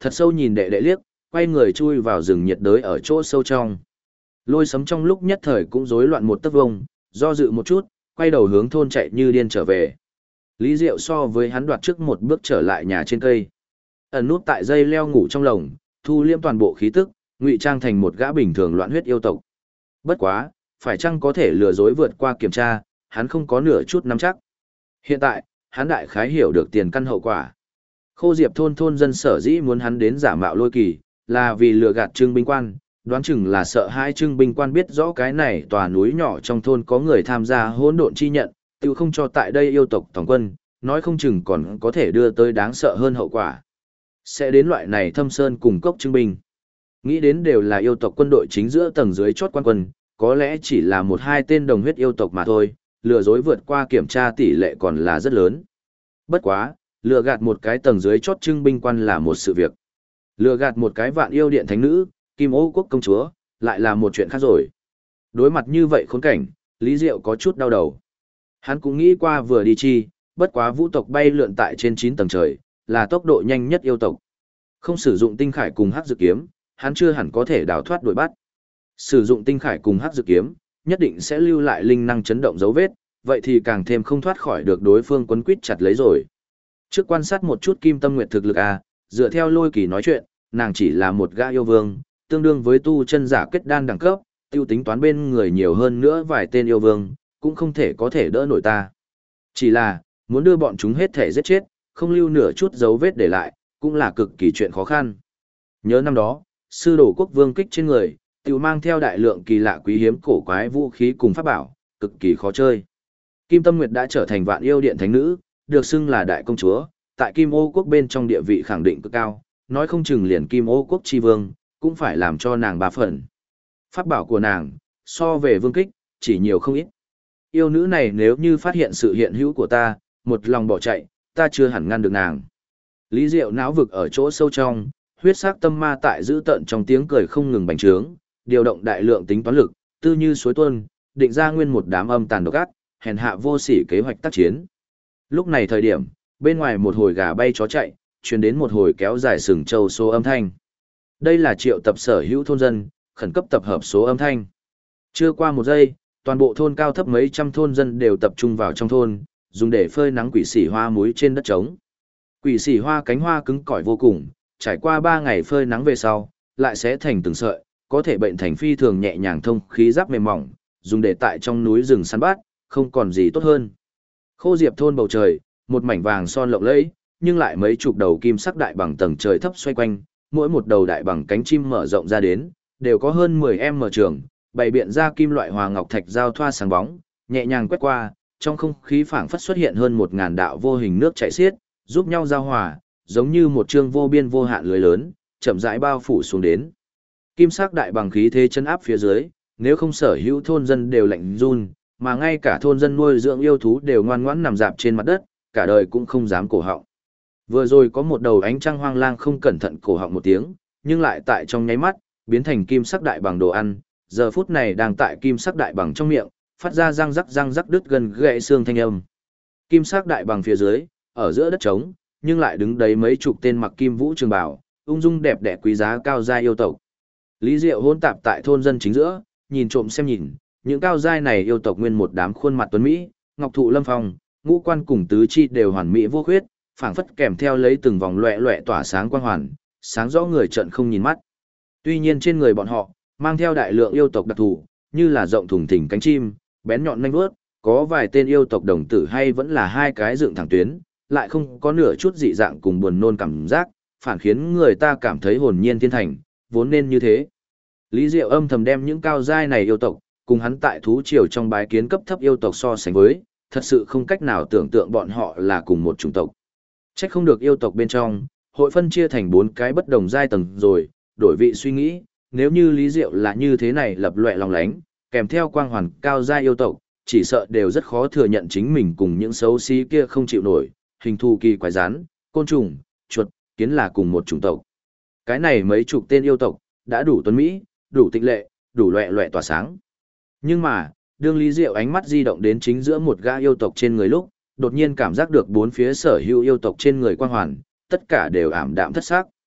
A: thật sâu nhìn đệ đệ liếc, quay người chui vào rừng nhiệt đới ở chỗ sâu trong. Lôi sấm trong lúc nhất thời cũng rối loạn một tấc vông, do dự một chút, quay đầu hướng thôn chạy như điên trở về. Lý Diệu so với hắn đoạt trước một bước trở lại nhà trên cây. Ẩn nút tại dây leo ngủ trong lồng, thu liễm toàn bộ khí tức, ngụy trang thành một gã bình thường loạn huyết yêu tộc. Bất quá, phải chăng có thể lừa dối vượt qua kiểm tra, hắn không có nửa chút nắm chắc. Hiện tại, hắn đại khái hiểu được tiền căn hậu quả. Khô Diệp thôn thôn dân sở dĩ muốn hắn đến giả mạo Lôi Kỳ, là vì lừa gạt Trưng binh quan, đoán chừng là sợ hai Trưng binh quan biết rõ cái này tòa núi nhỏ trong thôn có người tham gia hỗn độn chi nhận, tự không cho tại đây yêu tộc tổng quân, nói không chừng còn có thể đưa tới đáng sợ hơn hậu quả. Sẽ đến loại này thâm sơn cùng cốc Trưng binh. Nghĩ đến đều là yêu tộc quân đội chính giữa tầng dưới chót quan quân, có lẽ chỉ là một hai tên đồng huyết yêu tộc mà thôi, lừa dối vượt qua kiểm tra tỷ lệ còn là rất lớn. Bất quá, lừa gạt một cái tầng dưới chót Trưng binh quan là một sự việc. Lừa gạt một cái vạn yêu điện thánh nữ, Kim Ô quốc công chúa, lại là một chuyện khác rồi. Đối mặt như vậy khốn cảnh, Lý Diệu có chút đau đầu. Hắn cũng nghĩ qua vừa đi chi, bất quá vũ tộc bay lượn tại trên 9 tầng trời, là tốc độ nhanh nhất yêu tộc. Không sử dụng tinh khải cùng hắc dự kiếm, hắn chưa hẳn có thể đào thoát đuổi bắt. Sử dụng tinh khải cùng hắc dự kiếm, nhất định sẽ lưu lại linh năng chấn động dấu vết, vậy thì càng thêm không thoát khỏi được đối phương quấn quýt chặt lấy rồi. Trước quan sát một chút Kim Tâm Nguyệt thực lực dựa theo Lôi Kỳ nói chuyện, nàng chỉ là một gã yêu vương, tương đương với tu chân giả kết đan đẳng cấp, tiêu tính toán bên người nhiều hơn nữa vài tên yêu vương, cũng không thể có thể đỡ nổi ta. Chỉ là, muốn đưa bọn chúng hết thể giết chết, không lưu nửa chút dấu vết để lại, cũng là cực kỳ chuyện khó khăn. Nhớ năm đó, sư đồ quốc vương kích trên người, tiểu mang theo đại lượng kỳ lạ quý hiếm cổ quái vũ khí cùng pháp bảo, cực kỳ khó chơi. Kim Tâm Nguyệt đã trở thành vạn yêu điện thánh nữ, được xưng là đại công chúa, tại Kim Ô quốc bên trong địa vị khẳng định cực cao, nói không chừng liền Kim Ô quốc chi vương, cũng phải làm cho nàng 3 phần. Pháp bảo của nàng, so về vương kích, chỉ nhiều không ít. Yêu nữ này nếu như phát hiện sự hiện hữu của ta, một lòng bỏ chạy, ta chưa hẳn ngăn được nàng. Lý Diệu não vực ở chỗ sâu trong, huyết sắc tâm ma tại giữ tận trong tiếng cười không ngừng bành trướng, điều động đại lượng tính toán lực, tư như suối tuôn, định ra nguyên một đám âm tàn độc ác, hèn hạ vô sỉ kế hoạch tác chiến. Lúc này thời điểm, bên ngoài một hồi gà bay chó chạy, truyền đến một hồi kéo dài sừng châu số âm thanh. Đây là triệu tập sở hữu thôn dân, khẩn cấp tập hợp số âm thanh. Chưa qua một giây, toàn bộ thôn cao thấp mấy trăm thôn dân đều tập trung vào trong thôn, dùng để phơi nắng quỷ sỉ hoa muối trên đất trống. Quỷ sỉ hoa cánh hoa cứng cỏi vô cùng, trải qua 3 ngày phơi nắng về sau, lại sẽ thành từng sợi, có thể bệnh thành phi thường nhẹ nhàng thông khí giáp mềm mỏng, dùng để tại trong núi rừng săn bắt, không còn gì tốt hơn. Khô Diệp thôn bầu trời, một mảnh vàng son lộng lẫy, nhưng lại mấy chục đầu kim sắc đại bằng tầng trời thấp xoay quanh, mỗi một đầu đại bằng cánh chim mở rộng ra đến, đều có hơn 10m trường, bày biện ra kim loại hòa ngọc thạch giao thoa sáng bóng, nhẹ nhàng quét qua, trong không khí phảng phất xuất hiện hơn 1000 đạo vô hình nước chảy xiết, giúp nhau giao hòa, giống như một chương vô biên vô hạn lưới lớn, chậm rãi bao phủ xuống đến. Kim sắc đại bằng khí thế chân áp phía dưới, nếu không sở hữu thôn dân đều lạnh run, mà ngay cả thôn dân nuôi dưỡng yêu thú đều ngoan ngoãn nằm dạp trên mặt đất, cả đời cũng không dám cổ họng. Vừa rồi có một đầu ánh trăng hoang lang không cẩn thận cổ họng một tiếng, nhưng lại tại trong nháy mắt, biến thành kim sắc đại bằng đồ ăn, giờ phút này đang tại kim sắc đại bằng trong miệng, phát ra răng rắc đứt gần gãy xương thanh âm. Kim sắc đại bằng phía dưới, ở giữa đất trống, nhưng lại đứng đấy mấy chục tên mặc kim vũ trường bào, ung dung đẹp đẽ quý giá cao gia yêu tộc. Lý Diệu hôn tạp tại thôn dân chính giữa, nhìn trộm xem nhìn, những cao giai này yêu tộc nguyên một đám khuôn mặt tuấn mỹ, ngọc thụ lâm phong, ngũ quan cùng tứ chi đều hoàn mỹ vô khuyết, phảng phất kèm theo lấy từng vòng loẹt loẹt tỏa sáng quang hoàn, sáng rõ người trợn không nhìn mắt. Tuy nhiên trên người bọn họ mang theo đại lượng yêu tộc đặc thù, như là rộng thùng thình cánh chim, bén nhọn nanh vuốt, có vài tên yêu tộc đồng tử hay vẫn là hai cái dựng thẳng tuyến, lại không có nửa chút dị dạng cùng buồn nôn cảm giác, phản khiến người ta cảm thấy hồn nhiên thiên thành, vốn nên như thế. Lý Diệu âm thầm đem những cao giai này yêu tộc, cùng hắn tại thú triều trong bái kiến cấp thấp yêu tộc so sánh với, thật sự không cách nào tưởng tượng bọn họ là cùng một chủng tộc. Chắc không được yêu tộc bên trong, hội phân chia thành 4 cái bất đồng giai tầng rồi, đổi vị suy nghĩ, nếu như Lý Diệu là như thế này lập loè lòng lánh, kèm theo quang hoàn cao giai yêu tộc, chỉ sợ đều rất khó thừa nhận chính mình cùng những xấu xí kia không chịu nổi, hình thù kỳ quái rắn, côn trùng, chuột, kiến là cùng một chủng tộc. Cái này mấy chục tên yêu tộc, đã đủ tuấn mỹ, đủ tịnh lệ, đủ loẹ loẹ tỏa sáng. Nhưng mà, đương Lý Diệu ánh mắt di động đến chính giữa một gã yêu tộc trên người lúc, đột nhiên cảm giác được bốn phía sở hữu yêu tộc trên người quang hoàn, tất cả đều ảm đạm thất sắc.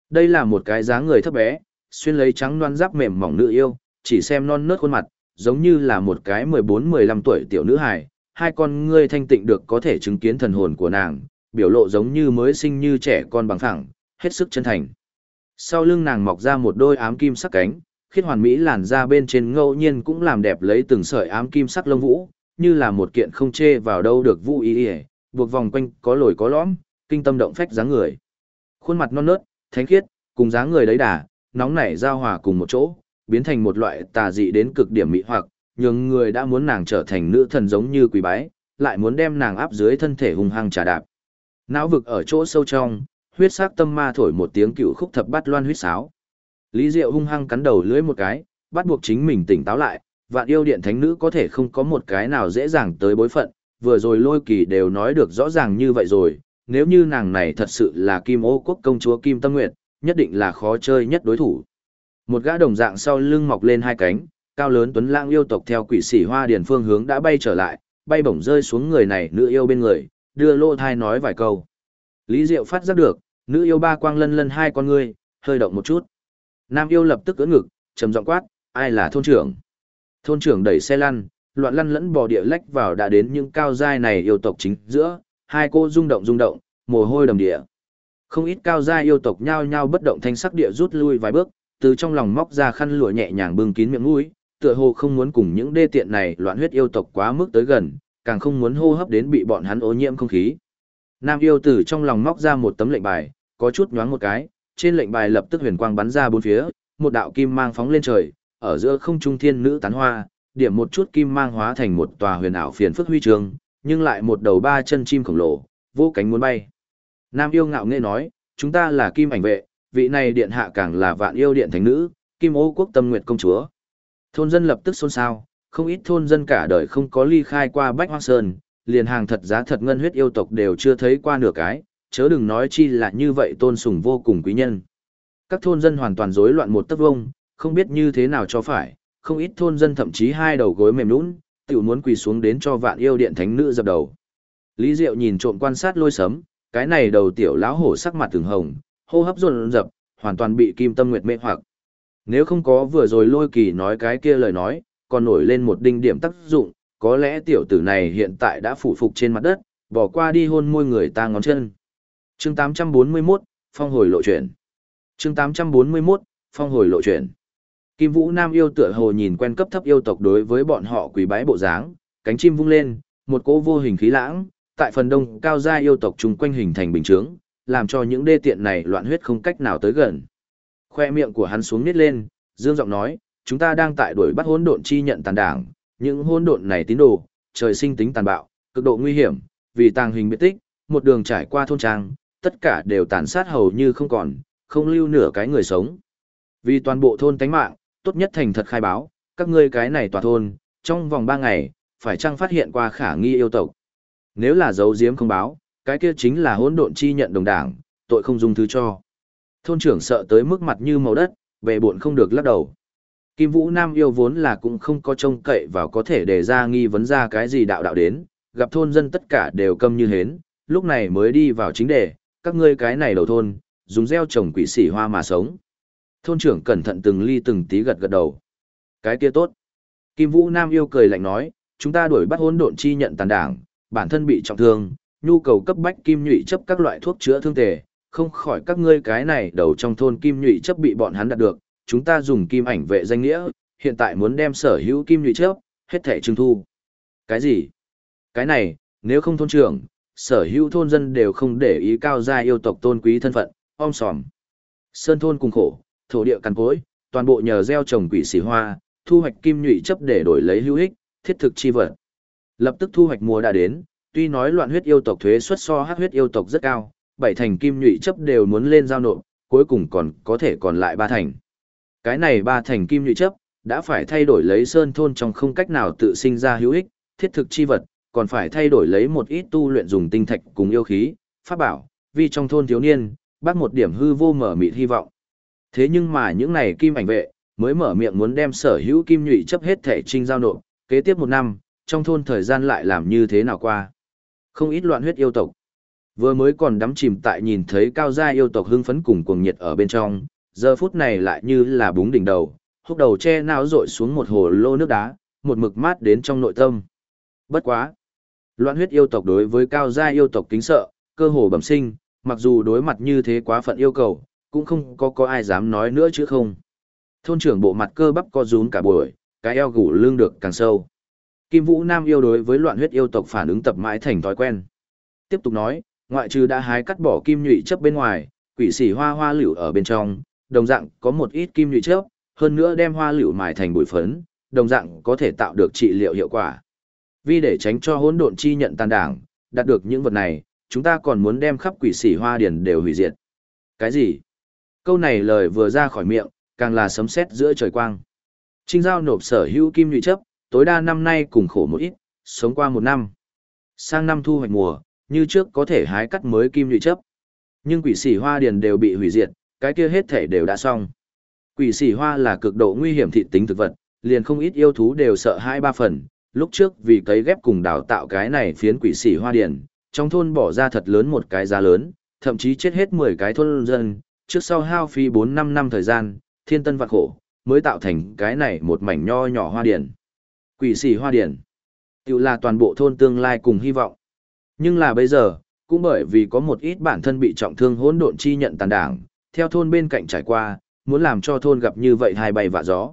A: Đây là một cái dáng người thấp bé, xuyên lấy trắng loan giáp mềm mỏng nữ yêu, chỉ xem non nớt khuôn mặt, giống như là một cái 14-15 tuổi tiểu nữ hài, hai con ngươi thanh tịnh được có thể chứng kiến thần hồn của nàng, biểu lộ giống như mới sinh như trẻ con bằng phẳng, hết sức chân thành. Sau lưng nàng mọc ra một đôi ám kim sắc cánh, khiết hoàn mỹ làn da bên trên ngẫu nhiên cũng làm đẹp lấy từng sợi ám kim sắc lông vũ, như là một kiện không chê vào đâu được vũ y, buộc vòng quanh có lồi có lõm, kinh tâm động phách dáng người. Khuôn mặt non nớt, thánh khiết, cùng dáng người đấy đà, nóng nảy giao hòa cùng một chỗ, biến thành một loại tà dị đến cực điểm mỹ hoặc, nhường người đã muốn nàng trở thành nữ thần giống như quỳ bái, lại muốn đem nàng áp dưới thân thể hung hăng trà đạp. Não vực ở chỗ sâu trong, huyết sắc tâm ma thổi một tiếng cựu khúc thập bát loan huyết sáo. Lý Diệu hung hăng cắn đầu lưỡi một cái, bắt buộc chính mình tỉnh táo lại, vạn yêu điện thánh nữ có thể không có một cái nào dễ dàng tới bối phận, vừa rồi Lôi Kỳ đều nói được rõ ràng như vậy rồi, nếu như nàng này thật sự là Kim Ô quốc công chúa Kim Tâm Nguyệt, nhất định là khó chơi nhất đối thủ. Một gã đồng dạng sau lưng mọc lên hai cánh, cao lớn tuấn lãng yêu tộc theo quỷ sĩ hoa điền phương hướng đã bay trở lại, bay bổng rơi xuống người này nữ yêu bên người, đưa lô thai nói vài câu. Lý Diệu phát giác được, nữ yêu ba quang lân lân hai con ngươi, hơi động một chút. Nam yêu lập tức ưỡn ngực, trầm giọng quát, ai là thôn trưởng? Thôn trưởng đẩy xe lăn, loạn lăn lẫn bò địa lách vào đã đến những cao giai này yêu tộc chính giữa, hai cô rung động, mồ hôi đầm địa. Không ít cao giai yêu tộc nhao nhao bất động thanh sắc địa rút lui vài bước, từ trong lòng móc ra khăn lụa nhẹ nhàng bưng kín miệng mũi, tựa hồ không muốn cùng những đê tiện này loạn huyết yêu tộc quá mức tới gần, càng không muốn hô hấp đến bị bọn hắn ô nhiễm không khí. Nam yêu từ trong lòng móc ra một tấm lệnh bài, có chút nhoáng một cái, trên lệnh bài lập tức huyền quang bắn ra bốn phía, một đạo kim mang phóng lên trời, ở giữa không trung thiên nữ tán hoa, điểm một chút kim mang hóa thành một tòa huyền ảo phiền phức huy chương, nhưng lại một đầu ba chân chim khổng lồ, vô cánh muốn bay. Nam yêu ngạo nghễ nói, chúng ta là Kim Ảnh vệ, vị này điện hạ càng là vạn yêu điện thánh nữ, Kim Ô quốc Tâm Nguyệt công chúa. Thôn dân lập tức xôn xao, không ít thôn dân cả đời không có ly khai qua Bách Hoang Sơn, liền hàng thật giá thật ngân huyết yêu tộc đều chưa thấy qua nửa cái, chớ đừng nói chi là như vậy tôn sùng vô cùng quý nhân. Các thôn dân hoàn toàn rối loạn một tấc vông, không biết như thế nào cho phải, không ít thôn dân thậm chí hai đầu gối mềm nhũn, tiểu muốn quỳ xuống đến cho vạn yêu điện thánh nữ dập đầu. Lý Diệu nhìn trộm quan sát Lôi Sấm, cái này đầu tiểu lão hổ sắc mặt từng hồng, hô hấp dồn dập, hoàn toàn bị Kim Tâm Nguyệt mê hoặc. Nếu không có vừa rồi Lôi Kỳ nói cái kia lời nói, còn nổi lên một đinh điểm tác dụng, có lẽ tiểu tử này hiện tại đã phủ phục trên mặt đất, bỏ qua đi hôn môi người ta ngón chân. Chương 841, Phong hồi lộ chuyển. Chương 841, Phong hồi lộ chuyển. Kim Vũ Nam yêu tựa hồ nhìn quen cấp thấp yêu tộc đối với bọn họ quỳ bái bộ dáng, cánh chim vung lên, một cỗ vô hình khí lãng, tại phần đông cao gia yêu tộc chung quanh hình thành bình chướng, làm cho những đê tiện này loạn huyết không cách nào tới gần. Khoe miệng của hắn xuống nít lên, dương giọng nói, chúng ta đang tại đuổi bắt hỗn độn chi nhận tàn đảng, những hỗn độn này tín đồ, trời sinh tính tàn bạo, cực độ nguy hiểm, vì tàng hình biệt tích, một đường trải qua thôn trang, tất cả đều tàn sát hầu như không còn, không lưu nửa cái người sống. Vì toàn bộ thôn tánh mạng, tốt nhất thành thật khai báo, các ngươi cái này tòa thôn, trong vòng 3 ngày, phải chăng phát hiện qua khả nghi yêu tộc. Nếu là giấu giếm không báo, cái kia chính là hỗn độn chi nhận đồng đảng, tội không dung thứ cho. Thôn trưởng sợ tới mức mặt như màu đất, về buồn không được lắc đầu. Kim Vũ Nam yêu vốn là cũng không có trông cậy vào có thể đề ra nghi vấn ra cái gì đạo đến, gặp thôn dân tất cả đều câm như hến, lúc này mới đi vào chính đề, các ngươi cái này đầu thôn, dùng gieo trồng quỷ sỉ hoa mà sống. Thôn trưởng cẩn thận từng ly từng tí gật gật đầu. Cái kia tốt. Kim Vũ Nam yêu cười lạnh nói, chúng ta đuổi bắt hỗn độn chi nhận tàn đảng, bản thân bị trọng thương, nhu cầu cấp bách kim nhụy chấp các loại thuốc chữa thương tề, không khỏi các ngươi cái này đầu trong thôn kim nhụy chấp bị bọn hắn đạt được, chúng ta dùng Kim Ảnh vệ danh nghĩa, hiện tại muốn đem sở hữu kim nhụy chấp, hết thẻ trưng thu. Cái gì? Cái này, nếu không thôn trưởng, sở hữu thôn dân đều không để ý cao gia yêu tộc tôn quý thân phận, om sòm. Sơn thôn cùng khổ, thổ địa cằn cỗi, toàn bộ nhờ gieo trồng quỷ xỉ hoa, thu hoạch kim nhụy chấp để đổi lấy hữu ích, thiết thực chi vật. Lập tức thu hoạch mùa đã đến, tuy nói loạn huyết yêu tộc thuế suất so hắc huyết yêu tộc rất cao, 7 thành kim nhụy chấp đều muốn lên giao nộp, cuối cùng còn có thể còn lại 3 thành. Cái này 3 thành kim nhụy chấp, đã phải thay đổi lấy sơn thôn trong không cách nào tự sinh ra hữu ích, thiết thực chi vật, còn phải thay đổi lấy một ít tu luyện dùng tinh thạch cùng yêu khí, pháp bảo, vì trong thôn thiếu niên, bác một điểm hư vô mở mịt hy vọng. Thế nhưng mà những này Kim Ảnh vệ, mới mở miệng muốn đem sở hữu kim nhụy chấp hết thể trinh giao nộp, kế tiếp 1 năm, trong thôn thời gian lại làm như thế nào qua. Không ít loạn huyết yêu tộc. Vừa mới còn đắm chìm tại nhìn thấy cao gia yêu tộc hưng phấn cùng cuồng nhiệt ở bên trong, giờ phút này lại như là búng đỉnh đầu, húc đầu che não rội xuống một hồ lô nước đá, một mực mát đến trong nội tâm. Bất quá. Loạn huyết yêu tộc đối với cao gia yêu tộc kính sợ, cơ hồ bẩm sinh, mặc dù đối mặt như thế quá phận yêu cầu, cũng không có ai dám nói nữa chứ không. Thôn trưởng bộ mặt cơ bắp co rúm cả buổi, cái eo gù lưng được càng sâu. Kim Vũ Nam yêu đối với loạn huyết yêu tộc phản ứng tập mãi thành thói quen. Tiếp tục nói, ngoại trừ đã hái cắt bỏ kim nhụy chấp bên ngoài, quỷ sỉ hoa hoa liễu ở bên trong, đồng dạng có một ít kim nhụy chấp, hơn nữa đem hoa liễu mài thành bụi phấn, đồng dạng có thể tạo được trị liệu hiệu quả. Vì để tránh cho hỗn độn chi nhận tàn đảng, đạt được những vật này, chúng ta còn muốn đem khắp quỷ sỉ hoa điển đều hủy diệt. Cái gì? Câu này lời vừa ra khỏi miệng, càng là sấm sét giữa trời quang. Trinh Giao nộp sở hữu kim nhụy chấp, tối đa năm nay cùng khổ một ít, sống qua một năm. Sang năm thu hoạch mùa, như trước có thể hái cắt mới kim nhụy chấp. Nhưng quỷ sỉ hoa điển đều bị hủy diệt, cái kia hết thể đều đã xong. Quỷ sỉ hoa là cực độ nguy hiểm thị tính thực vật, liền không ít yêu thú đều sợ hai ba phần. Lúc trước vì cấy ghép cùng đào tạo cái này phiến quỷ sỉ hoa điển, trong thôn bỏ ra thật lớn một cái giá lớn, thậm chí chết hết 10 cái thôn dân, trước sau hao phí 4-5 năm thời gian, thiên tân vạn khổ, mới tạo thành cái này một mảnh nho nhỏ hoa điển. Quỷ sỉ hoa điển, tự là toàn bộ thôn tương lai cùng hy vọng. Nhưng là bây giờ, cũng bởi vì có một ít bản thân bị trọng thương hỗn độn chi nhận tàn đảng, theo thôn bên cạnh trải qua, muốn làm cho thôn gặp như vậy hai bay vạ gió.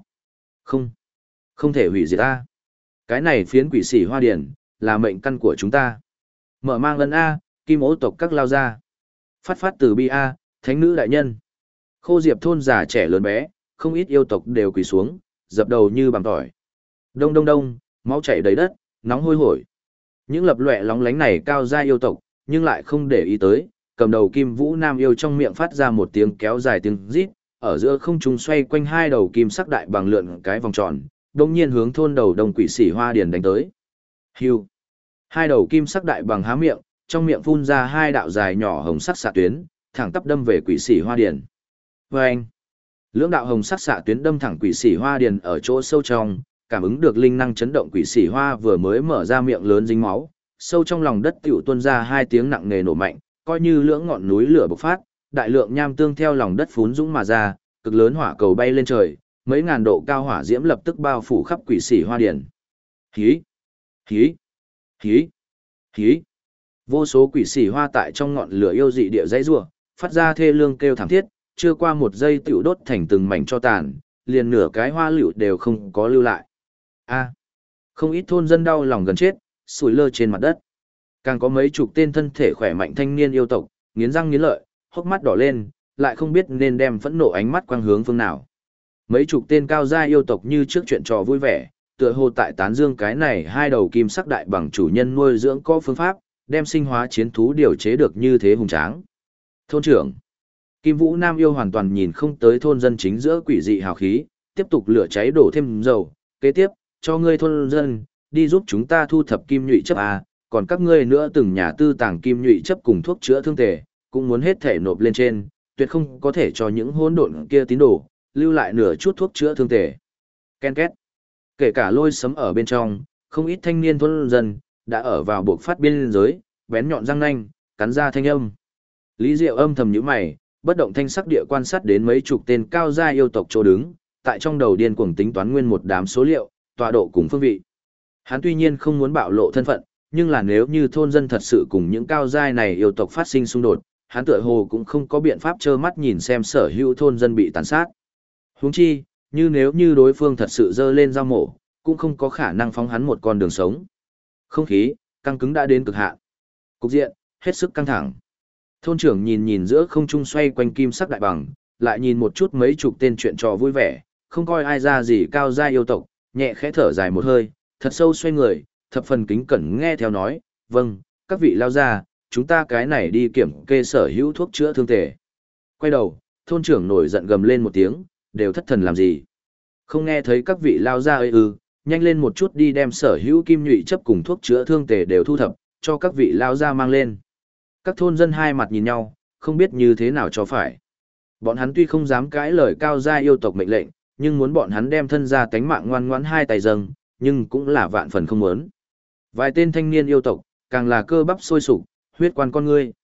A: Không thể hủy diệt ta. Cái này phiến quỷ sỉ hoa điển, là mệnh căn của chúng ta. Mở mang ân A, kim ố tộc các lao ra. Phát phát từ bi A, thánh nữ đại nhân. Khô diệp thôn già trẻ lớn bé, không ít yêu tộc đều quỳ xuống, dập đầu như bằng tỏi. Đông đông đông, máu chảy đầy đất, nóng hôi hổi. Những lập lòe lóng lánh này cao gia yêu tộc, nhưng lại không để ý tới, cầm đầu Kim Vũ Nam yêu trong miệng phát ra một tiếng kéo dài tiếng rít, ở giữa không trung xoay quanh hai đầu kim sắc đại bằng lượn cái vòng tròn, đồng nhiên hướng thôn đầu đông quỷ sỉ hoa điền đánh tới. Hưu. Hai đầu kim sắc đại bằng há miệng, trong miệng phun ra hai đạo dài nhỏ hồng sắc xạ tuyến, thẳng tắp đâm về quỷ sỉ hoa điền. Vâng! Lưỡng đạo hồng sắc xạ tuyến đâm thẳng quỷ sỉ hoa điền ở chỗ sâu trong, cảm ứng được linh năng chấn động quỷ sỉ hoa vừa mới mở ra miệng lớn dính máu, sâu trong lòng đất tiểu tuôn ra hai tiếng nặng nề nổ mạnh, coi như lưỡng ngọn núi lửa bộc phát, đại lượng nham tương theo lòng đất phún dũng mà ra, cực lớn hỏa cầu bay lên trời, mấy ngàn độ cao hỏa diễm lập tức bao phủ khắp quỷ sỉ hoa điền. Hí! Hí! Hí! Hí! Vô số quỷ sỉ hoa tại trong ngọn lửa yêu dị địa dãy rủa, phát ra thê lương kêu thảm thiết, chưa qua một giây tiểu đốt thành từng mảnh cho tàn, liền nửa cái hoa lựu đều không có lưu lại. A! Không ít thôn dân đau lòng gần chết, sủi lơ trên mặt đất. Càng có mấy chục tên thân thể khỏe mạnh thanh niên yêu tộc, nghiến răng nghiến lợi, hốc mắt đỏ lên, lại không biết nên đem phẫn nộ ánh mắt quang hướng phương nào. Mấy chục tên cao gia yêu tộc như trước chuyện trò vui vẻ, tựa hồ tại tán dương cái này hai đầu kim sắc đại bằng chủ nhân nuôi dưỡng có phương pháp, đem sinh hóa chiến thú điều chế được như thế hùng tráng. Thôn trưởng Kim Vũ Nam yêu hoàn toàn nhìn không tới thôn dân chính giữa quỷ dị hào khí, tiếp tục lửa cháy đổ thêm dầu, kế tiếp, cho ngươi thôn dân, đi giúp chúng ta thu thập kim nhụy chấp à, còn các ngươi nữa từng nhà tư tàng kim nhụy chấp cùng thuốc chữa thương tề, cũng muốn hết thể nộp lên trên, tuyệt không có thể cho những hỗn độn kia tín đồ, lưu lại nửa chút thuốc chữa thương tề. Ken két. Kể cả lôi sấm ở bên trong, không ít thanh niên thôn dân, đã ở vào buộc phát biên giới, bén nhọn răng nanh, cắn ra thanh âm. Lý Diệu âm thầm nhíu mày, bất động thanh sắc địa quan sát đến mấy chục tên cao gia yêu tộc chỗ đứng, tại trong đầu điên cuồng tính toán nguyên một đám số liệu, tọa độ cùng phương vị. Hắn tuy nhiên không muốn bạo lộ thân phận, nhưng là nếu như thôn dân thật sự cùng những cao giai này yêu tộc phát sinh xung đột, hắn tựa hồ cũng không có biện pháp trơ mắt nhìn xem sở hữu thôn dân bị tàn sát. Huống chi, như nếu như đối phương thật sự dơ lên dao mổ, cũng không có khả năng phóng hắn một con đường sống. Không khí, căng cứng đã đến cực hạn. Cục diện, hết sức căng thẳng. Thôn trưởng nhìn nhìn giữa không trung xoay quanh kim sắc đại bằng, lại nhìn một chút mấy chục tên chuyện trò vui vẻ, không coi ai ra gì cao gia yêu tộc, nhẹ khẽ thở dài một hơi, thật sâu xoay người, thập phần kính cẩn nghe theo nói, vâng, các vị lao ra, chúng ta cái này đi kiểm kê sở hữu thuốc chữa thương tề. Quay đầu, thôn trưởng nổi giận gầm lên một tiếng, đều thất thần làm gì. Không nghe thấy các vị lao ra ơi ư, nhanh lên một chút đi đem sở hữu kim nhụy chấp cùng thuốc chữa thương tề đều thu thập, cho các vị lao ra mang lên. Các thôn dân hai mặt nhìn nhau, không biết như thế nào cho phải. Bọn hắn tuy không dám cãi lời cao gia yêu tộc mệnh lệnh, nhưng muốn bọn hắn đem thân ra tánh mạng ngoan ngoãn hai tay dâng, nhưng cũng là vạn phần không muốn. Vài tên thanh niên yêu tộc, càng là cơ bắp sôi sục, huyết quan con ngươi.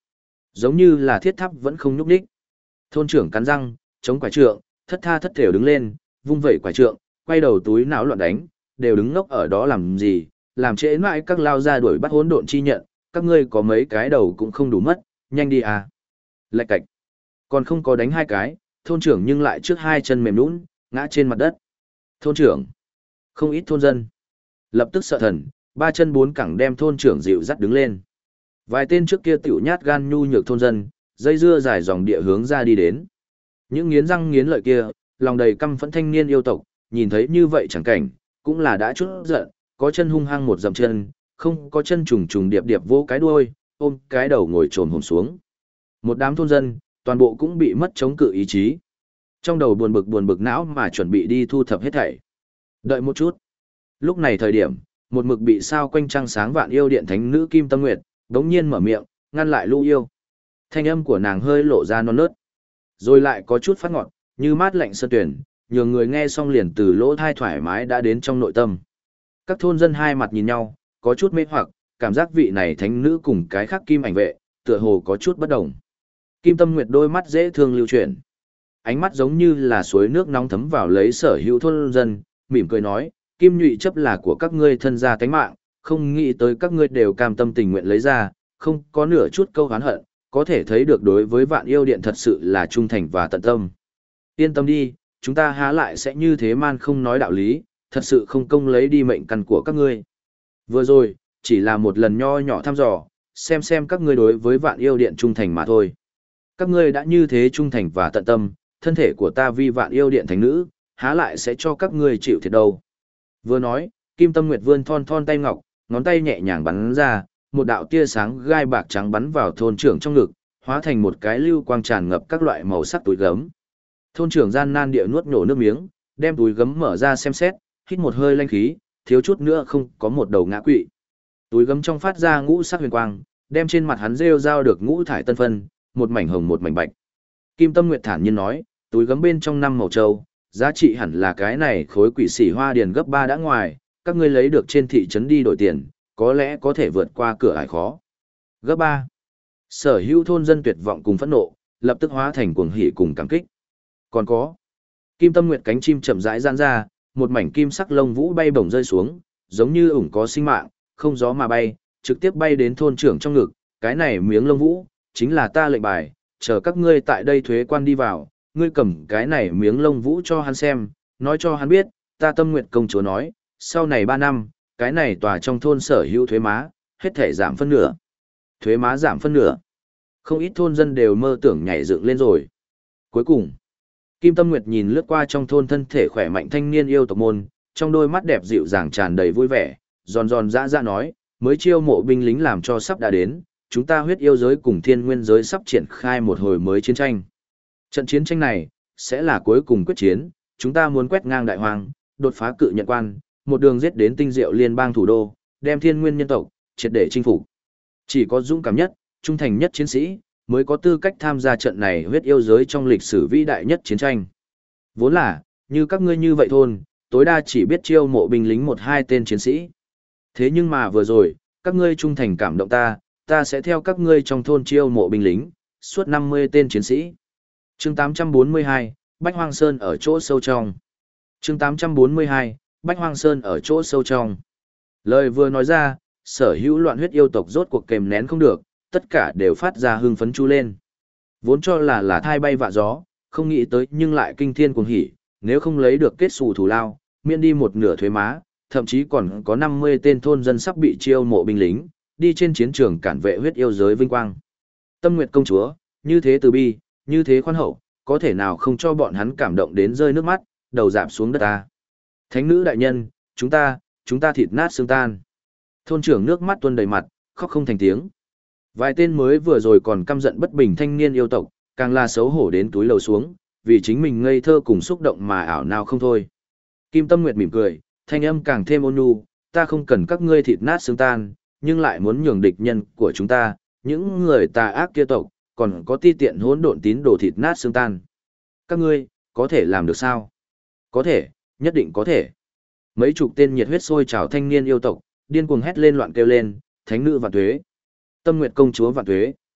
A: Giống như là thiết tháp vẫn không nhúc nhích. Thôn trưởng cắn răng, chống quải trượng, thất tha thất thểu đứng lên, vung vẩy quải trượng, quay đầu túi não loạn đánh, đều đứng ngốc ở đó làm gì, làm trễ mãi các lao ra đuổi bắt hỗn độn chi nhận, các ngươi có mấy cái đầu cũng không đủ mất, nhanh đi à. Lạch cạch. Còn không có đánh hai cái, thôn trưởng nhưng lại trước hai chân mềm nhũn, ngã trên mặt đất. Thôn trưởng. Không ít thôn dân. Lập tức sợ thần, ba chân bốn cẳng đem thôn trưởng dịu dắt đứng lên. Vài tên trước kia tiểu nhát gan nhu nhược thôn dân, dây dưa dài dòng địa hướng ra đi đến. Những nghiến răng nghiến lợi kia, lòng đầy căm phẫn thanh niên yêu tộc, nhìn thấy như vậy chẳng cảnh, cũng là đã chút giận, có chân hung hăng một dậm chân, không có chân trùng trùng điệp điệp vô cái đuôi, ôm cái đầu ngồi trồm hổm xuống. Một đám thôn dân, toàn bộ cũng bị mất chống cự ý chí. Trong đầu buồn bực não mà chuẩn bị đi thu thập hết thảy. Đợi một chút. Lúc này thời điểm, một mực bị sao quanh trăng sáng vạn yêu điện thánh nữ Kim Tâm Nguyệt, đống nhiên mở miệng, ngăn lại Lũ Yêu. Thanh âm của nàng hơi lộ ra non nớt, rồi lại có chút phát ngọt, như mát lạnh sơn tuyển, nhường người nghe xong liền từ lỗ thai thoải mái đã đến trong nội tâm. Các thôn dân hai mặt nhìn nhau, có chút mê hoặc, cảm giác vị này thánh nữ cùng cái khác kim ảnh vệ, tựa hồ có chút bất đồng. Kim Tâm Nguyệt đôi mắt dễ thương lưu chuyển, ánh mắt giống như là suối nước nóng thấm vào lấy sở hữu thôn dân, mỉm cười nói, Kim Nhụy chấp là của các ngươi thân gia tánh mạng, không nghĩ tới các ngươi đều cam tâm tình nguyện lấy ra, không có nửa chút câu oán hận, có thể thấy được đối với Vạn Yêu Điện thật sự là trung thành và tận tâm. Yên tâm đi, chúng ta há lại sẽ như thế man không nói đạo lý, thật sự không công lấy đi mệnh căn của các ngươi. Vừa rồi, chỉ là một lần nho nhỏ thăm dò, xem các ngươi đối với Vạn Yêu Điện trung thành mà thôi. Các ngươi đã như thế trung thành và tận tâm, thân thể của ta vi Vạn Yêu Điện thánh nữ, há lại sẽ cho các ngươi chịu thiệt đâu. Vừa nói, Kim Tâm Nguyệt vươn thon thon tay ngọc, ngón tay nhẹ nhàng bắn ra, một đạo tia sáng gai bạc trắng bắn vào thôn trưởng trong ngực, hóa thành một cái lưu quang tràn ngập các loại màu sắc túi gấm. Thôn trưởng gian nan địa nuốt nổ nước miếng, đem túi gấm mở ra xem xét, hít một hơi lanh khí, thiếu chút nữa không có một đầu ngã quỵ. Túi gấm trong phát ra ngũ sắc huyền quang, đem trên mặt hắn rêu rao được ngũ thải tân phân, một mảnh hồng một mảnh bạch. Kim Tâm Nguyệt thản nhiên nói, túi gấm bên trong 5 màu châu, giá trị hẳn là cái này khối quỷ sỉ hoa điền gấp 3 đã ngoài, các ngươi lấy được trên thị trấn đi đổi tiền, có lẽ có thể vượt qua cửa ải khó. Gấp 3. Sở hữu thôn dân tuyệt vọng cùng phẫn nộ, lập tức hóa thành cuồng hỉ cùng cảm kích. Còn có, Kim Tâm Nguyệt cánh chim chậm rãi giãn ra, một mảnh kim sắc lông vũ bay bổng rơi xuống, giống như ủng có sinh mạng, không gió mà bay, trực tiếp bay đến thôn trưởng trong ngực, cái này miếng lông vũ, chính là ta lệnh bài, chờ các ngươi tại đây thuế quan đi vào, ngươi cầm cái này miếng lông vũ cho hắn xem, nói cho hắn biết, ta Tâm Nguyệt công chúa nói, sau này 3 năm, cái này tòa trong thôn sở hữu thuế má, hết thể giảm phân nửa. Thuế má giảm phân nửa. Không ít thôn dân đều mơ tưởng nhảy dựng lên rồi. Cuối cùng, Kim Tâm Nguyệt nhìn lướt qua trong thôn thân thể khỏe mạnh thanh niên yêu tộc môn, trong đôi mắt đẹp dịu dàng tràn đầy vui vẻ, giòn giòn dã dã nói, mới chiêu mộ binh lính làm cho sắp đã đến, chúng ta huyết yêu giới cùng thiên nguyên giới sắp triển khai một hồi mới chiến tranh. Trận chiến tranh này, sẽ là cuối cùng quyết chiến, chúng ta muốn quét ngang đại hoang, đột phá cự nhận quan, một đường giết đến tinh diệu liên bang thủ đô, đem thiên nguyên nhân tộc, triệt để chinh phục. Chỉ có dũng cảm nhất, trung thành nhất chiến sĩ, mới có tư cách tham gia trận này huyết yêu giới trong lịch sử vĩ đại nhất chiến tranh. Vốn là, như các ngươi như vậy thôn, tối đa chỉ biết chiêu mộ binh lính 1-2 tên chiến sĩ. Thế nhưng mà vừa rồi, các ngươi trung thành cảm động ta, ta sẽ theo các ngươi trong thôn chiêu mộ binh lính, suốt 50 tên chiến sĩ. Chương 842, Bách Hoang Sơn ở chỗ sâu trong. Chương 842, Bách Hoang Sơn ở chỗ sâu trong. Lời vừa nói ra, sở hữu loạn huyết yêu tộc rốt cuộc kềm nén không được, tất cả đều phát ra hưng phấn chu lên. Vốn cho là thai bay vạ gió, không nghĩ tới nhưng lại kinh thiên cuồng hỉ, nếu không lấy được kết xù thù lao, miễn đi một nửa thuế má, thậm chí còn có 50 tên thôn dân sắp bị chiêu mộ binh lính, đi trên chiến trường cản vệ huyết yêu giới vinh quang. Tâm Nguyệt công chúa, như thế từ bi, như thế khoan hậu, có thể nào không cho bọn hắn cảm động đến rơi nước mắt, đầu rạp xuống đất ta. Thánh nữ đại nhân, chúng ta thịt nát xương tan. Thôn trưởng nước mắt tuôn đầy mặt, khóc không thành tiếng. Vài tên mới vừa rồi còn căm giận bất bình thanh niên yêu tộc, càng là xấu hổ đến túi lầu xuống, vì chính mình ngây thơ cùng xúc động mà ảo nào không thôi. Kim Tâm Nguyệt mỉm cười, thanh âm càng thêm ôn nhu, ta không cần các ngươi thịt nát xương tan, nhưng lại muốn nhường địch nhân của chúng ta, những người tà ác kia tộc, còn có ti tiện hỗn độn tín đồ thịt nát xương tan. Các ngươi, có thể làm được sao? Có thể, nhất định có thể. Mấy chục tên nhiệt huyết sôi trào thanh niên yêu tộc, điên cuồng hét lên loạn kêu lên, thánh nữ vạn tuế. Tâm Nguyệt công chúa vạn tuế.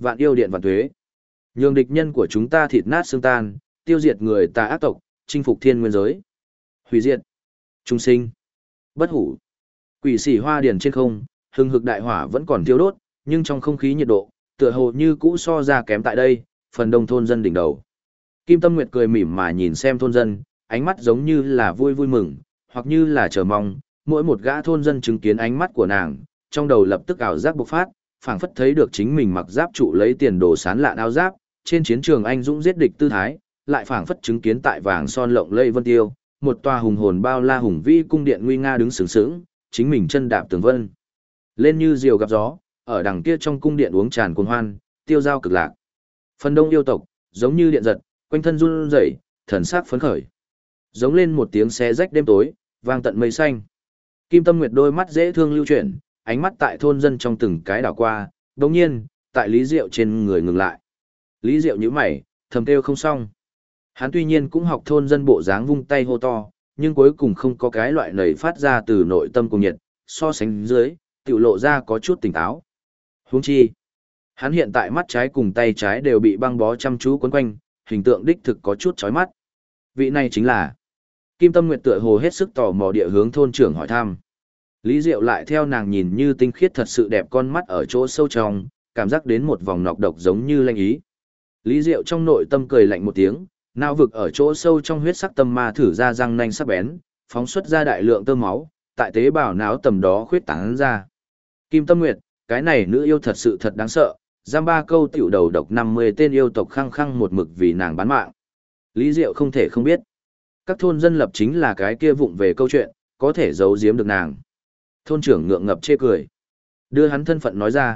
A: Vạn yêu điện vạn tuế. Nhường địch nhân của chúng ta thịt nát xương tan, tiêu diệt người tà ác tộc, chinh phục thiên nguyên giới. Hủy diệt. Trung sinh. Bất hủ. Quỷ sĩ hoa điển trên không, hừng hực đại hỏa vẫn còn thiêu đốt, nhưng trong không khí nhiệt độ, tựa hồ như cũ so ra kém tại đây, phần đông thôn dân đỉnh đầu. Kim Tâm Nguyệt cười mỉm mà nhìn xem thôn dân, ánh mắt giống như là vui vui mừng, hoặc như là chờ mong, mỗi một gã thôn dân chứng kiến ánh mắt của nàng, trong đầu lập tức ảo giác bộc phát, phảng phất thấy được chính mình mặc giáp trụ lấy tiền đồ sán lạn áo giáp, trên chiến trường anh dũng giết địch tư thái, lại phảng phất chứng kiến tại vàng son lộng lẫy vân tiêu, một tòa hùng hồn bao la hùng vĩ cung điện nguy nga đứng sừng sững, chính mình chân đạp tường vân, lên như diều gặp gió, ở đằng kia trong cung điện uống tràn cuồng hoan, tiêu dao cực lạc. Phần đông yêu tộc, giống như điện giật, quanh thân run rẩy, thần sắc phấn khởi. Giống lên một tiếng xé rách đêm tối, vang tận mây xanh. Kim Tâm Nguyệt đôi mắt dễ thương lưu chuyển, ánh mắt tại thôn dân trong từng cái đảo qua, đồng nhiên, tại Lý Diệu trên người ngừng lại. Lý Diệu nhíu mày, thầm kêu không xong. Hắn tuy nhiên cũng học thôn dân bộ dáng vung tay hô to, nhưng cuối cùng không có cái loại nảy phát ra từ nội tâm cùng nhiệt, so sánh dưới, tiểu lộ ra có chút tỉnh táo. Huống chi, hắn hiện tại mắt trái cùng tay trái đều bị băng bó chăm chú quấn quanh, hình tượng đích thực có chút chói mắt. Vị này chính là Kim Tâm Nguyệt tựa hồ hết sức tò mò địa hướng thôn trưởng hỏi thăm. Lý Diệu lại theo nàng nhìn như tinh khiết thật sự đẹp con mắt ở chỗ sâu trong, cảm giác đến một vòng nọc độc giống như lanh ý. Lý Diệu trong nội tâm cười lạnh một tiếng, não vực ở chỗ sâu trong huyết sắc tâm ma thử ra răng nanh sắc bén, phóng xuất ra đại lượng tơ máu, tại tế bào não tầm đó khuyết tán ra. Kim Tâm Nguyệt, cái này nữ yêu thật sự thật đáng sợ, giam ba câu tiểu đầu độc 50 tên yêu tộc khăng khăng một mực vì nàng bán mạng. Lý Diệu không thể không biết. Các thôn dân lập chính là cái kia vụng về câu chuyện, có thể giấu giếm được nàng. Thôn trưởng ngượng ngập chê cười. Đưa hắn thân phận nói ra.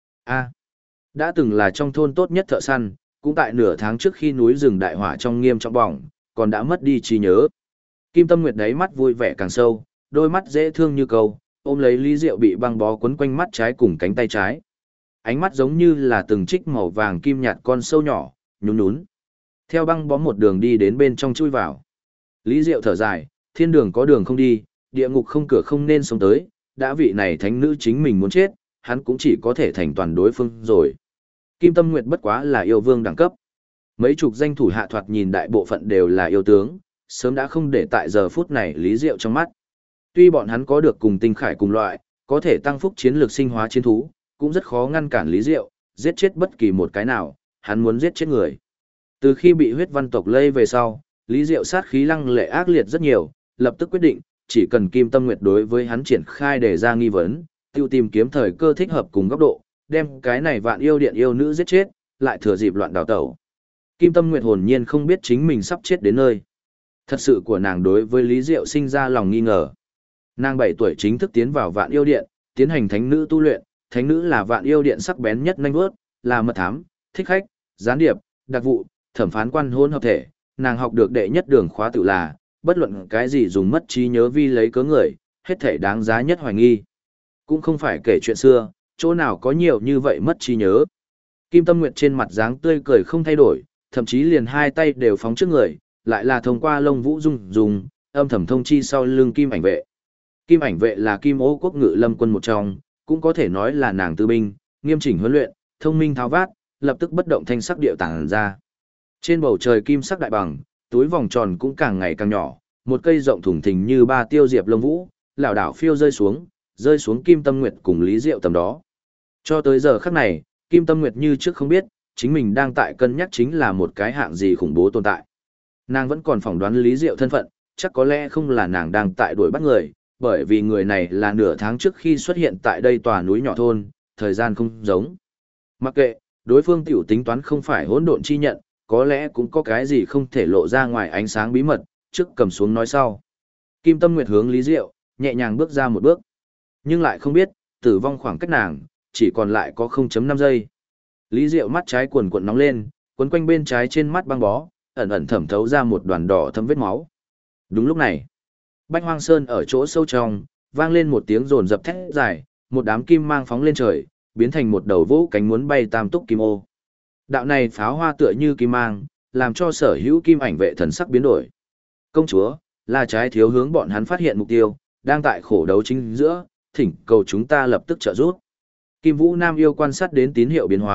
A: Đã từng là trong thôn tốt nhất thợ săn, cũng tại nửa tháng trước khi núi rừng đại hỏa trong nghiêm trọng bỏng, còn đã mất đi trí nhớ. Kim Tâm Nguyệt đáy mắt vui vẻ càng sâu, đôi mắt dễ thương như câu, ôm lấy Lý Diệu bị băng bó quấn quanh mắt trái cùng cánh tay trái. Ánh mắt giống như là từng trích màu vàng kim nhạt con sâu nhỏ, nhún nhún. Theo băng bó một đường đi đến bên trong chui vào. Lý Diệu thở dài, thiên đường có đường không đi, địa ngục không cửa không nên sống tới, đã vị này thánh nữ chính mình muốn chết, hắn cũng chỉ có thể thành toàn đối phương rồi. Kim Tâm Nguyệt bất quá là yêu vương đẳng cấp. Mấy chục danh thủ hạ thoạt nhìn đại bộ phận đều là yêu tướng, sớm đã không để tại giờ phút này Lý Diệu trong mắt. Tuy bọn hắn có được cùng tinh khải cùng loại, có thể tăng phúc chiến lược sinh hóa chiến thú, cũng rất khó ngăn cản Lý Diệu, giết chết bất kỳ một cái nào, hắn muốn giết chết người. Từ khi bị huyết văn tộc lây về sau, Lý Diệu sát khí lăng lệ ác liệt rất nhiều, lập tức quyết định, chỉ cần Kim Tâm Nguyệt đối với hắn triển khai đề ra nghi vấn, tiêu tìm kiếm thời cơ thích hợp cùng góc độ, đem cái này vạn yêu điện yêu nữ giết chết, lại thừa dịp loạn đào tẩu. Kim Tâm Nguyệt hồn nhiên không biết chính mình sắp chết đến nơi. Thật sự của nàng đối với Lý Diệu sinh ra lòng nghi ngờ. Nàng 7 tuổi chính thức tiến vào vạn yêu điện, tiến hành thánh nữ tu luyện, thánh nữ là vạn yêu điện sắc bén nhất nhanh bước, là mật thám, thích khách, gián điệp, đặc vụ, thẩm phán quan hôn hợp thể, nàng học được đệ nhất đường khóa tự là, bất luận cái gì dùng mất trí nhớ vi lấy cớ người, hết thể đáng giá nhất hoài nghi. Cũng không phải kể chuyện xưa, chỗ nào có nhiều như vậy mất trí nhớ. Kim Tâm Nguyệt trên mặt dáng tươi cười không thay đổi, thậm chí liền hai tay đều phóng trước người, lại là thông qua lông vũ dùng âm thầm thông chi sau lưng Kim Ảnh Vệ. Kim Ảnh Vệ là Kim Ô quốc ngự lâm quân một trong, cũng có thể nói là nàng tư binh, nghiêm chỉnh huấn luyện, thông minh tháo vát, lập tức bất động thanh sắc điệu tàng ra. Trên bầu trời kim sắc đại bằng, túi vòng tròn cũng càng ngày càng nhỏ, một cây rộng thủng thình như ba tiêu diệp lông vũ, lảo đảo phiêu rơi xuống Kim Tâm Nguyệt cùng Lý Diệu tầm đó. Cho tới giờ khắc này, Kim Tâm Nguyệt như trước không biết, chính mình đang tại cân nhắc chính là một cái hạng gì khủng bố tồn tại. Nàng vẫn còn phỏng đoán Lý Diệu thân phận, chắc có lẽ không là nàng đang tại đuổi bắt người, bởi vì người này là nửa tháng trước khi xuất hiện tại đây tòa núi nhỏ thôn, thời gian không giống. Mặc kệ, đối phương tiểu tính toán không phải hỗn độn chi nhận, có lẽ cũng có cái gì không thể lộ ra ngoài ánh sáng bí mật, trước cầm xuống nói sau. Kim Tâm Nguyệt hướng Lý Diệu, nhẹ nhàng bước ra một bước. Nhưng lại không biết, tử vong khoảng cách nàng, chỉ còn lại có 0.5 giây. Lý Diệu mắt trái cuồn cuộn nóng lên, quấn quanh bên trái trên mắt băng bó, ẩn ẩn thẩm thấu ra một đoàn đỏ thấm vết máu. Đúng lúc này, Bách Hoang Sơn ở chỗ sâu trong, vang lên một tiếng rồn dập thét dài, một đám kim mang phóng lên trời, biến thành một đầu vũ cánh muốn bay tam túc kim ô. Đạo này pháo hoa tựa như kim mang, làm cho sở hữu Kim Ảnh Vệ thần sắc biến đổi. Công chúa, là trái thiếu hướng bọn hắn phát hiện mục tiêu, đang tại khổ đấu chính giữa, thỉnh cầu chúng ta lập tức trợ giúp. Kim Vũ Nam yêu quan sát đến tín hiệu biến hóa,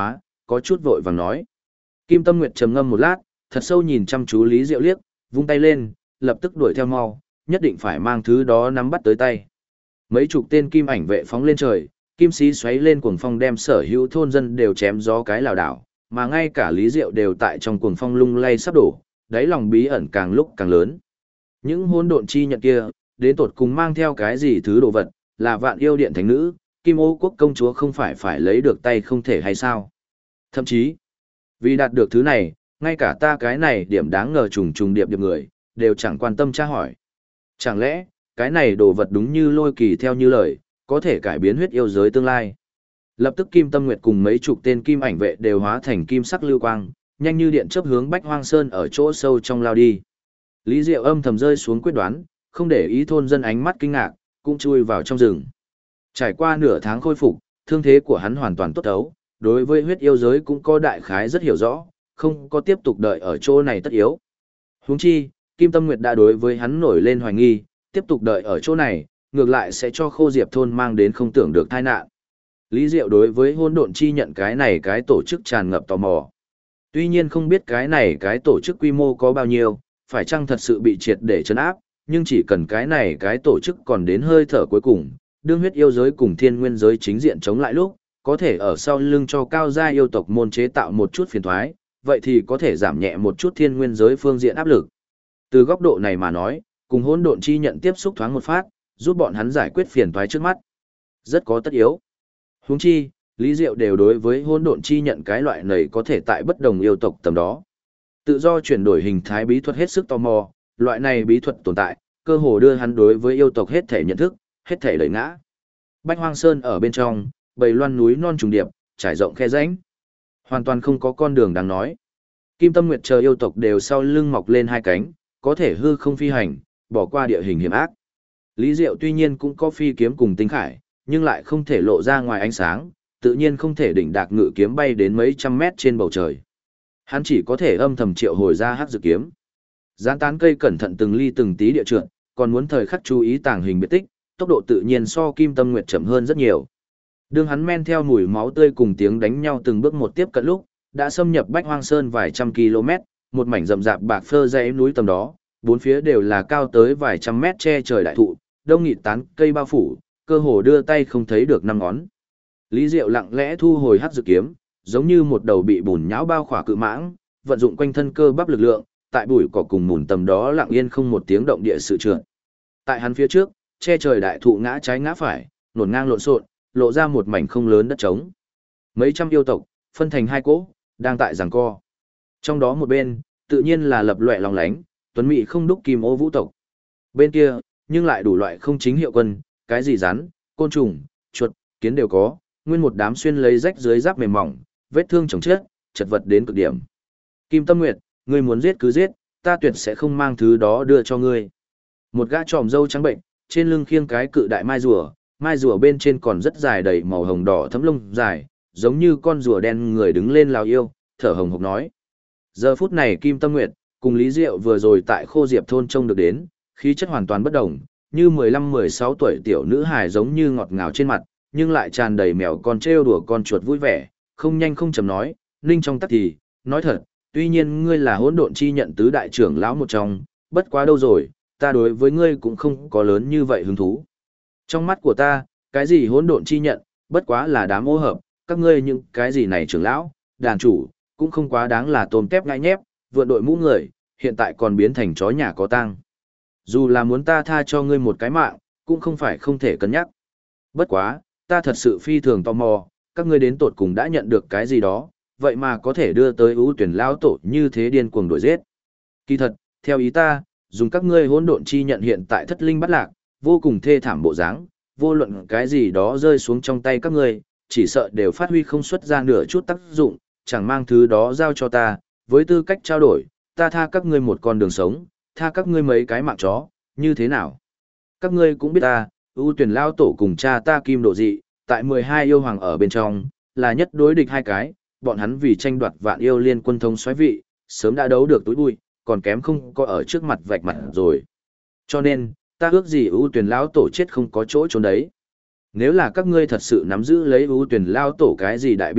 A: có chút vội vàng nói. Kim Tâm Nguyệt trầm ngâm một lát, thật sâu nhìn chăm chú Lý Diệu liếc, vung tay lên, lập tức đuổi theo mau, nhất định phải mang thứ đó nắm bắt tới tay. Mấy chục tên kim ảnh vệ phóng lên trời, kim sĩ xoáy lên cuồng phong đem sở hữu thôn dân đều chém gió cái lảo đảo, mà ngay cả Lý Diệu đều tại trong cuồng phong lung lay sắp đổ, đáy lòng bí ẩn càng lúc càng lớn. Những hỗn độn chi nhận kia, đến tột cùng mang theo cái gì thứ đồ vật, là Vạn Yêu Điện thánh nữ, Kim Ô quốc công chúa không phải lấy được tay không thể hay sao? Thậm chí, vì đạt được thứ này, ngay cả ta cái này điểm đáng ngờ trùng trùng điệp điệp người, đều chẳng quan tâm tra hỏi. Chẳng lẽ, cái này đồ vật đúng như Lôi Kỳ theo như lời, có thể cải biến huyết yêu giới tương lai? Lập tức Kim Tâm Nguyệt cùng mấy chục tên kim ảnh vệ đều hóa thành kim sắc lưu quang, nhanh như điện chớp hướng Bách Hoang Sơn ở chỗ sâu trong lao đi. Lý Diệu âm thầm rơi xuống quyết đoán, không để ý thôn dân ánh mắt kinh ngạc, cũng chui vào trong rừng. Trải qua nửa tháng khôi phục, thương thế của hắn hoàn toàn tốt ấu, đối với huyết yêu giới cũng có đại khái rất hiểu rõ, không có tiếp tục đợi ở chỗ này tất yếu. Huống chi, Kim Tâm Nguyệt đã đối với hắn nổi lên hoài nghi, tiếp tục đợi ở chỗ này, ngược lại sẽ cho Khô Diệp thôn mang đến không tưởng được tai nạn. Lý Diệu đối với hôn độn chi nhận cái này cái tổ chức tràn ngập tò mò. Tuy nhiên không biết cái này cái tổ chức quy mô có bao nhiêu, phải chăng thật sự bị triệt để trấn áp, nhưng chỉ cần cái này cái tổ chức còn đến hơi thở cuối cùng, đương huyết yêu giới cùng thiên nguyên giới chính diện chống lại lúc, có thể ở sau lưng cho cao gia yêu tộc môn chế tạo một chút phiền thoái, vậy thì có thể giảm nhẹ một chút thiên nguyên giới phương diện áp lực. Từ góc độ này mà nói, cùng hỗn độn chi nhận tiếp xúc thoáng một phát, giúp bọn hắn giải quyết phiền toái trước mắt. Rất có tất yếu. Huống chi, Lý Diệu đều đối với hỗn độn chi nhận cái loại này có thể tại bất đồng yêu tộc tầm đó. Tự do chuyển đổi hình thái bí thuật hết sức tò mò, loại này bí thuật tồn tại, cơ hồ đưa hắn đối với yêu tộc hết thể nhận thức, hết thể đẩy ngã. Bách Hoang Sơn ở bên trong, bầy loan núi non trùng điệp, trải rộng khe rãnh. Hoàn toàn không có con đường đáng nói. Kim Tâm Nguyệt chờ yêu tộc đều sau lưng mọc lên hai cánh, có thể hư không phi hành, bỏ qua địa hình hiểm ác. Lý Diệu tuy nhiên cũng có phi kiếm cùng tinh khải, nhưng lại không thể lộ ra ngoài ánh sáng, tự nhiên không thể đỉnh đạc ngự kiếm bay đến mấy trăm mét trên bầu trời. Hắn chỉ có thể âm thầm triệu hồi ra hắc dự kiếm. Gián tán cây cẩn thận từng ly từng tí địa trượt, còn muốn thời khắc chú ý tàng hình biệt tích, tốc độ tự nhiên so Kim Tâm Nguyệt chậm hơn rất nhiều. Đương hắn men theo mùi máu tươi cùng tiếng đánh nhau từng bước một tiếp cận lúc, đã xâm nhập Bách Hoang Sơn vài trăm km, một mảnh rậm rạp bạc phơ dãy núi tầm đó, bốn phía đều là cao tới vài trăm mét che trời đại thụ, đông nghịt tán cây bao phủ, cơ hồ đưa tay không thấy được năm ngón. Lý Diệu lặng lẽ thu hồi hắc dự kiếm, giống như một đầu bị bùn nhão bao khỏa cự mãng, vận dụng quanh thân cơ bắp lực lượng, tại bụi cỏ cùng mùn tầm đó lặng yên không một tiếng động địa sự trượt. Tại hắn phía trước, che trời đại thụ ngã trái ngã phải, nổn ngang lộn xộn, lộ ra một mảnh không lớn đất trống. Mấy trăm yêu tộc, phân thành hai cỗ, đang tại giằng co. Trong đó một bên, tự nhiên là lập loè lòng lánh, tuấn mỹ không đúc Kim Ô vũ tộc. Bên kia, nhưng lại đủ loại không chính hiệu quân, cái gì rắn, côn trùng, chuột, kiến đều có, nguyên một đám xuyên lấy rách dưới giáp mềm mỏng, vết thương chồng chết, chật vật đến cực điểm. Kim Tâm Nguyệt, ngươi muốn giết cứ giết, ta tuyệt sẽ không mang thứ đó đưa cho ngươi. Một gã tròm râu trắng bệnh, trên lưng khiêng cái cự đại mai rùa bên trên còn rất dài đầy màu hồng đỏ thấm lông dài, giống như con rùa đen người đứng lên lào yêu, thở hồng hộc nói. Giờ phút này Kim Tâm Nguyệt, cùng Lý Diệu vừa rồi tại Khô Diệp thôn trông được đến, khí chất hoàn toàn bất đồng, như 15-16 tuổi tiểu nữ hài giống như ngọt ngào trên mặt, nhưng lại tràn đầy mèo con trêu đùa con chuột vui vẻ, không nhanh không chậm nói, ninh trong tắc thì, nói thật, tuy nhiên ngươi là hỗn độn chi nhận tứ đại trưởng lão một trong, bất quá đâu rồi, ta đối với ngươi cũng không có lớn như vậy hứng thú. Trong mắt của ta, cái gì hỗn độn chi nhận, bất quá là đám ô hợp, các ngươi những cái gì này trưởng lão, đàn chủ, cũng không quá đáng là tôm tép ngại nhép, vượn đội mũ người, hiện tại còn biến thành chó nhà có tang. Dù là muốn ta tha cho ngươi một cái mạng, cũng không phải không thể cân nhắc. Bất quá, ta thật sự phi thường tò mò, các ngươi đến tột cùng đã nhận được cái gì đó, vậy mà có thể đưa tới ưu tuyển lao tổ như thế điên cuồng đuổi giết. Kỳ thật, theo ý ta, dùng các ngươi hỗn độn chi nhận hiện tại thất linh bắt lạc, vô cùng thê thảm bộ dáng, vô luận cái gì đó rơi xuống trong tay các ngươi, chỉ sợ đều phát huy không xuất ra nửa chút tác dụng, chẳng mang thứ đó giao cho ta, với tư cách trao đổi, ta tha các ngươi một con đường sống, tha các ngươi mấy cái mạng chó, như thế nào? Các ngươi cũng biết ta, ưu tuyển lao tổ cùng cha ta Kim Độ Dị, tại 12 yêu hoàng ở bên trong, là nhất đối địch hai cái, bọn hắn vì tranh đoạt vạn yêu liên quân thống soái vị, sớm đã đấu được túi bụi, còn kém không có ở trước mặt vạch mặt rồi. Cho nên, ta ước gì ưu tuyển lao tổ chết không có chỗ trốn đấy. Nếu là các ngươi thật sự nắm giữ lấy ưu tuyển lao tổ cái gì đại bí mật,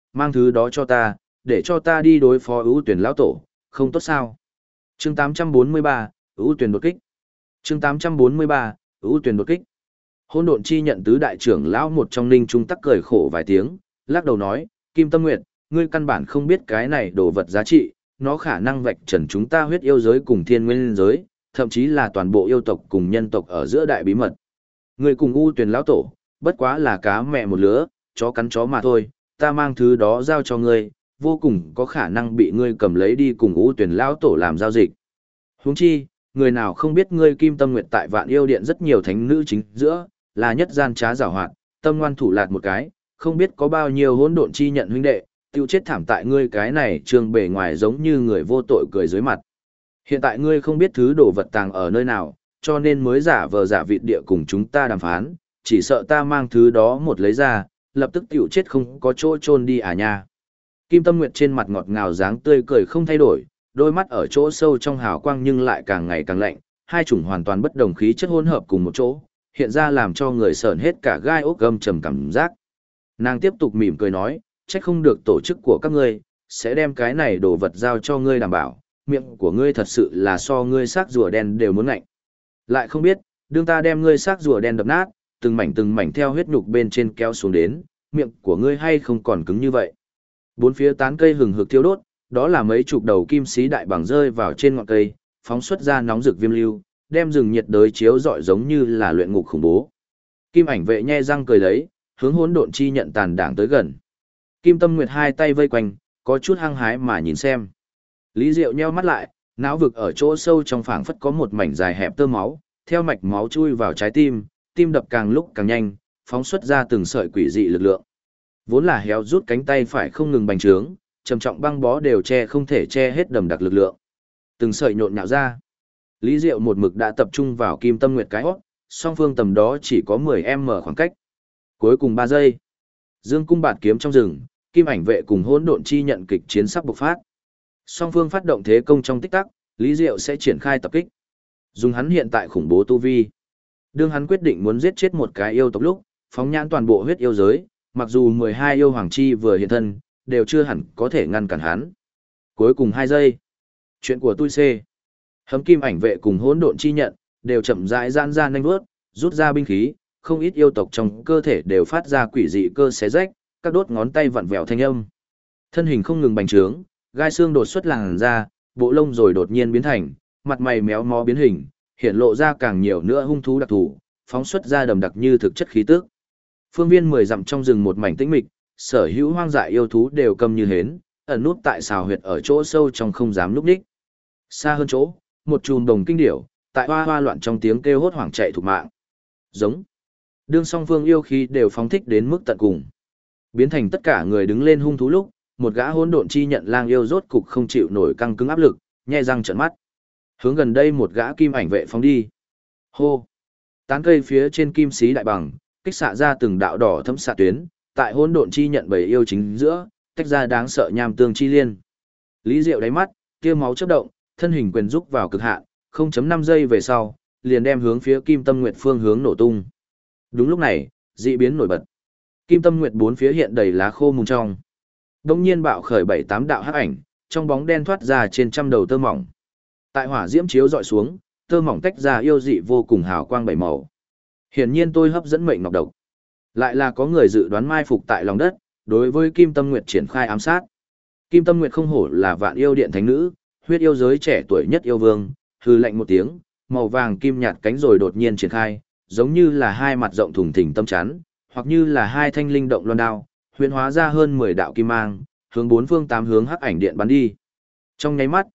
A: mang thứ đó cho ta, để cho ta đi đối phó ưu tuyển lão tổ, không tốt sao? Chương 843, ưu tuyển đột kích. Chương 843, ưu tuyển đột kích. Hỗn độn chi nhận tứ đại trưởng lão một trong Ninh Trung tắc cười khổ vài tiếng, lắc đầu nói, Kim Tâm Nguyệt, ngươi căn bản không biết cái này đồ vật giá trị, nó khả năng vạch trần chúng ta huyết yêu giới cùng thiên nguyên giới, thậm chí là toàn bộ yêu tộc cùng nhân tộc ở giữa đại bí mật. Ngươi cùng U Tuyền lão tổ, bất quá là cá mẹ một lứa, chó cắn chó mà thôi, ta mang thứ đó giao cho ngươi, vô cùng có khả năng bị ngươi cầm lấy đi cùng U Tuyền lão tổ làm giao dịch. Huống chi, người nào không biết ngươi Kim Tâm Nguyệt tại Vạn Yêu Điện rất nhiều thánh nữ chính giữa, là nhất gian trá giảo hoạt, tâm ngoan thủ lạt một cái, không biết có bao nhiêu hỗn độn chi nhận huynh đệ, tiêu chết thảm tại ngươi cái này trường bề ngoài giống như người vô tội cười dưới mặt. Hiện tại ngươi không biết thứ đồ vật tàng ở nơi nào, cho nên mới giả vờ giả vịt địa cùng chúng ta đàm phán, chỉ sợ ta mang thứ đó một lấy ra, lập tức tiêu chết không có chỗ chôn đi à nha. Kim Tâm Nguyệt trên mặt ngọt ngào dáng tươi cười không thay đổi, đôi mắt ở chỗ sâu trong hào quang nhưng lại càng ngày càng lạnh, hai chủng hoàn toàn bất đồng khí chất hỗn hợp cùng một chỗ, hiện ra làm cho người sởn hết cả gai ốc gâm trầm cảm giác. Nàng tiếp tục mỉm cười nói, trách không được tổ chức của các ngươi, sẽ đem cái này đồ vật giao cho ngươi đảm bảo, miệng của ngươi thật sự là so ngươi xác rùa đen đều muốn ngạnh. Lại không biết, đương ta đem ngươi xác rùa đen đập nát, từng mảnh theo huyết nhục bên trên kéo xuống đến, miệng của ngươi hay không còn cứng như vậy. Bốn phía tán cây hừng hực thiêu đốt, đó là mấy chục đầu kim sĩ đại bảng rơi vào trên ngọn cây, phóng xuất ra nóng rực viêm lưu, đem rừng nhiệt đới chiếu rọi giống như là luyện ngục khủng bố. Kim Ảnh Vệ nhe răng cười lấy, hướng hỗn độn chi nhận tàn đảng tới gần. Kim Tâm Nguyệt hai tay vây quanh, có chút hăng hái mà nhìn xem. Lý Diệu nheo mắt lại, não vực ở chỗ sâu trong phảng phất có một mảnh dài hẹp tơ máu, theo mạch máu chui vào trái tim, tim đập càng lúc càng nhanh, phóng xuất ra từng sợi quỷ dị lực lượng. Vốn là héo rút cánh tay phải không ngừng bành trướng, trầm trọng băng bó đều không thể che hết đầm đặc lực lượng. Từng sợi nhộn nhạo ra. Lý Diệu một mực đã tập trung vào Kim Tâm Nguyệt cái hót, song phương tầm đó chỉ có 10m khoảng cách. Cuối cùng 3 giây. Dương cung bạt kiếm trong rừng, Kim Ảnh Vệ cùng hỗn độn chi nhận kịch chiến sắp bộc phát. Song phương phát động thế công trong tích tắc, Lý Diệu sẽ triển khai tập kích. Dùng hắn hiện tại khủng bố tu vi. Đương hắn quyết định muốn giết chết một cái yêu tộc lúc, phóng nhãn toàn bộ huyết yêu giới, mặc dù 12 yêu hoàng chi vừa hiện thân, đều chưa hẳn có thể ngăn cản hắn. Cuối cùng 2 giây. Chuyện của tôi xê. Hấm Kim Ảnh Vệ cùng hỗn độn chi nhận, đều chậm rãi giãn ra nhanh bước, rút ra binh khí, không ít yêu tộc trong cơ thể đều phát ra quỷ dị cơ xé rách, các đốt ngón tay vặn vẹo thanh âm. Thân hình không ngừng bành trướng, gai xương đột xuất làn ra, bộ lông rồi đột nhiên biến thành, mặt mày méo mó biến hình, hiện lộ ra càng nhiều nữa hung thú đặc thù, phóng xuất ra đầm đặc như thực chất khí tức. Phương viên 10 dặm trong rừng một mảnh tĩnh mịch, sở hữu hoang dại yêu thú đều câm như hến, ẩn nút tại xào huyệt ở chỗ sâu trong không dám núp đích. Xa hơn chỗ, một chùm đồng kinh điểu, tại hoa hoa loạn trong tiếng kêu hốt hoảng chạy thục mạng. Giống. Đương song phương yêu khí đều phóng thích đến mức tận cùng. Biến thành tất cả người đứng lên hung thú lúc, một gã hỗn độn chi nhận lang yêu rốt cục không chịu nổi căng cứng áp lực, nhe răng trợn mắt. Hướng gần đây một gã Kim Ảnh Vệ phóng đi. Hô. Tán cây phía trên kim xí đại bằng, kích xạ ra từng đạo đỏ thấm xạ tuyến, tại hỗn độn chi nhận bầy yêu chính giữa, tách ra đáng sợ nham tương chi liên. Lý Diệu đáy mắt, tia máu chớp động, thân hình quyền rúc vào cực hạn, 0.5 giây về sau, liền đem hướng phía Kim Tâm Nguyệt phương hướng nổ tung. Đúng lúc này, dị biến nổi bật. Kim Tâm Nguyệt bốn phía hiện đầy lá khô mùng trong. Đông nhiên bạo khởi 7-8 đạo hắc ảnh, trong bóng đen thoát ra trên trăm đầu tơ mỏng. Tại hỏa diễm chiếu dọi xuống, tơ mỏng tách ra yêu dị vô cùng hào quang bảy màu. Hiển nhiên tôi hấp dẫn mệnh ngọc độc. Lại là có người dự đoán mai phục tại lòng đất, đối với Kim Tâm Nguyệt triển khai ám sát. Kim Tâm Nguyệt không hổ là Vạn Yêu Điện thánh nữ, huyết yêu giới trẻ tuổi nhất yêu vương, hừ lạnh một tiếng, màu vàng kim nhạt cánh rồi đột nhiên triển khai, giống như là hai mặt rộng thùng thình tâm chắn, hoặc như là hai thanh linh động loan đao, huyễn hóa ra hơn 10 đạo kim mang, hướng bốn phương tám hướng hắc ảnh điện bắn đi. Trong nháy mắt,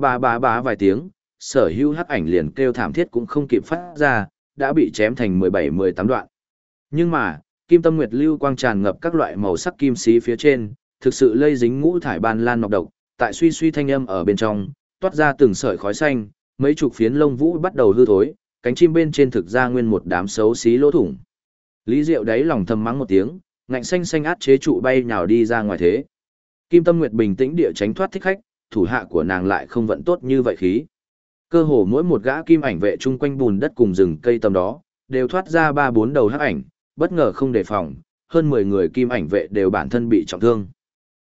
A: bá vài tiếng, sở hữu hắc ảnh liền kêu thảm thiết cũng không kịp phát ra, đã bị chém thành 17-18 đoạn. Nhưng mà, Kim Tâm Nguyệt lưu quang tràn ngập các loại màu sắc kim xí phía trên, thực sự lây dính ngũ thải ban lan nọc độc, tại suy suy thanh âm ở bên trong, toát ra từng sợi khói xanh, mấy chục phiến lông vũ bắt đầu hư thối, cánh chim bên trên thực ra nguyên một đám xấu xí lỗ thủng. Lý Diệu đáy lòng thầm mắng một tiếng, ngạnh xanh xanh át chế trụ bay nhào đi ra ngoài thế. Kim Tâm Nguyệt bình tĩnh địa tránh thoát thích khách, thủ hạ của nàng lại không vận tốt như vậy khí. Cơ hồ mỗi một gã Kim Ảnh Vệ chung quanh bùn đất cùng rừng cây tầm đó, đều thoát ra 3-4 đầu hắc ảnh, bất ngờ không đề phòng, hơn 10 người Kim Ảnh Vệ đều bản thân bị trọng thương.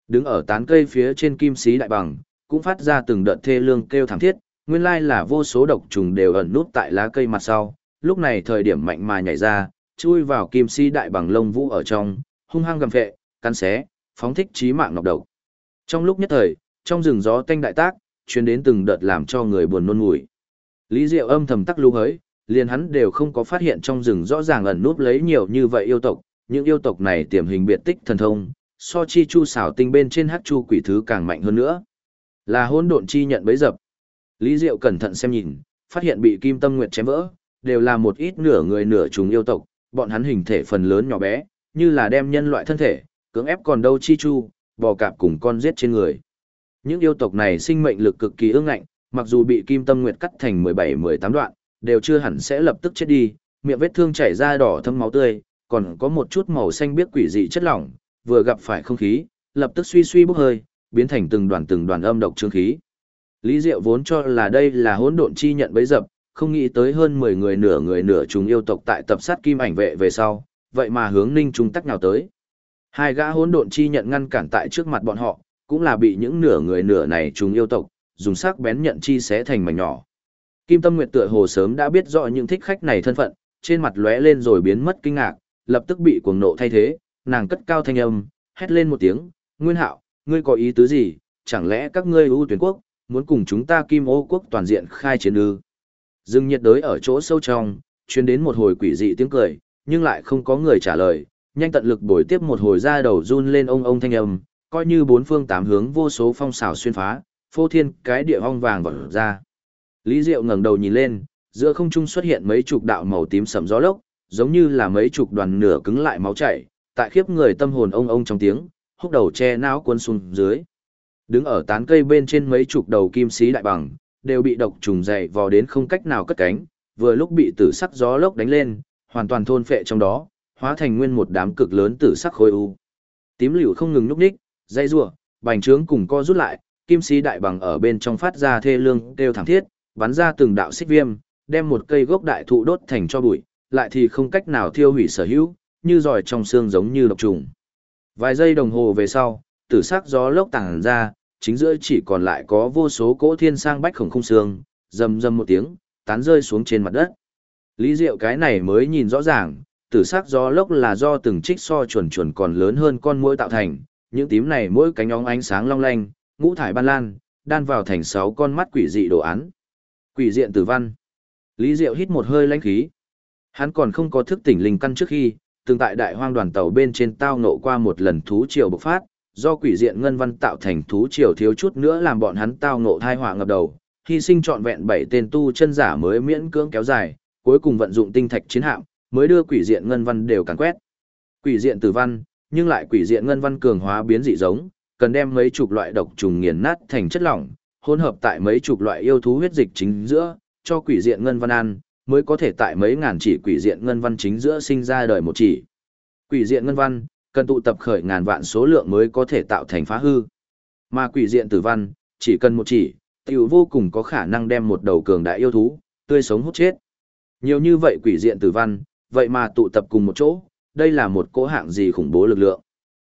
A: Đứng ở tán cây phía trên kim sĩ đại bằng, cũng phát ra từng đợt thê lương kêu thảm thiết, nguyên lai là vô số độc trùng đều ẩn nút tại lá cây mặt sau, lúc này thời điểm mạnh mà nhảy ra, chui vào kim sĩ đại bằng lông vũ ở trong, hung hăng gầm phệ, cắn xé, phóng thích chí mạng nọc độc. Trong lúc nhất thời, trong rừng gió tanh đại tác, truyền đến từng đợt làm cho người buồn nôn ngủi. Lý Diệu âm thầm tắc lưu hới, liền hắn đều không có phát hiện trong rừng rõ ràng ẩn núp lấy nhiều như vậy yêu tộc, những yêu tộc này tiềm hình biệt tích thần thông, so chi chu xảo tinh bên trên hắc chu quỷ thứ càng mạnh hơn nữa. Là hỗn độn chi nhận bấy dập. Lý Diệu cẩn thận xem nhìn, phát hiện bị Kim Tâm Nguyệt chém vỡ, đều là một ít nửa người nửa trùng yêu tộc, bọn hắn hình thể phần lớn nhỏ bé, như là đem nhân loại thân thể, cưỡng ép còn đâu chi chu, bò cạp cùng con giết trên người. Những yêu tộc này sinh mệnh lực cực kỳ ương ngạnh, mặc dù bị Kim Tâm Nguyệt cắt thành 17-18 đoạn, đều chưa hẳn sẽ lập tức chết đi, miệng vết thương chảy ra đỏ thâm máu tươi, còn có một chút màu xanh biếc quỷ dị chất lỏng, vừa gặp phải không khí, lập tức suy suy bốc hơi, biến thành từng đoàn âm độc chương khí. Lý Diệu vốn cho là đây là hỗn độn chi nhận bấy dập, không nghĩ tới hơn 10 người nửa chúng yêu tộc tại tập sát Kim Ảnh Vệ về sau, vậy mà hướng Ninh Trung Tắc nào tới. Hai gã hỗn độn chi nhận ngăn cản tại trước mặt bọn họ, cũng là bị những nửa người nửa này chúng yêu tộc dùng sắc bén nhận chi xé thành mảnh nhỏ. Kim Tâm Nguyệt tựa hồ sớm đã biết rõ những thích khách này thân phận, trên mặt lóe lên rồi biến mất kinh ngạc, lập tức bị cuồng nộ thay thế, nàng cất cao thanh âm, hét lên một tiếng, "Nguyên Hạo, ngươi có ý tứ gì? Chẳng lẽ các ngươi ưu tuyển quốc muốn cùng chúng ta Kim Ô quốc toàn diện khai chiến ư?" Rừng nhiệt đới ở chỗ sâu trong, truyền đến một hồi quỷ dị tiếng cười, nhưng lại không có người trả lời, nhanh tận lực bồi tiếp một hồi ra đầu run lên ông thanh âm, coi như bốn phương tám hướng vô số phong xảo xuyên phá, phô thiên cái địa ong vàng vọt ra. Lý Diệu ngẩng đầu nhìn lên, giữa không trung xuất hiện mấy chục đạo màu tím sẫm gió lốc, giống như là mấy chục đoàn nửa cứng lại máu chảy, tại khiếp người tâm hồn ông trong tiếng, húc đầu che não cuốn xuống dưới. Đứng ở tán cây bên trên mấy chục đầu kim sĩ đại bằng, đều bị độc trùng dày vò đến không cách nào cất cánh, vừa lúc bị tử sắc gió lốc đánh lên, hoàn toàn thôn phệ trong đó, hóa thành nguyên một đám cực lớn tử sắc khối u. Tím liễu không ngừng nhúc nhích, dây rủa, bành trướng cùng co rút lại, kim sĩ đại bằng ở bên trong phát ra thê lương kêu thảm thiết, bắn ra từng đạo xích viêm, đem một cây gốc đại thụ đốt thành cho bụi, lại thì không cách nào thiêu hủy sở hữu, như giỏi trong xương giống như độc trùng. Vài giây đồng hồ về sau, tử sắc gió lốc tàng ra, chính giữa chỉ còn lại có vô số cỗ thiên sang bách khổng khung xương, rầm rầm một tiếng, tán rơi xuống trên mặt đất. Lý Diệu cái này mới nhìn rõ ràng, tử sắc gió lốc là do từng trích so chuẩn chuẩn còn lớn hơn con muỗi tạo thành, những tím này mỗi cánh óng ánh sáng long lanh, ngũ thải ban lan, đan vào thành 6 con mắt quỷ dị đồ án. Quỷ diện tử văn. Lý Diệu hít một hơi lãnh khí. Hắn còn không có thức tỉnh linh căn trước khi, từng tại đại hoang đoàn tàu bên trên tao ngộ qua một lần thú triều bộc phát, do quỷ diện ngân văn tạo thành thú triều thiếu chút nữa làm bọn hắn tao ngộ thai họa ngập đầu, hy sinh trọn vẹn 7 tên tu chân giả mới miễn cưỡng kéo dài, cuối cùng vận dụng tinh thạch chiến hạm, mới đưa quỷ diện ngân văn đều càn quét. Quỷ diện tử văn, nhưng lại quỷ diện ngân văn cường hóa biến dị giống, cần đem mấy chục loại độc trùng nghiền nát thành chất lỏng, hỗn hợp tại mấy chục loại yêu thú huyết dịch chính giữa, cho quỷ diện ngân văn ăn, mới có thể tại mấy ngàn chỉ quỷ diện ngân văn chính giữa sinh ra đời một chỉ. Quỷ diện ngân văn, cần tụ tập khởi ngàn vạn số lượng mới có thể tạo thành phá hư. Mà quỷ diện tử văn, chỉ cần một chỉ, tiểu vô cùng có khả năng đem một đầu cường đại yêu thú, tươi sống hút chết. Nhiều như vậy quỷ diện tử văn, vậy mà tụ tập cùng một chỗ, đây là một cỗ hạng gì khủng bố lực lượng.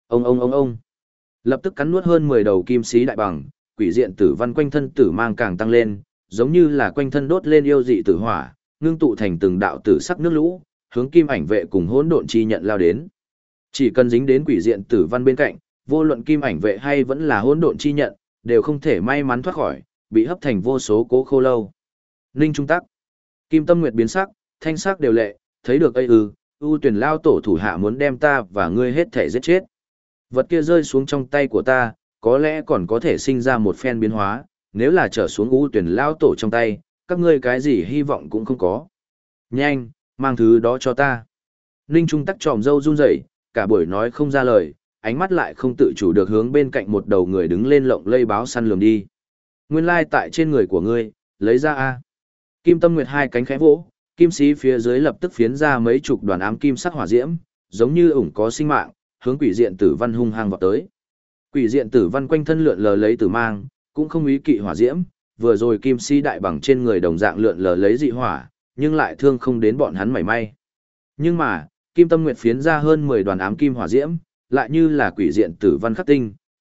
A: Ông. Lập tức cắn nuốt hơn 10 đầu kim sĩ đại bằng, quỷ diện tử văn quanh thân tử mang càng tăng lên, giống như là quanh thân đốt lên yêu dị tử hỏa, ngưng tụ thành từng đạo tử sắc nước lũ, hướng Kim Ảnh Vệ cùng hỗn độn chi nhận lao đến. Chỉ cần dính đến quỷ diện tử văn bên cạnh, vô luận Kim Ảnh Vệ hay vẫn là hỗn độn chi nhận, đều không thể may mắn thoát khỏi, bị hấp thành vô số cố khô lâu. Ninh Trung Tắc. Kim Tâm Nguyệt biến sắc, thanh sắc đều lệ, thấy được ưu tuyển lao tổ thủ hạ muốn đem ta và ngươi hết thể giết chết. Vật kia rơi xuống trong tay của ta, có lẽ còn có thể sinh ra một phen biến hóa, nếu là trở xuống ưu tuyển lao tổ trong tay, các ngươi cái gì hy vọng cũng không có. Nhanh, mang thứ đó cho ta. Ninh Trung Tắc tròm râu run rẩy, cả buổi nói không ra lời, ánh mắt lại không tự chủ được hướng bên cạnh một đầu người đứng lên lộng lây báo săn lường đi. Nguyên lai tại trên người của ngươi, lấy ra a. Kim Tâm Nguyệt hai cánh khẽ vỗ, kim sĩ phía dưới lập tức phiến ra mấy chục đoàn ám kim sắc hỏa diễm, giống như ủng có sinh mạng, hướng quỷ diện tử văn hung hăng vọt tới. Quỷ diện tử văn quanh thân lượn lờ lấy tử mang, cũng không ý kỵ hỏa diễm, vừa rồi kim sĩ đại bằng trên người đồng dạng lượn lờ lấy dị hỏa, nhưng lại thương không đến bọn hắn mảy may. Nhưng mà, Kim Tâm Nguyệt phiến ra hơn 10 đoàn ám kim hỏa diễm, lại như là quỷ diện tử văn khắc tinh,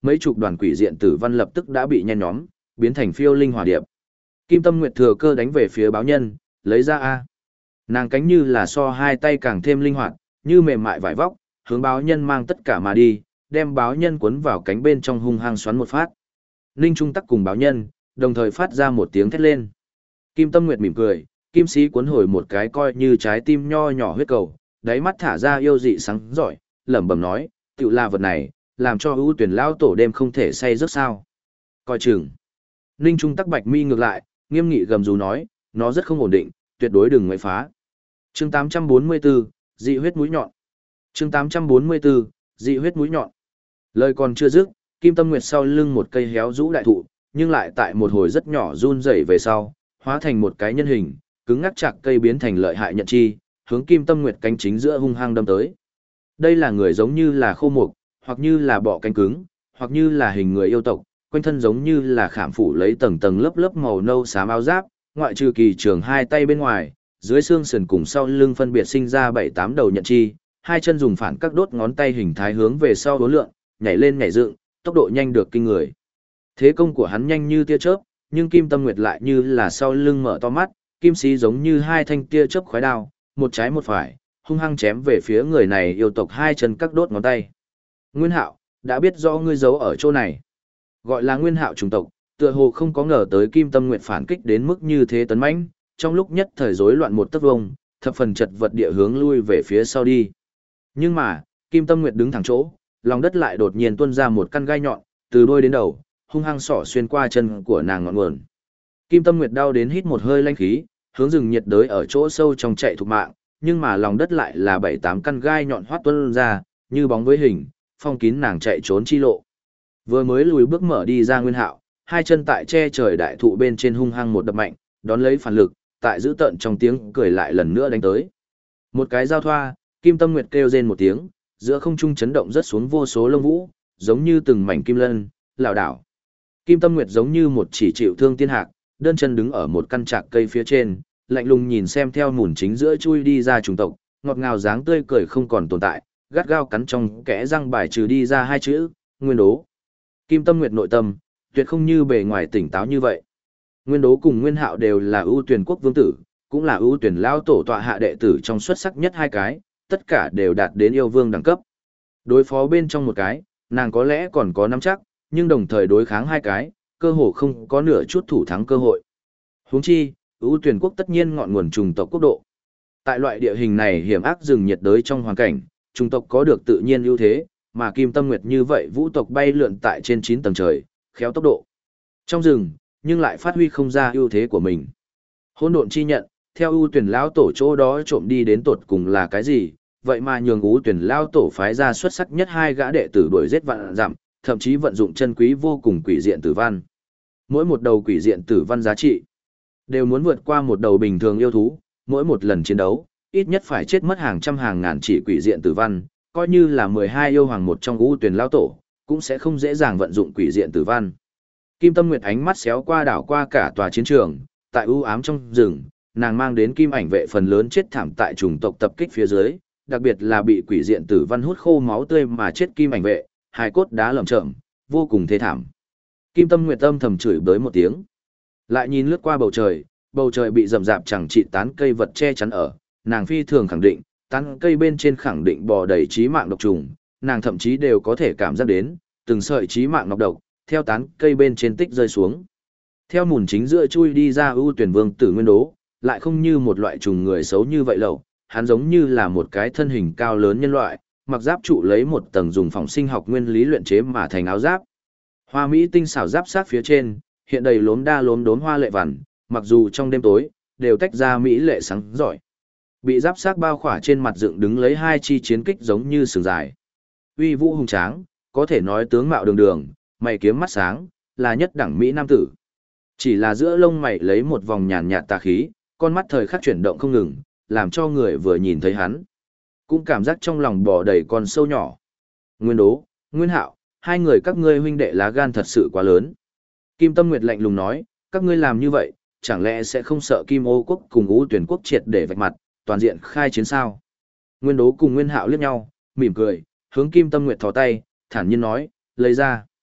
A: mấy chục đoàn quỷ diện tử văn lập tức đã bị nhen nhóm, biến thành phiêu linh hỏa điệp. Kim Tâm Nguyệt thừa cơ đánh về phía báo nhân, lấy ra A. Nàng cánh như là so hai tay càng thêm linh hoạt, như mềm mại vải vóc, hướng báo nhân mang tất cả mà đi, đem báo nhân cuốn vào cánh bên trong hung hăng xoắn một phát. Ninh Trung Tắc cùng báo nhân, đồng thời phát ra một tiếng thét lên. Kim Tâm Nguyệt mỉm cười, kim sĩ cuốn hồi một cái coi như trái tim nho nhỏ huyết cầu, đáy mắt thả ra yêu dị sáng giỏi, lẩm bẩm nói, tựu là vật này, làm cho ưu tuyển lao tổ đêm không thể say giấc sao. Coi chừng. Ninh Trung Tắc bạch mi ngược lại, nghiêm nghị gầm rú nói, nó rất không ổn định, tuyệt đối đừng ngoại phá. Chương 844, dị huyết mũi nhọn. Chương 844, dị huyết mũi nhọn. Lời còn chưa dứt, Kim Tâm Nguyệt sau lưng một cây héo rũ đại thụ, nhưng lại tại một hồi rất nhỏ run rẩy về sau, hóa thành một cái nhân hình, cứng ngắc chặt cây biến thành lợi hại nhận chi, hướng Kim Tâm Nguyệt cánh chính giữa hung hăng đâm tới. Đây là người giống như là khô mục, hoặc như là bọ cánh cứng, hoặc như là hình người yêu tộc, quanh thân giống như là khảm phủ lấy tầng tầng lớp lớp màu nâu xám áo giáp, ngoại trừ kỳ trường hai tay bên ngoài, dưới xương sườn cùng sau lưng phân biệt sinh ra 7-8 đầu nhận chi, hai chân dùng phản các đốt ngón tay hình thái hướng về sau đối lượng, nhảy lên nhảy dựng, tốc độ nhanh được kinh người. Thế công của hắn nhanh như tia chớp, nhưng Kim Tâm Nguyệt lại như là sau lưng mở to mắt, kim sĩ giống như hai thanh tia chớp khói đao, một trái một phải, hung hăng chém về phía người này yêu tộc hai chân các đốt ngón tay. Nguyên Hạo, đã biết rõ ngươi giấu ở chỗ này. Gọi là Nguyên Hạo chủng tộc, tựa hồ không có ngờ tới Kim Tâm Nguyệt phản kích đến mức như thế tấn mãnh, trong lúc nhất thời rối loạn một tấc vông, thập phần chật vật địa hướng lui về phía sau đi. Nhưng mà, Kim Tâm Nguyệt đứng thẳng chỗ, lòng đất lại đột nhiên tuôn ra một căn gai nhọn, từ đuôi đến đầu, hung hăng xỏ xuyên qua chân của nàng ngọn nguồn. Kim Tâm Nguyệt đau đến hít một hơi lanh khí, hướng rừng nhiệt đới ở chỗ sâu trong chạy thục mạng, nhưng mà lòng đất lại là 7-8 căn gai nhọn hoắt tuôn ra, như bóng với hình, phong kín nàng chạy trốn chi lộ. Vừa mới lùi bước mở đi ra Nguyên Hạo, hai chân tại che trời đại thụ bên trên hung hăng một đập mạnh, đón lấy phản lực, tại giữ tận trong tiếng cười lại lần nữa đánh tới. Một cái giao thoa, Kim Tâm Nguyệt kêu rên một tiếng, giữa không trung chấn động rất xuống vô số lông vũ, giống như từng mảnh kim lân, lảo đảo. Kim Tâm Nguyệt giống như một chỉ chịu thương tiên hạc, đơn chân đứng ở một căn trạc cây phía trên, lạnh lùng nhìn xem theo mùn chính giữa chui đi ra chủng tộc, ngọt ngào dáng tươi cười không còn tồn tại, gắt gao cắn trong kẽ răng bài trừ đi ra hai chữ, Nguyên Đố. Kim Tâm Nguyệt nội tâm, tuyệt không như bề ngoài tỉnh táo như vậy. Nguyên Đố cùng Nguyên Hạo đều là ưu tuyển quốc vương tử, cũng là ưu tuyển lao tổ tọa hạ đệ tử trong xuất sắc nhất hai cái, tất cả đều đạt đến yêu vương đẳng cấp. Đối phó bên trong một cái, nàng có lẽ còn có nắm chắc, nhưng đồng thời đối kháng hai cái, cơ hồ không có nửa chút thủ thắng cơ hội. Huống chi, ưu tuyển quốc tất nhiên ngọn nguồn trùng tộc quốc độ. Tại loại địa hình này hiểm ác rừng nhiệt đới trong hoàn cảnh, trùng tộc có được tự nhiên ưu thế, mà Kim Tâm Nguyệt như vậy vũ tộc bay lượn tại trên 9 tầng trời, khéo tốc độ. Trong rừng, nhưng lại phát huy không ra ưu thế của mình. Hỗn độn chi nhận, theo ưu tuyển lão tổ chỗ đó trộm đi đến tột cùng là cái gì, vậy mà nhường ưu tuyển lão tổ phái ra xuất sắc nhất hai gã đệ tử đuổi giết vạn dặm, thậm chí vận dụng chân quý vô cùng quỷ diện tử văn. Mỗi một đầu quỷ diện tử văn giá trị đều muốn vượt qua một đầu bình thường yêu thú, mỗi một lần chiến đấu, ít nhất phải chết mất hàng trăm hàng ngàn chỉ quỷ diện tử văn, coi như là 12 yêu hoàng một trong ưu tuyển lão tổ, cũng sẽ không dễ dàng vận dụng quỷ diện tử văn. Kim Tâm Nguyệt ánh mắt xéo qua đảo qua cả tòa chiến trường, tại u ám trong rừng, nàng mang đến kim ảnh vệ phần lớn chết thảm tại chủng tộc tập kích phía dưới, đặc biệt là bị quỷ diện tử văn hút khô máu tươi mà chết kim ảnh vệ, hài cốt đá lởm chởm, vô cùng thê thảm. Kim Tâm Nguyệt âm thầm chửi bới một tiếng, lại nhìn lướt qua bầu trời bị rậm rạp chẳng trị tán cây vật che chắn ở, nàng phi thường khẳng định, tán cây bên trên khẳng định bò đầy chí mạng độc trùng, nàng thậm chí đều có thể cảm giác đến từng sợi chí mạng nọc độc theo tán cây bên trên tích rơi xuống. Theo mùn chính giữa chui đi ra ưu tuyển vương tử Nguyên Đố, lại không như một loại trùng người xấu như vậy lậu, hắn giống như là một cái thân hình cao lớn nhân loại, mặc giáp trụ lấy một tầng dùng phòng sinh học nguyên lý luyện chế mà thành áo giáp. Hoa mỹ tinh xảo giáp sát phía trên, hiện đầy lốm đa lốm đốm hoa lệ vằn, mặc dù trong đêm tối, đều tách ra mỹ lệ sáng giỏi. Bị giáp sát bao khỏa trên mặt dựng đứng lấy hai chi chiến kích giống như sừng dài. Uy vũ hùng tráng, có thể nói tướng mạo đường đường, mày kiếm mắt sáng, là nhất đẳng mỹ nam tử. Chỉ là giữa lông mày lấy một vòng nhàn nhạt tà khí, con mắt thời khắc chuyển động không ngừng, làm cho người vừa nhìn thấy hắn, cũng cảm giác trong lòng bò đầy con sâu nhỏ. Nguyên Đố, Nguyên Hạo, hai người các ngươi huynh đệ lá gan thật sự quá lớn. Kim Tâm Nguyệt lạnh lùng nói, các ngươi làm như vậy, chẳng lẽ sẽ không sợ Kim Ô quốc cùng Ú Tuyển quốc triệt để vạch mặt, toàn diện khai chiến sao? Nguyên Đố cùng Nguyên Hạo liếc nhau, mỉm cười, hướng Kim Tâm Nguyệt thò tay, thản nhiên nói, lấy ra.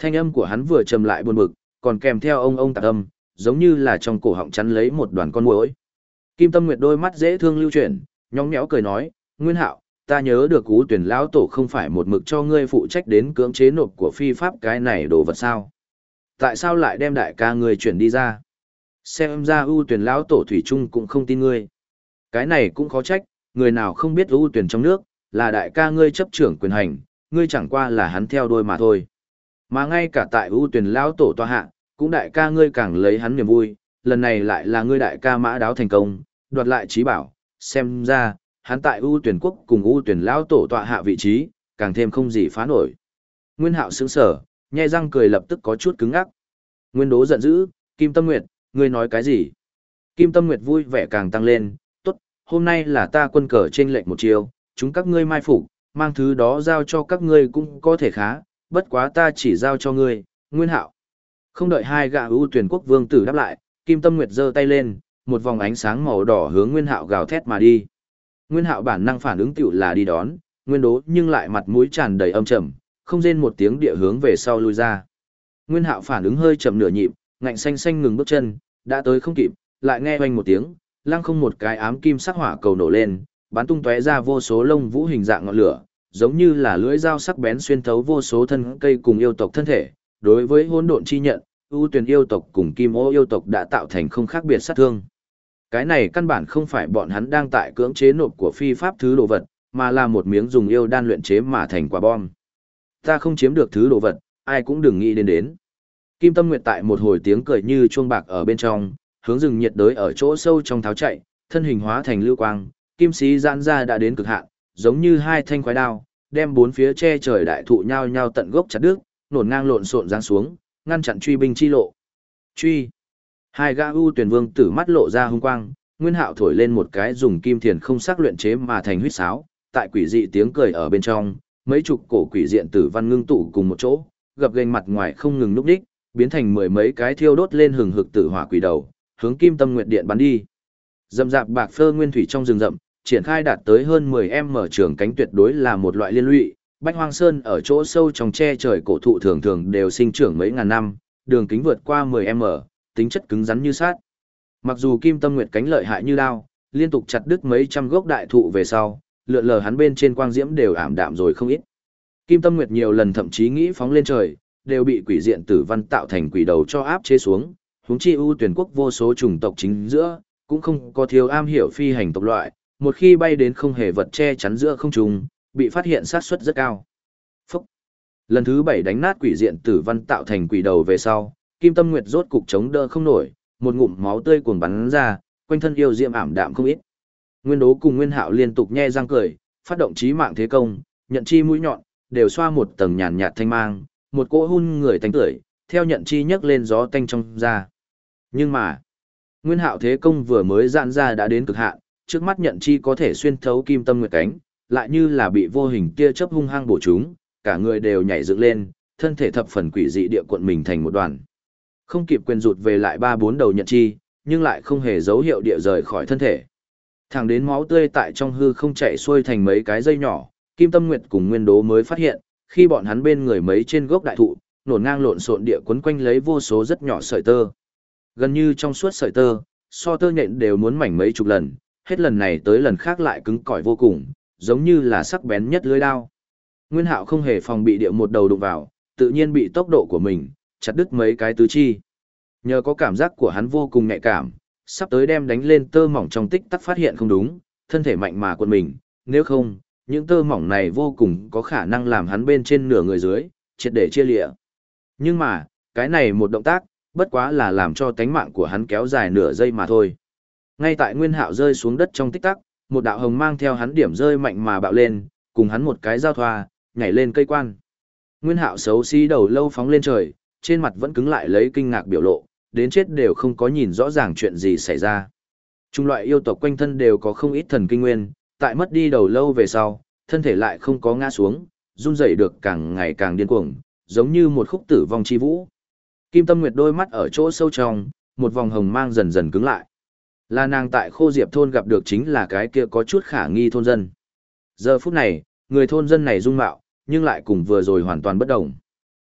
A: Thanh âm của hắn vừa trầm lại buồn bực, còn kèm theo ông tạc âm, giống như là trong cổ họng chắn lấy một đoàn con muỗi. Kim Tâm Nguyệt đôi mắt dễ thương lưu chuyển, nhõng nhẽo cười nói, Nguyên Hạo, ta nhớ được Ú Tuyển lão tổ không phải một mực cho ngươi phụ trách đến cưỡng chế nộp của phi pháp cái này đồ vật sao? Tại sao lại đem đại ca ngươi chuyển đi ra? Xem ra Ú Tuyển lão tổ thủy chung cũng không tin ngươi. Cái này cũng khó trách, người nào không biết Ú Tuyển trong nước, là đại ca ngươi chấp trưởng quyền hành, ngươi chẳng qua là hắn theo đuôi mà thôi. Mà ngay cả tại Ú Tuyển lão tổ tọa hạ, cũng đại ca ngươi càng lấy hắn niềm vui, lần này lại là ngươi đại ca mã đáo thành công, đoạt lại trí bảo, xem ra, hắn tại ưu tuyển quốc cùng ưu tuyển lão tổ tọa hạ vị trí, càng thêm không gì phá nổi. Nguyên Hạo sững sờ, nhe răng cười lập tức có chút cứng ngắc. Nguyên Đố giận dữ, Kim Tâm Nguyệt, ngươi nói cái gì? Kim Tâm Nguyệt vui vẻ càng tăng lên, tốt, hôm nay là ta quân cờ trên lệnh một chiều, chúng các ngươi mai phục, mang thứ đó giao cho các ngươi cũng có thể khá, bất quá ta chỉ giao cho ngươi, Nguyên Hạo. Không đợi hai gã ưu tuyển quốc vương tử đáp lại, Kim Tâm Nguyệt giơ tay lên, một vòng ánh sáng màu đỏ hướng Nguyên Hạo gào thét mà đi. Nguyên Hạo bản năng phản ứng tựu là đi đón, Nguyên Đố nhưng lại mặt mũi tràn đầy âm trầm, không rên một tiếng địa hướng về sau lui ra. Nguyên Hạo phản ứng hơi chậm nửa nhịp, ngạnh xanh xanh ngừng bước chân, đã tới không kịp, lại nghe oanh một tiếng, lăng không một cái ám kim sắc hỏa cầu nổ lên, bắn tung tóe ra vô số lông vũ hình dạng ngọn lửa, giống như là lưỡi dao sắc bén xuyên thấu vô số thân cây cùng yêu tộc thân thể. Đối với hỗn độn chi nhận, ưu tuyển yêu tộc cùng kim ô yêu tộc đã tạo thành không khác biệt sát thương. Cái này căn bản không phải bọn hắn đang tại cưỡng chế nộp của phi pháp thứ đồ vật, mà là một miếng dùng yêu đan luyện chế mà thành quả bom. Ta không chiếm được thứ đồ vật, ai cũng đừng nghĩ đến. Kim Tâm Nguyệt tại một hồi tiếng cười như chuông bạc ở bên trong, hướng rừng nhiệt đới ở chỗ sâu trong tháo chạy, thân hình hóa thành lưu quang, kim xí giãn ra đã đến cực hạn, giống như hai thanh khoái đao, đem bốn phía che trời đại thụ nhao nhao tận gốc chặt đứt, nổn ngang lộn xộn giáng xuống, ngăn chặn truy binh chi lộ. Truy! Hai gã ưu tuyển vương tử mắt lộ ra hung quang, Nguyên Hạo thổi lên một cái dùng kim thiền không sắc luyện chế mà thành huyết sáo, tại quỷ dị tiếng cười ở bên trong, mấy chục cổ quỷ diện tử văn ngưng tụ cùng một chỗ, gập ghềnh mặt ngoài không ngừng núp đích, biến thành mười mấy cái thiêu đốt lên hừng hực tử hỏa quỷ đầu, hướng Kim Tâm Nguyệt điện bắn đi. Dầm dạp bạc phơ nguyên thủy trong rừng rậm, triển khai đạt tới hơn 10m trường cánh tuyệt đối là một loại liên lụy. Bách Hoang Sơn ở chỗ sâu trong che trời cổ thụ thường thường đều sinh trưởng mấy ngàn năm, đường kính vượt qua 10m, tính chất cứng rắn như sát. Mặc dù Kim Tâm Nguyệt cánh lợi hại như đao, liên tục chặt đứt mấy trăm gốc đại thụ về sau, lượn lờ hắn bên trên quang diễm đều ảm đạm rồi không ít. Kim Tâm Nguyệt nhiều lần thậm chí nghĩ phóng lên trời, đều bị quỷ diện tử văn tạo thành quỷ đầu cho áp chế xuống, huống chi ưu tuyển quốc vô số chủng tộc chính giữa, cũng không có thiếu am hiểu phi hành tộc loại, một khi bay đến không hề vật che chắn giữa không trung, bị phát hiện xác suất rất cao. Phúc! Lần thứ 7 đánh nát quỷ diện tử văn tạo thành quỷ đầu về sau, Kim Tâm Nguyệt rốt cục chống đỡ không nổi, một ngụm máu tươi cuồn bắn ra, quanh thân yêu diễm ảm đạm không ít. Nguyên Đố cùng Nguyên Hạo liên tục nhe răng cười, phát động chí mạng thế công, nhận chi mũi nhọn, đều xoa một tầng nhàn nhạt thanh mang, một cỗ hun người tanh tưởi, theo nhận chi nhấc lên gió tanh trong ra. Nhưng mà, Nguyên Hạo thế công vừa mới giãn ra đã đến cực hạn, trước mắt nhận chi có thể xuyên thấu Kim Tâm Nguyệt cánh, lại như là bị vô hình tia chớp hung hăng bổ chúng, cả người đều nhảy dựng lên, thân thể thập phần quỷ dị địa cuộn mình thành một đoàn. Không kịp quyền rụt về lại 3-4 đầu nhận chi, nhưng lại không hề dấu hiệu địa rời khỏi thân thể. Thẳng đến máu tươi tại trong hư không chạy xuôi thành mấy cái dây nhỏ, Kim Tâm Nguyệt cùng Nguyên Đố mới phát hiện, khi bọn hắn bên người mấy trên gốc đại thụ, nổn ngang lộn xộn địa quấn quanh lấy vô số rất nhỏ sợi tơ. Gần như trong suốt sợi tơ, so tơ nhện đều muốn mảnh mấy chục lần, hết lần này tới lần khác lại cứng cỏi vô cùng, giống như là sắc bén nhất lưỡi dao. Nguyên Hạo không hề phòng bị địa một đầu đụng vào, tự nhiên bị tốc độ của mình chặt đứt mấy cái tứ chi. Nhờ có cảm giác của hắn vô cùng nhạy cảm, sắp tới đem đánh lên tơ mỏng trong tích tắc phát hiện không đúng, thân thể mạnh mà quật mình, nếu không, những tơ mỏng này vô cùng có khả năng làm hắn bên trên nửa người dưới, triệt để chia lịa. Nhưng mà, cái này một động tác, bất quá là làm cho tánh mạng của hắn kéo dài nửa giây mà thôi. Ngay tại Nguyên Hạo rơi xuống đất trong tích tắc, một đạo hồng mang theo hắn điểm rơi mạnh mà bạo lên, cùng hắn một cái giao thoa, nhảy lên cây quan. Nguyên Hạo xấu xí đầu lâu phóng lên trời, trên mặt vẫn cứng lại lấy kinh ngạc biểu lộ, đến chết đều không có nhìn rõ ràng chuyện gì xảy ra. Trung loại yêu tộc quanh thân đều có không ít thần kinh nguyên, tại mất đi đầu lâu về sau, thân thể lại không có ngã xuống, run rẩy được càng ngày càng điên cuồng, giống như một khúc tử vong chi vũ. Kim Tâm Nguyệt đôi mắt ở chỗ sâu trong, một vòng hồng mang dần dần cứng lại. Là nàng tại Khô Diệp thôn gặp được chính là cái kia có chút khả nghi thôn dân. Giờ phút này, người thôn dân này dung mạo, nhưng lại cùng vừa rồi hoàn toàn bất đồng.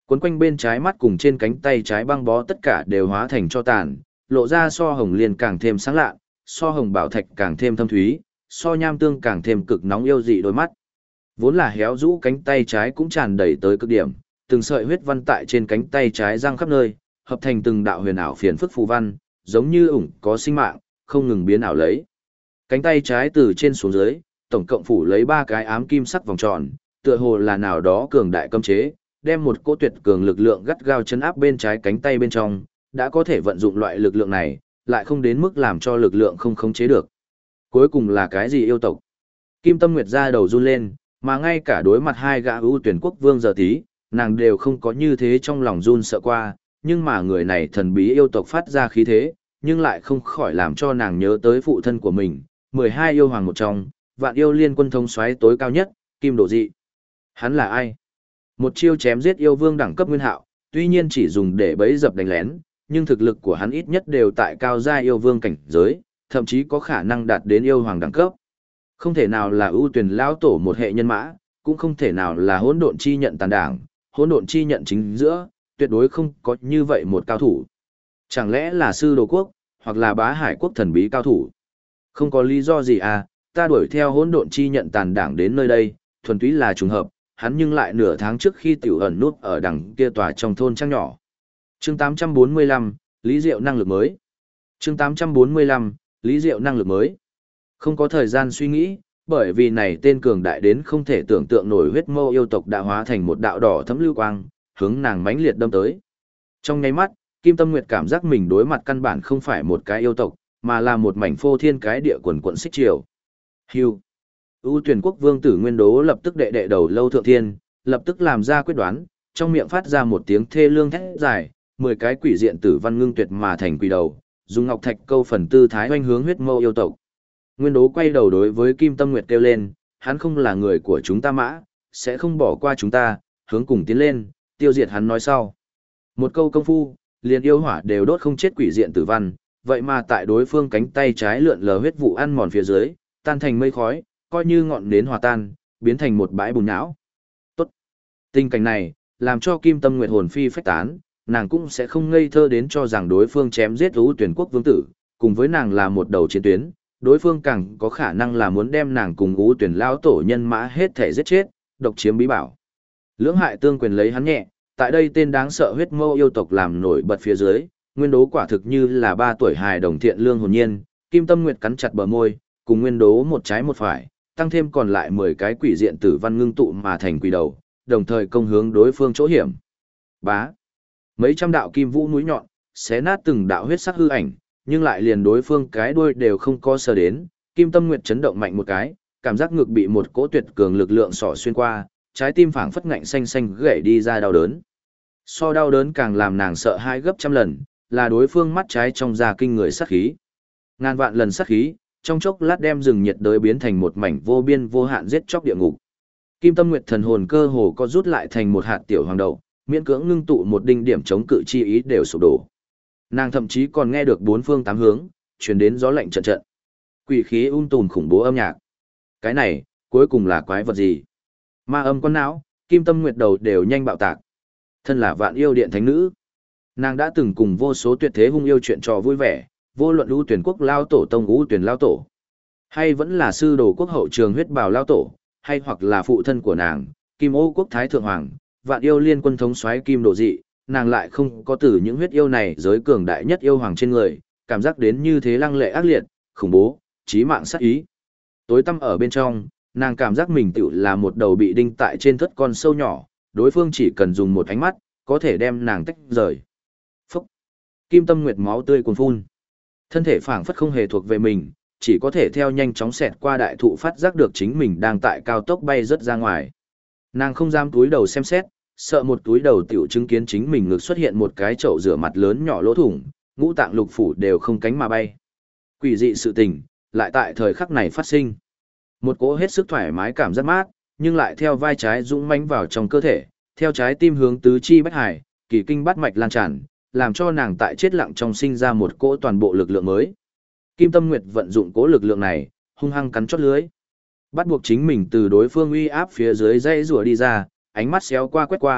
A: Quấn quanh bên trái mắt cùng trên cánh tay trái băng bó tất cả đều hóa thành cho tàn, lộ ra so hồng liên càng thêm sáng lạ, so hồng bảo thạch càng thêm thâm thúy, so nham tương càng thêm cực nóng yêu dị đôi mắt. Vốn là héo rũ cánh tay trái cũng tràn đầy tới cực điểm, từng sợi huyết văn tại trên cánh tay trái răng khắp nơi, hợp thành từng đạo huyền ảo phiền phức phù văn, giống như ủng có sinh mạng, không ngừng biến ảo lấy. Cánh tay trái từ trên xuống dưới, tổng cộng phủ lấy 3 cái ám kim sắc vòng tròn, tựa hồ là nào đó cường đại cấm chế, đem một cỗ tuyệt cường lực lượng gắt gao chấn áp bên trái cánh tay bên trong, đã có thể vận dụng loại lực lượng này, lại không đến mức làm cho lực lượng không khống chế được. Cuối cùng là cái gì yêu tộc? Kim Tâm Nguyệt ra đầu run lên, mà ngay cả đối mặt hai gã ưu tuyển quốc vương giờ tí, nàng đều không có như thế trong lòng run sợ qua, nhưng mà người này thần bí yêu tộc phát ra khí thế, nhưng lại không khỏi làm cho nàng nhớ tới phụ thân của mình, 12 yêu hoàng một trong, vạn yêu liên quân thống soái tối cao nhất, Kim Đồ Dị. Hắn là ai? Một chiêu chém giết yêu vương đẳng cấp nguyên hạo, tuy nhiên chỉ dùng để bẫy dập đánh lén, nhưng thực lực của hắn ít nhất đều tại cao giai yêu vương cảnh giới, thậm chí có khả năng đạt đến yêu hoàng đẳng cấp. Không thể nào là ưu tuyển lão tổ một hệ nhân mã, cũng không thể nào là hỗn độn chi nhận tàn đảng, hỗn độn chi nhận chính giữa, tuyệt đối không có như vậy một cao thủ. Chẳng lẽ là sư đồ quốc, hoặc là bá hải quốc thần bí cao thủ? Không có lý do gì à, ta đuổi theo hỗn độn chi nhận tàn đảng đến nơi đây, thuần túy là trùng hợp, hắn nhưng lại nửa tháng trước khi tiểu ẩn nút ở đằng kia tòa trong thôn trang nhỏ. Chương 845, Lý Diệu năng lực mới. Chương 845, Lý Diệu năng lực mới. Không có thời gian suy nghĩ, bởi vì này tên cường đại đến không thể tưởng tượng nổi huyết mâu yêu tộc đã hóa thành một đạo đỏ thấm lưu quang, hướng nàng mãnh liệt đâm tới. Trong nháy mắt, Kim Tâm Nguyệt cảm giác mình đối mặt căn bản không phải một cái yêu tộc, mà là một mảnh phô thiên cái địa quần quận xích triều. Hưu. U Tuyển quốc vương tử Nguyên Đố lập tức đệ đầu lâu thượng thiên, lập tức làm ra quyết đoán, trong miệng phát ra một tiếng thê lương thét dài, 10 cái quỷ diện tử văn ngưng tuyệt mà thành quỷ đầu, dùng ngọc thạch câu phần tư thái hoành hướng huyết mâu yêu tộc. Nguyên Đố quay đầu đối với Kim Tâm Nguyệt kêu lên, hắn không là người của chúng ta mã, sẽ không bỏ qua chúng ta, hướng cùng tiến lên, tiêu diệt hắn nói sau. Một câu công phu, liền yêu hỏa đều đốt không chết quỷ diện tử văn, vậy mà tại đối phương cánh tay trái lượn lờ huyết vụ ăn mòn phía dưới, tan thành mây khói, coi như ngọn nến hòa tan, biến thành một bãi bùn nhão. Tốt. Tình cảnh này, làm cho Kim Tâm Nguyệt hồn phi phách tán, nàng cũng sẽ không ngây thơ đến cho rằng đối phương chém giết ưu tuyển quốc vương tử, cùng với nàng là một đầu chiến tuyến, đối phương càng có khả năng là muốn đem nàng cùng ưu tuyển lão tổ nhân mã hết thể giết chết, độc chiếm bí bảo. Lưỡng hại tương quyền lấy hắn nhẹ, tại đây tên đáng sợ huyết mâu yêu tộc làm nổi bật phía dưới, Nguyên Đố quả thực như là 3 tuổi hài đồng thiện lương hồn nhiên, Kim Tâm Nguyệt cắn chặt bờ môi, cùng Nguyên Đố một trái một phải, tăng thêm còn lại 10 cái quỷ diện tử văn ngưng tụ mà thành quỷ đầu, đồng thời công hướng đối phương chỗ hiểm. Bá. Mấy trăm đạo kim vũ núi nhọn, xé nát từng đạo huyết sắc hư ảnh, nhưng lại liền đối phương cái đuôi đều không có sờ đến, Kim Tâm Nguyệt chấn động mạnh một cái, cảm giác ngực bị một cỗ tuyệt cường lực lượng xỏ xuyên qua, trái tim phảng phất ngạnh xanh xanh gãy đi ra đau đớn. So đau đớn càng làm nàng sợ hãi gấp trăm lần, là đối phương mắt trái trong da kinh người sát khí. Ngàn vạn lần sát khí, trong chốc lát đem rừng nhiệt đới biến thành một mảnh vô biên vô hạn giết chóc địa ngục. Kim Tâm Nguyệt thần hồn cơ hồ có rút lại thành một hạt tiểu hoàng đậu, miễn cưỡng ngưng tụ một đinh điểm chống cự chi ý đều sụp đổ. Nàng thậm chí còn nghe được bốn phương tám hướng truyền đến gió lạnh trận trận. Quỷ khí tùm khủng bố âm nhạc. Cái này, cuối cùng là quái vật gì? Ma âm con não, Kim Tâm Nguyệt đầu đều nhanh bạo tạc. Thân là vạn yêu điện thánh nữ, nàng đã từng cùng vô số tuyệt thế hung yêu chuyện trò vui vẻ, vô luận ưu tuyển quốc lao tổ tông ưu tuyển lao tổ, hay vẫn là sư đồ quốc hậu trường huyết bào lao tổ, hay hoặc là phụ thân của nàng, Kim Ô quốc thái thượng hoàng, vạn yêu liên quân thống soái Kim Đồ Dị, nàng lại không có từ những huyết yêu này giới cường đại nhất yêu hoàng trên người, cảm giác đến như thế lăng lệ ác liệt, khủng bố, chí mạng sát ý. Tối tăm ở bên trong, nàng cảm giác mình tựu là một đầu bị đinh tại trên thất con sâu nhỏ, đối phương chỉ cần dùng một ánh mắt, có thể đem nàng tách rời. Phúc! Kim Tâm Nguyệt máu tươi cuồn phun. Thân thể phảng phất không hề thuộc về mình, chỉ có thể theo nhanh chóng xẹt qua đại thụ phát giác được chính mình đang tại cao tốc bay rất ra ngoài. Nàng không dám túi đầu xem xét, sợ một túi đầu tiểu chứng kiến chính mình ngực xuất hiện một cái chậu rửa mặt lớn nhỏ lỗ thủng, ngũ tạng lục phủ đều không cánh mà bay. Quỷ dị sự tình, lại tại thời khắc này phát sinh. Một cỗ hết sức thoải mái cảm giác mát, nhưng lại theo vai trái dũng mãnh vào trong cơ thể, theo trái tim hướng tứ chi bách hải, kỳ kinh bát mạch lan tràn, làm cho nàng tại chết lặng trong sinh ra một cỗ toàn bộ lực lượng mới. Kim Tâm Nguyệt vận dụng cỗ lực lượng này, hung hăng cắn chót lưới, bắt buộc chính mình từ đối phương uy áp phía dưới dãy rủa đi ra, ánh mắt xéo qua quét qua,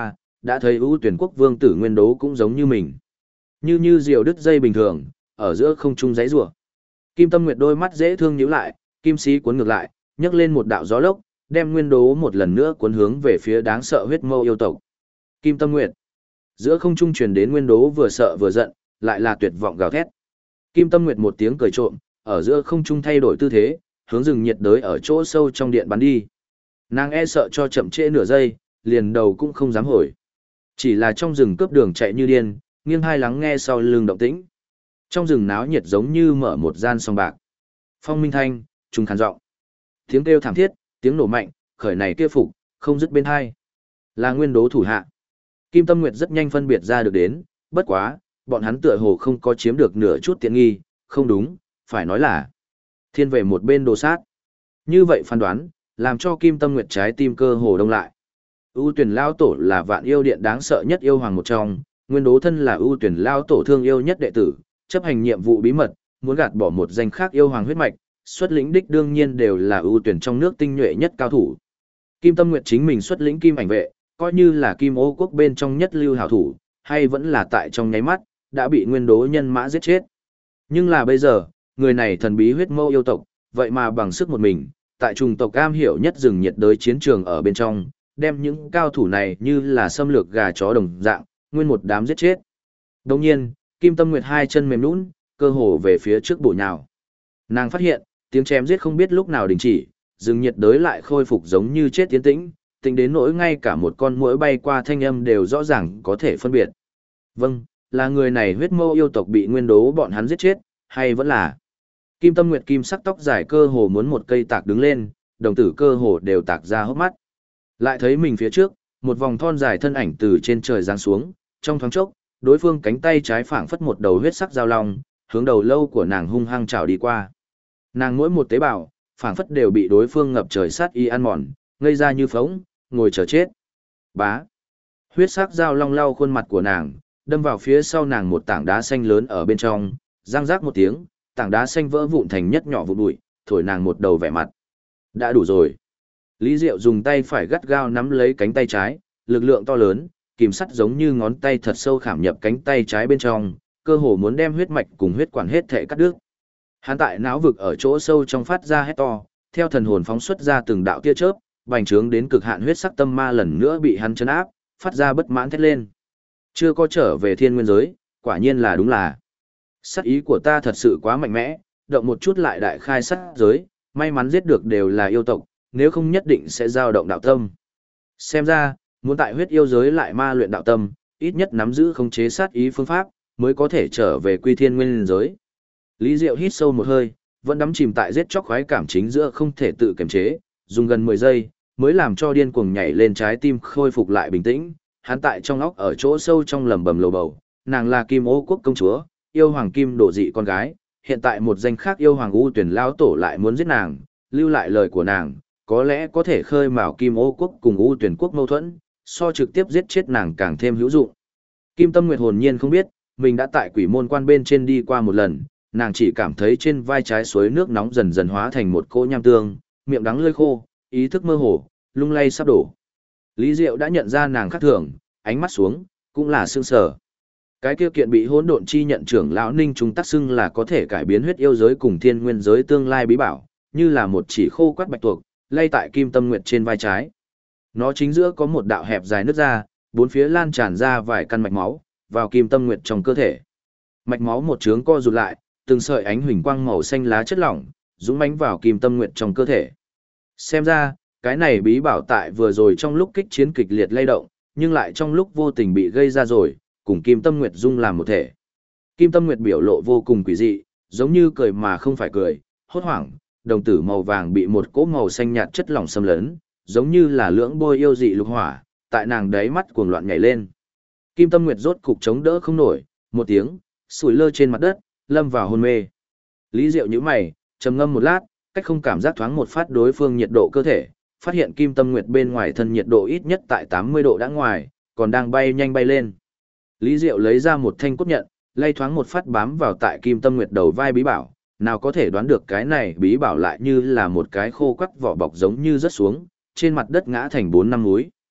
A: đã thấy ưu tuyển quốc vương tử Nguyên Đố cũng giống như mình. Như diều đứt dây bình thường, ở giữa không trung giấy rủa. Kim Tâm Nguyệt đôi mắt dễ thương nhíu lại, kim sĩ cuốn ngược lại, nhấc lên một đạo gió lốc, đem Nguyên Đố một lần nữa cuốn hướng về phía đáng sợ huyết mâu yêu tộc. Kim Tâm Nguyệt. Giữa không trung truyền đến Nguyên Đố vừa sợ vừa giận, lại là tuyệt vọng gào thét. Kim Tâm Nguyệt một tiếng cười trộm, ở giữa không trung thay đổi tư thế, hướng rừng nhiệt đới ở chỗ sâu trong điện bắn đi. Nàng e sợ cho chậm trễ nửa giây, liền đầu cũng không dám hồi. Chỉ là trong rừng cướp đường chạy như điên, nghiêng hai lắng nghe sau lưng động tĩnh. Trong rừng náo nhiệt giống như mở một gian sòng bạc. Phong minh thanh, trùng khàn giọng. Tiếng kêu thảm thiết, tiếng nổ mạnh, khởi này kia phục, không dứt bên hai. Là Nguyên Đố thủ hạ. Kim Tâm Nguyệt rất nhanh phân biệt ra được đến, bất quá, bọn hắn tựa hồ không có chiếm được nửa chút tiện nghi, không đúng, phải nói là thiên về một bên đồ sát. Như vậy phán đoán, làm cho Kim Tâm Nguyệt trái tim cơ hồ đông lại. ưu tuyển lao tổ là vạn yêu điện đáng sợ nhất yêu hoàng một trong, Nguyên Đố thân là ưu tuyển lao tổ thương yêu nhất đệ tử, chấp hành nhiệm vụ bí mật, muốn gạt bỏ một danh khác yêu hoàng huyết mạch, xuất lĩnh đích đương nhiên đều là ưu tuyển trong nước tinh nhuệ nhất cao thủ. Kim Tâm Nguyệt chính mình xuất lĩnh Kim Ảnh vệ, coi như là Kim Ô quốc bên trong nhất lưu hảo thủ, hay vẫn là tại trong nháy mắt, đã bị Nguyên Đố nhân mã giết chết. Nhưng là bây giờ, người này thần bí huyết mâu yêu tộc, vậy mà bằng sức một mình, tại trùng tộc am hiểu nhất rừng nhiệt đới chiến trường ở bên trong, đem những cao thủ này như là xâm lược gà chó đồng dạng, nguyên một đám giết chết. Đồng nhiên, Kim Tâm Nguyệt hai chân mềm nhũn, cơ hồ về phía trước bổ nhào. Nàng phát hiện, tiếng chém giết không biết lúc nào đình chỉ, rừng nhiệt đới lại khôi phục giống như chết tiến tĩnh, tính đến nỗi ngay cả một con muỗi bay qua thanh âm đều rõ ràng có thể phân biệt. Vâng, là người này huyết mâu yêu tộc bị Nguyên Đố bọn hắn giết chết, hay vẫn là Kim Tâm Nguyệt kim sắc tóc dài cơ hồ muốn một cây tạc đứng lên, đồng tử cơ hồ đều tạc ra hốc mắt. Lại thấy mình phía trước, một vòng thon dài thân ảnh từ trên trời giáng xuống, trong thoáng chốc, đối phương cánh tay trái phảng phất một đầu huyết sắc dao long, hướng đầu lâu của nàng hung hăng chảo đi qua. Nàng mỗi một tế bào, phảng phất đều bị đối phương ngập trời sát y ăn mòn, ngây ra như phóng, ngồi chờ chết. Bá. Huyết sắc dao long lau khuôn mặt của nàng, đâm vào phía sau nàng một tảng đá xanh lớn ở bên trong, răng rác một tiếng, tảng đá xanh vỡ vụn thành nhất nhỏ vụn bụi, thổi nàng một đầu vẻ mặt. Đã đủ rồi. Lý Diệu dùng tay phải gắt gao nắm lấy cánh tay trái, lực lượng to lớn, kìm sắt giống như ngón tay thật sâu khảm nhập cánh tay trái bên trong, cơ hồ muốn đem huyết mạch cùng huyết quản hết thể cắt đứt. Hắn tại não vực ở chỗ sâu trong phát ra hét to, theo thần hồn phóng xuất ra từng đạo tia chớp, bành trướng đến cực hạn huyết sắc tâm ma lần nữa bị hắn trấn áp, phát ra bất mãn thét lên. Chưa có trở về thiên nguyên giới, quả nhiên là đúng là. Sát ý của ta thật sự quá mạnh mẽ, động một chút lại đại khai sát giới, may mắn giết được đều là yêu tộc, nếu không nhất định sẽ dao động đạo tâm. Xem ra, muốn tại huyết yêu giới lại ma luyện đạo tâm, ít nhất nắm giữ khống chế sát ý phương pháp, mới có thể trở về quy thiên nguyên giới. Lý Diệu hít sâu một hơi, vẫn đắm chìm tại giết chóc khoái cảm chính giữa không thể tự kiềm chế, dùng gần 10 giây, mới làm cho điên cuồng nhảy lên trái tim khôi phục lại bình tĩnh. Hắn tại trong óc ở chỗ sâu trong lầm bầm lầu bầu, nàng là Kim Ô quốc công chúa, yêu hoàng Kim đổ dị con gái, hiện tại một danh khác yêu hoàng U Tuyển lão tổ lại muốn giết nàng, lưu lại lời của nàng, có lẽ có thể khơi mào Kim Ô quốc cùng U Tuyển quốc mâu thuẫn, so trực tiếp giết chết nàng càng thêm hữu dụng. Kim Tâm Nguyệt hồn nhiên không biết, mình đã tại quỷ môn quan bên trên đi qua một lần, nàng chỉ cảm thấy trên vai trái suối nước nóng dần dần hóa thành một cỗ nham tương, miệng đắng lưỡi khô, ý thức mơ hồ, lung lay sắp đổ. Lý Diệu đã nhận ra nàng khác thường, ánh mắt xuống, cũng là sương sở. Cái kia kiện bị hỗn độn chi nhận trưởng lão Ninh chúng tác xưng là có thể cải biến huyết yêu giới cùng thiên nguyên giới tương lai bí bảo, như là một chỉ khô quắt bạch tuộc, lay tại Kim Tâm Nguyệt trên vai trái. Nó chính giữa có một đạo hẹp dài nứt ra, bốn phía lan tràn ra vài căn mạch máu, vào Kim Tâm Nguyệt trong cơ thể. Mạch máu một trướng co rụt lại, từng sợi ánh huỳnh quang màu xanh lá chất lỏng, dũng mãnh vào Kim Tâm Nguyệt trong cơ thể. Xem ra, cái này bí bảo tại vừa rồi trong lúc kích chiến kịch liệt lay động, nhưng lại trong lúc vô tình bị gây ra rồi, cùng Kim Tâm Nguyệt dung làm một thể. Kim Tâm Nguyệt biểu lộ vô cùng quỷ dị, giống như cười mà không phải cười, hốt hoảng, đồng tử màu vàng bị một cỗ màu xanh nhạt chất lỏng xâm lấn, giống như là lưỡng bôi yêu dị lục hỏa, tại nàng đáy mắt cuồng loạn nhảy lên. Kim Tâm Nguyệt rốt cục chống đỡ không nổi, một tiếng, sủi lơ trên mặt đất, lâm vào hôn mê. Lý Diệu nhíu mày, trầm ngâm một lát, cách không cảm giác thoáng một phát đối phương nhiệt độ cơ thể, phát hiện Kim Tâm Nguyệt bên ngoài thân nhiệt độ ít nhất tại 80 độ đã ngoài, còn đang bay nhanh bay lên. Lý Diệu lấy ra một thanh cốt nhận, lay thoáng một phát bám vào tại Kim Tâm Nguyệt đầu vai bí bảo, nào có thể đoán được cái này bí bảo lại như là một cái khô quắt vỏ bọc giống như rớt xuống, trên mặt đất ngã thành 4 năm múi.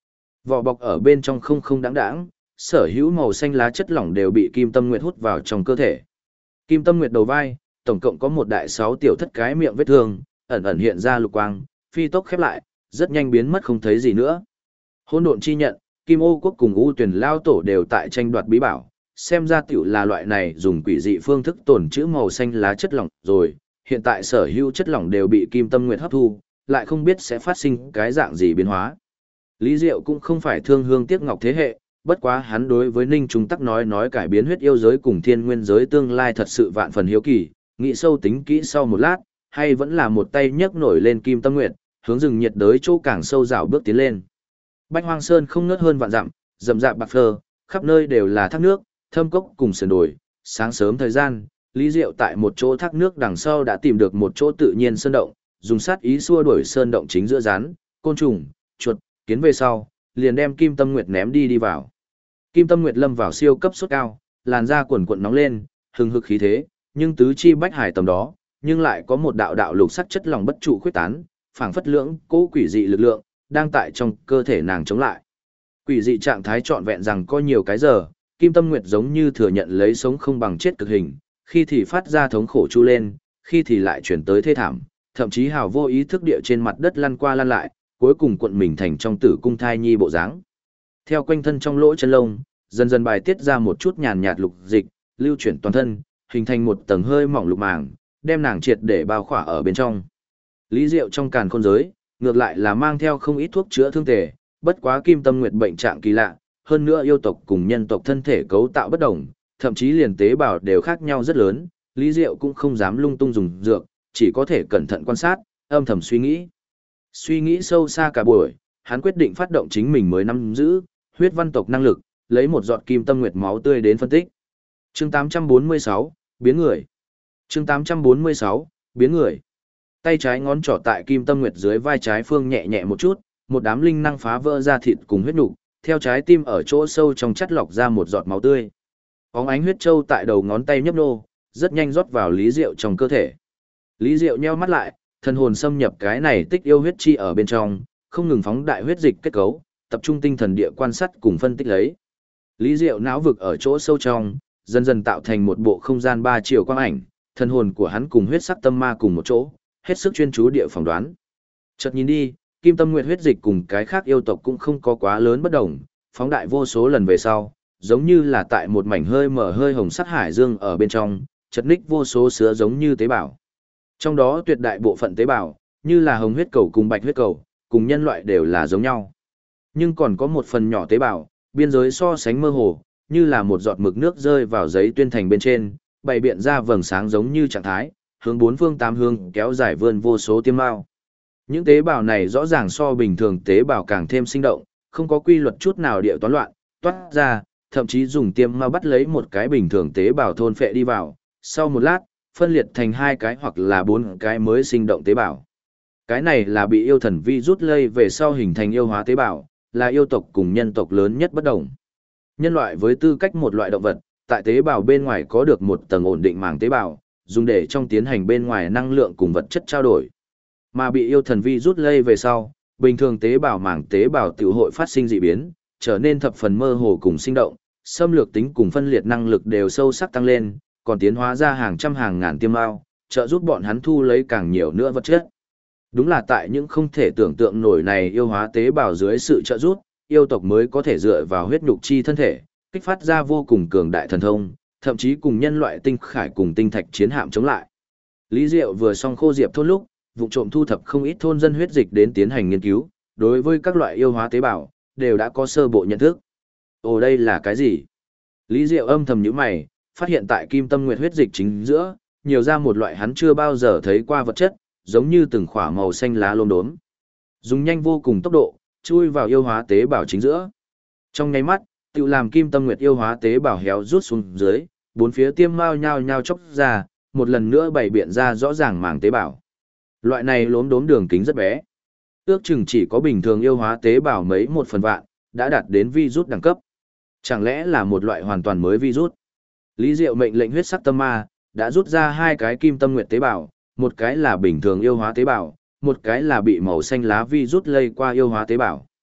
A: Vỏ bọc ở bên trong không không đáng đáng, sở hữu màu xanh lá chất lỏng đều bị Kim Tâm Nguyệt hút vào trong cơ thể. Kim Tâm Nguyệt đầu vai, tổng cộng có một đại 6 tiểu thất cái miệng vết thương, ẩn ẩn hiện ra lục quang, phi tốc khép lại, rất nhanh biến mất không thấy gì nữa. Hỗn độn chi nhận, Kim Ô quốc cùng U Tuyền lao tổ đều tại tranh đoạt bí bảo, xem ra tiểu là loại này dùng quỷ dị phương thức tồn trữ màu xanh lá chất lỏng rồi, hiện tại sở hữu chất lỏng đều bị Kim Tâm Nguyệt hấp thu, lại không biết sẽ phát sinh cái dạng gì biến hóa. Lý Diệu cũng không phải thương hương tiếc ngọc thế hệ, bất quá hắn đối với Ninh Trung Tắc nói cải biến huyết yêu giới cùng thiên nguyên giới tương lai thật sự vạn phần hiếu kỳ, nghĩ sâu tính kỹ sau một lát, hay vẫn là một tay nhấc nổi lên Kim Tâm Nguyệt, hướng rừng nhiệt đới chỗ càng sâu rào bước tiến lên. Bách Hoang Sơn không ngớt hơn vạn dặm, rậm rạp bạc phơ, khắp nơi đều là thác nước, thâm cốc cùng sườn đồi. Sáng sớm thời gian, Lý Diệu tại một chỗ thác nước đằng sau đã tìm được một chỗ tự nhiên sơn động, dùng sát ý xua đuổi sơn động chính giữa rắn, côn trùng, chuột, kiến về sau, liền đem Kim Tâm Nguyệt ném đi vào. Kim Tâm Nguyệt lâm vào siêu cấp sốt cao, làn da quần quần nóng lên, hừng hực khí thế, nhưng tứ chi bách hải tầm đó, nhưng lại có một đạo đạo lục sắc chất lỏng bất trụ khuyết tán, phảng phất lưỡng cố quỷ dị lực lượng đang tại trong cơ thể nàng chống lại. Quỷ dị trạng thái trọn vẹn rằng có nhiều cái giờ, Kim Tâm Nguyệt giống như thừa nhận lấy sống không bằng chết cực hình, khi thì phát ra thống khổ chu lên, khi thì lại chuyển tới thê thảm, thậm chí hào vô ý thức địa trên mặt đất lăn qua lăn lại, cuối cùng cuộn mình thành trong tử cung thai nhi bộ dáng. Theo quanh thân trong lỗ chân lông, dần dần bài tiết ra một chút nhàn nhạt lục dịch, lưu chuyển toàn thân, hình thành một tầng hơi mỏng lục màng, đem nàng triệt để bao khỏa ở bên trong. Lý Diệu trong càn khôn giới, ngược lại là mang theo không ít thuốc chữa thương tề, bất quá Kim Tâm Nguyệt bệnh trạng kỳ lạ, hơn nữa yêu tộc cùng nhân tộc thân thể cấu tạo bất đồng, thậm chí liền tế bào đều khác nhau rất lớn, Lý Diệu cũng không dám lung tung dùng dược, chỉ có thể cẩn thận quan sát, âm thầm suy nghĩ. Suy nghĩ sâu xa cả buổi, hắn quyết định phát động chính mình mới nắm giữ huyết văn tộc năng lực, lấy một giọt Kim Tâm Nguyệt máu tươi đến phân tích. Chương 846, biến người. Chương 846, biến người. Tay trái ngón trỏ tại Kim Tâm Nguyệt dưới vai trái phương nhẹ nhẹ một chút, một đám linh năng phá vỡ ra thịt cùng huyết nục, theo trái tim ở chỗ sâu trong chắt lọc ra một giọt máu tươi. Óng ánh huyết châu tại đầu ngón tay nhấp nô, rất nhanh rót vào Lý Diệu trong cơ thể. Lý Diệu nheo mắt lại, thần hồn xâm nhập cái này tích yêu huyết chi ở bên trong, không ngừng phóng đại huyết dịch kết cấu, tập trung tinh thần địa quan sát cùng phân tích lấy. Lý Diệu não vực ở chỗ sâu trong, dần dần tạo thành một bộ không gian ba chiều quang ảnh, thần hồn của hắn cùng huyết sắc tâm ma cùng một chỗ, hết sức chuyên chú địa phỏng đoán. Chợt nhìn đi, Kim Tâm Nguyệt huyết dịch cùng cái khác yêu tộc cũng không có quá lớn bất đồng, phóng đại vô số lần về sau, giống như là tại một mảnh hơi mở hơi hồng sắc hải dương ở bên trong, chật ních vô số sứa giống như tế bào. Trong đó tuyệt đại bộ phận tế bào, như là hồng huyết cầu cùng bạch huyết cầu, cùng nhân loại đều là giống nhau. Nhưng còn có một phần nhỏ tế bào, biên giới so sánh mơ hồ, như là một giọt mực nước rơi vào giấy tuyên thành bên trên, bày biện ra vầng sáng giống như trạng thái, hướng bốn phương tám hướng kéo dài vươn vô số tiêm mao. Những tế bào này rõ ràng so bình thường tế bào càng thêm sinh động, không có quy luật chút nào địa toán loạn, toát ra, thậm chí dùng tiêm mao bắt lấy một cái bình thường tế bào thôn phệ đi vào, sau một lát, phân liệt thành 2 cái hoặc là 4 cái mới sinh động tế bào. Cái này là bị yêu thần vi rút lây về sau hình thành yêu hóa tế bào, là yêu tộc cùng nhân tộc lớn nhất bất đồng. Nhân loại với tư cách một loại động vật, tại tế bào bên ngoài có được một tầng ổn định màng tế bào, dùng để trong tiến hành bên ngoài năng lượng cùng vật chất trao đổi. Mà bị yêu thần vi rút lây về sau, bình thường tế bào màng tế bào tiểu hội phát sinh dị biến, trở nên thập phần mơ hồ cùng sinh động, xâm lược tính cùng phân liệt năng lực đều sâu sắc tăng lên, còn tiến hóa ra hàng trăm hàng ngàn tiêm mao, trợ giúp bọn hắn thu lấy càng nhiều nữa vật chất. Đúng là tại những không thể tưởng tượng nổi này yêu hóa tế bào dưới sự trợ giúp, yêu tộc mới có thể dựa vào huyết nhục chi thân thể, kích phát ra vô cùng cường đại thần thông, thậm chí cùng nhân loại tinh khải cùng tinh thạch chiến hạm chống lại. Lý Diệu vừa xong khô diệp thôn lúc, vụ trộm thu thập không ít thôn dân huyết dịch đến tiến hành nghiên cứu, đối với các loại yêu hóa tế bào, đều đã có sơ bộ nhận thức. Ồ, đây là cái gì? Lý Diệu âm thầm nhíu mày, phát hiện tại Kim Tâm Nguyệt huyết dịch chính giữa, nhiều ra một loại hắn chưa bao giờ thấy qua vật chất, giống như từng khỏa màu xanh lá lốm đốm. Dùng nhanh vô cùng tốc độ, chui vào yêu hóa tế bào chính giữa. Trong nháy mắt, tự làm Kim Tâm Nguyệt yêu hóa tế bào héo rút xuống dưới, bốn phía tiêm mao nhao nhao chốc ra, một lần nữa bày biện ra rõ ràng màng tế bào. Loại này lốm đốm đường kính rất bé. Ước chừng chỉ có bình thường yêu hóa tế bào mấy 1/1000, đã đạt đến virus đẳng cấp. Chẳng lẽ là một loại hoàn toàn mới virus? Lý Diệu mệnh lệnh huyết sắc tâm ma, đã rút ra 2 cái Kim Tâm Nguyệt tế bào, một cái là bình thường yêu hóa tế bào, một cái là bị màu xanh lá virus lây qua yêu hóa tế bào.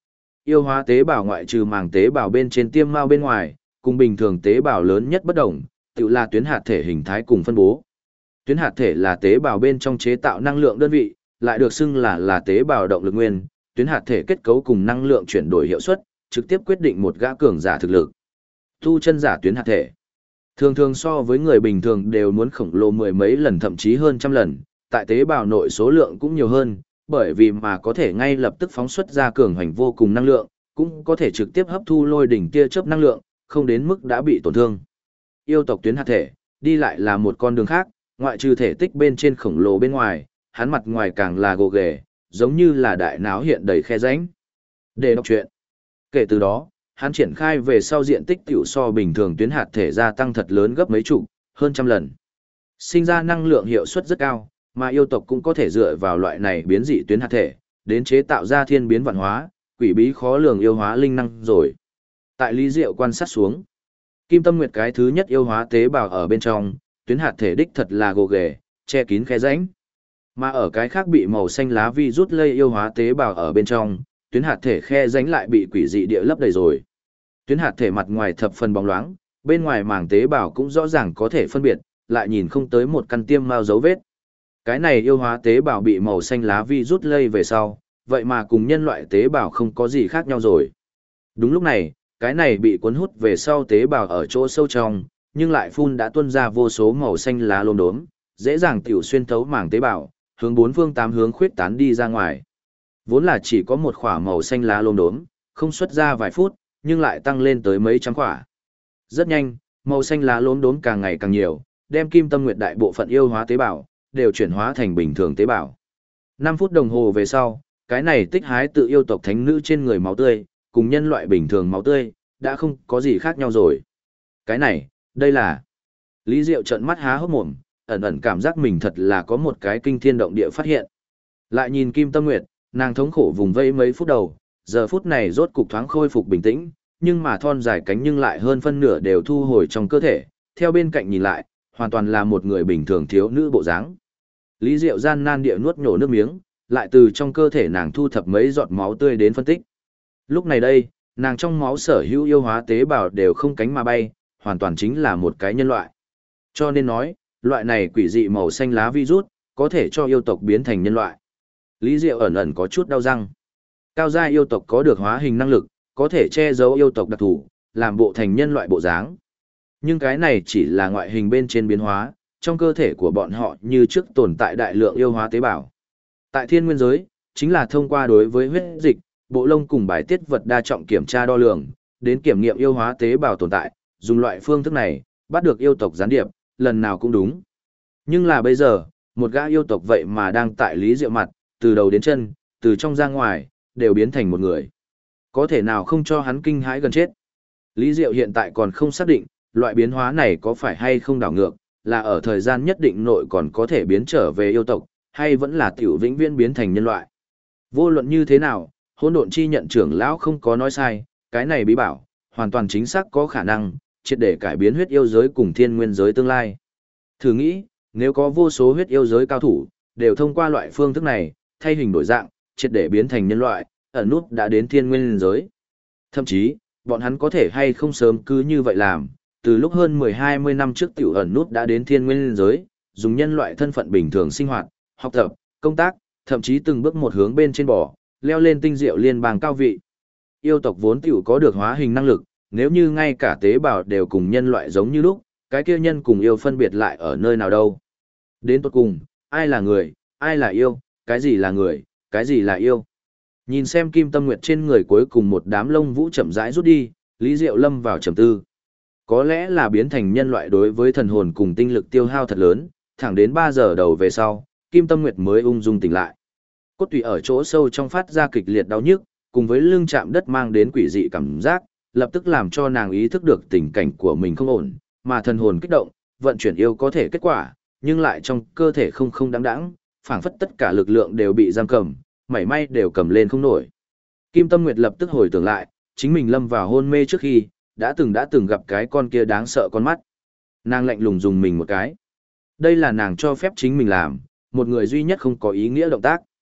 A: Yêu hóa tế bào ngoại trừ màng tế bào bên trên tiêm mao bên ngoài, cùng bình thường tế bào lớn nhất bất đồng, tự là tuyến hạt thể hình thái cùng phân bố. Tuyến hạt thể là tế bào bên trong chế tạo năng lượng đơn vị, lại được xưng là tế bào động lực nguyên, tuyến hạt thể kết cấu cùng năng lượng chuyển đổi hiệu suất, trực tiếp quyết định một gã cường giả thực lực. Tu chân giả tuyến hạt thể, thường thường so với người bình thường đều muốn khổng lồ mười mấy lần thậm chí hơn trăm lần, tại tế bào nội số lượng cũng nhiều hơn, bởi vì mà có thể ngay lập tức phóng xuất ra cường hành vô cùng năng lượng, cũng có thể trực tiếp hấp thu lôi đỉnh tia chớp năng lượng, không đến mức đã bị tổn thương. Yêu tộc tuyến hạt thể, đi lại là một con đường khác, ngoại trừ thể tích bên trên khổng lồ bên ngoài, hắn mặt ngoài càng là gồ ghề, giống như là đại náo hiện đầy khe rãnh. Để đọc truyện. Kể từ đó, hắn triển khai về sau diện tích tiểu so bình thường tuyến hạt thể gia tăng thật lớn gấp mấy chục, hơn trăm lần. Sinh ra năng lượng hiệu suất rất cao, mà yêu tộc cũng có thể dựa vào loại này biến dị tuyến hạt thể, đến chế tạo ra thiên biến vạn hóa, quỷ bí khó lường yêu hóa linh năng rồi. Tại Lý Diệu quan sát xuống, Kim Tâm Nguyệt cái thứ nhất yêu hóa tế bào ở bên trong, tuyến hạt thể đích thật là gồ ghề, che kín khe rãnh. Mà ở cái khác bị màu xanh lá vi rút lây yêu hóa tế bào ở bên trong, tuyến hạt thể khe rãnh lại bị quỷ dị địa lấp đầy rồi. Tuyến hạt thể mặt ngoài thập phần bóng loáng, bên ngoài màng tế bào cũng rõ ràng có thể phân biệt, lại nhìn không tới một căn tiêm mao dấu vết. Cái này yêu hóa tế bào bị màu xanh lá vi rút lây về sau, vậy mà cùng nhân loại tế bào không có gì khác nhau rồi. Đúng lúc này, cái này bị cuốn hút về sau tế bào ở chỗ sâu trong, nhưng lại phun đã tuôn ra vô số màu xanh lá lốm đốm, dễ dàng tiểu xuyên thấu màng tế bào, hướng bốn phương tám hướng khuyết tán đi ra ngoài. Vốn là chỉ có một khỏa màu xanh lá lốm đốm, không xuất ra vài phút, nhưng lại tăng lên tới mấy trăm khỏa. Rất nhanh, màu xanh lá lốm đốm càng ngày càng nhiều, đem Kim Tâm Nguyệt đại bộ phận yêu hóa tế bào đều chuyển hóa thành bình thường tế bào. 5 phút đồng hồ về sau, cái này tích hái tự yêu tộc thánh nữ trên người máu tươi, cùng nhân loại bình thường máu tươi, đã không có gì khác nhau rồi. Cái này, đây là... Lý Diệu trợn mắt há hốc mồm, ẩn ẩn cảm giác mình thật là có một cái kinh thiên động địa phát hiện. Lại nhìn Kim Tâm Nguyệt, nàng thống khổ vùng vẫy mấy phút đầu, giờ phút này rốt cục thoáng khôi phục bình tĩnh, nhưng mà thon dài cánh nhưng lại hơn phân nửa đều thu hồi trong cơ thể, theo bên cạnh nhìn lại, hoàn toàn là một người bình thường thiếu nữ bộ dáng. Lý Diệu gian nan địa nuốt nhổ nước miếng, lại từ trong cơ thể nàng thu thập mấy giọt máu tươi đến phân tích. Lúc này đây, nàng trong máu sở hữu yêu hóa tế bào đều không cánh mà bay, hoàn toàn chính là một cái nhân loại. Cho nên nói, loại này quỷ dị màu xanh lá virus, có thể cho yêu tộc biến thành nhân loại. Lý Diệu ẩn ẩn có chút đau răng. Cao giai yêu tộc có được hóa hình năng lực, có thể che giấu yêu tộc đặc thù, làm bộ thành nhân loại bộ dáng. Nhưng cái này chỉ là ngoại hình bên trên biến hóa, trong cơ thể của bọn họ như trước tồn tại đại lượng yêu hóa tế bào. Tại thiên nguyên giới, chính là thông qua đối với huyết dịch, bộ lông cùng bài tiết vật đa trọng kiểm tra đo lường, đến kiểm nghiệm yêu hóa tế bào tồn tại, dùng loại phương thức này, bắt được yêu tộc gián điệp, lần nào cũng đúng. Nhưng là bây giờ, một gã yêu tộc vậy mà đang tại Lý Diệu mặt, từ đầu đến chân, từ trong ra ngoài, đều biến thành một người. Có thể nào không cho hắn kinh hãi gần chết. Lý Diệu hiện tại còn không xác định, loại biến hóa này có phải hay không đảo ngược, là ở thời gian nhất định nội còn có thể biến trở về yêu tộc, hay vẫn là tiểu vĩnh viễn biến thành nhân loại. Vô luận như thế nào, Hỗn Độn Chi Nhận trưởng lão không có nói sai, cái này bí bảo, hoàn toàn chính xác có khả năng, triệt để cải biến huyết yêu giới cùng thiên nguyên giới tương lai. Thử nghĩ, nếu có vô số huyết yêu giới cao thủ, đều thông qua loại phương thức này, thay hình đổi dạng, triệt để biến thành nhân loại, ẩn nút đã đến thiên nguyên giới. Thậm chí, bọn hắn có thể hay không sớm cứ như vậy làm, từ lúc hơn 10-20 năm trước tiểu ẩn nút đã đến thiên nguyên giới, dùng nhân loại thân phận bình thường sinh hoạt, học tập, công tác, thậm chí từng bước một hướng bên trên bò, leo lên tinh diệu liên bang cao vị. Yêu tộc vốn tiểu có được hóa hình năng lực, nếu như ngay cả tế bào đều cùng nhân loại giống như lúc, cái kia nhân cùng yêu phân biệt lại ở nơi nào đâu. Đến tột cùng, ai là người, ai là yêu, cái gì là người, cái gì là yêu. Nhìn xem Kim Tâm Nguyệt trên người cuối cùng một đám lông vũ chậm rãi rút đi, Lý Diệu lâm vào trầm tư. Có lẽ là biến thành nhân loại đối với thần hồn cùng tinh lực tiêu hao thật lớn, thẳng đến 3 giờ đầu về sau, Kim Tâm Nguyệt mới ung dung tỉnh lại. Cốt tủy ở chỗ sâu trong phát ra kịch liệt đau nhức, cùng với lưng chạm đất mang đến quỷ dị cảm giác, lập tức làm cho nàng ý thức được tình cảnh của mình không ổn, mà thần hồn kích động, vận chuyển yêu có thể kết quả, nhưng lại trong cơ thể không đáng đáng, phảng phất tất cả lực lượng đều bị giam cầm, mảy may đều cầm lên không nổi. Kim Tâm Nguyệt lập tức hồi tưởng lại, chính mình lâm vào hôn mê trước khi, đã từng gặp cái con kia đáng sợ con mắt. Nàng lạnh lùng dùng mình một cái. Đây là nàng cho phép chính mình làm, một người duy nhất không có ý nghĩa động tác.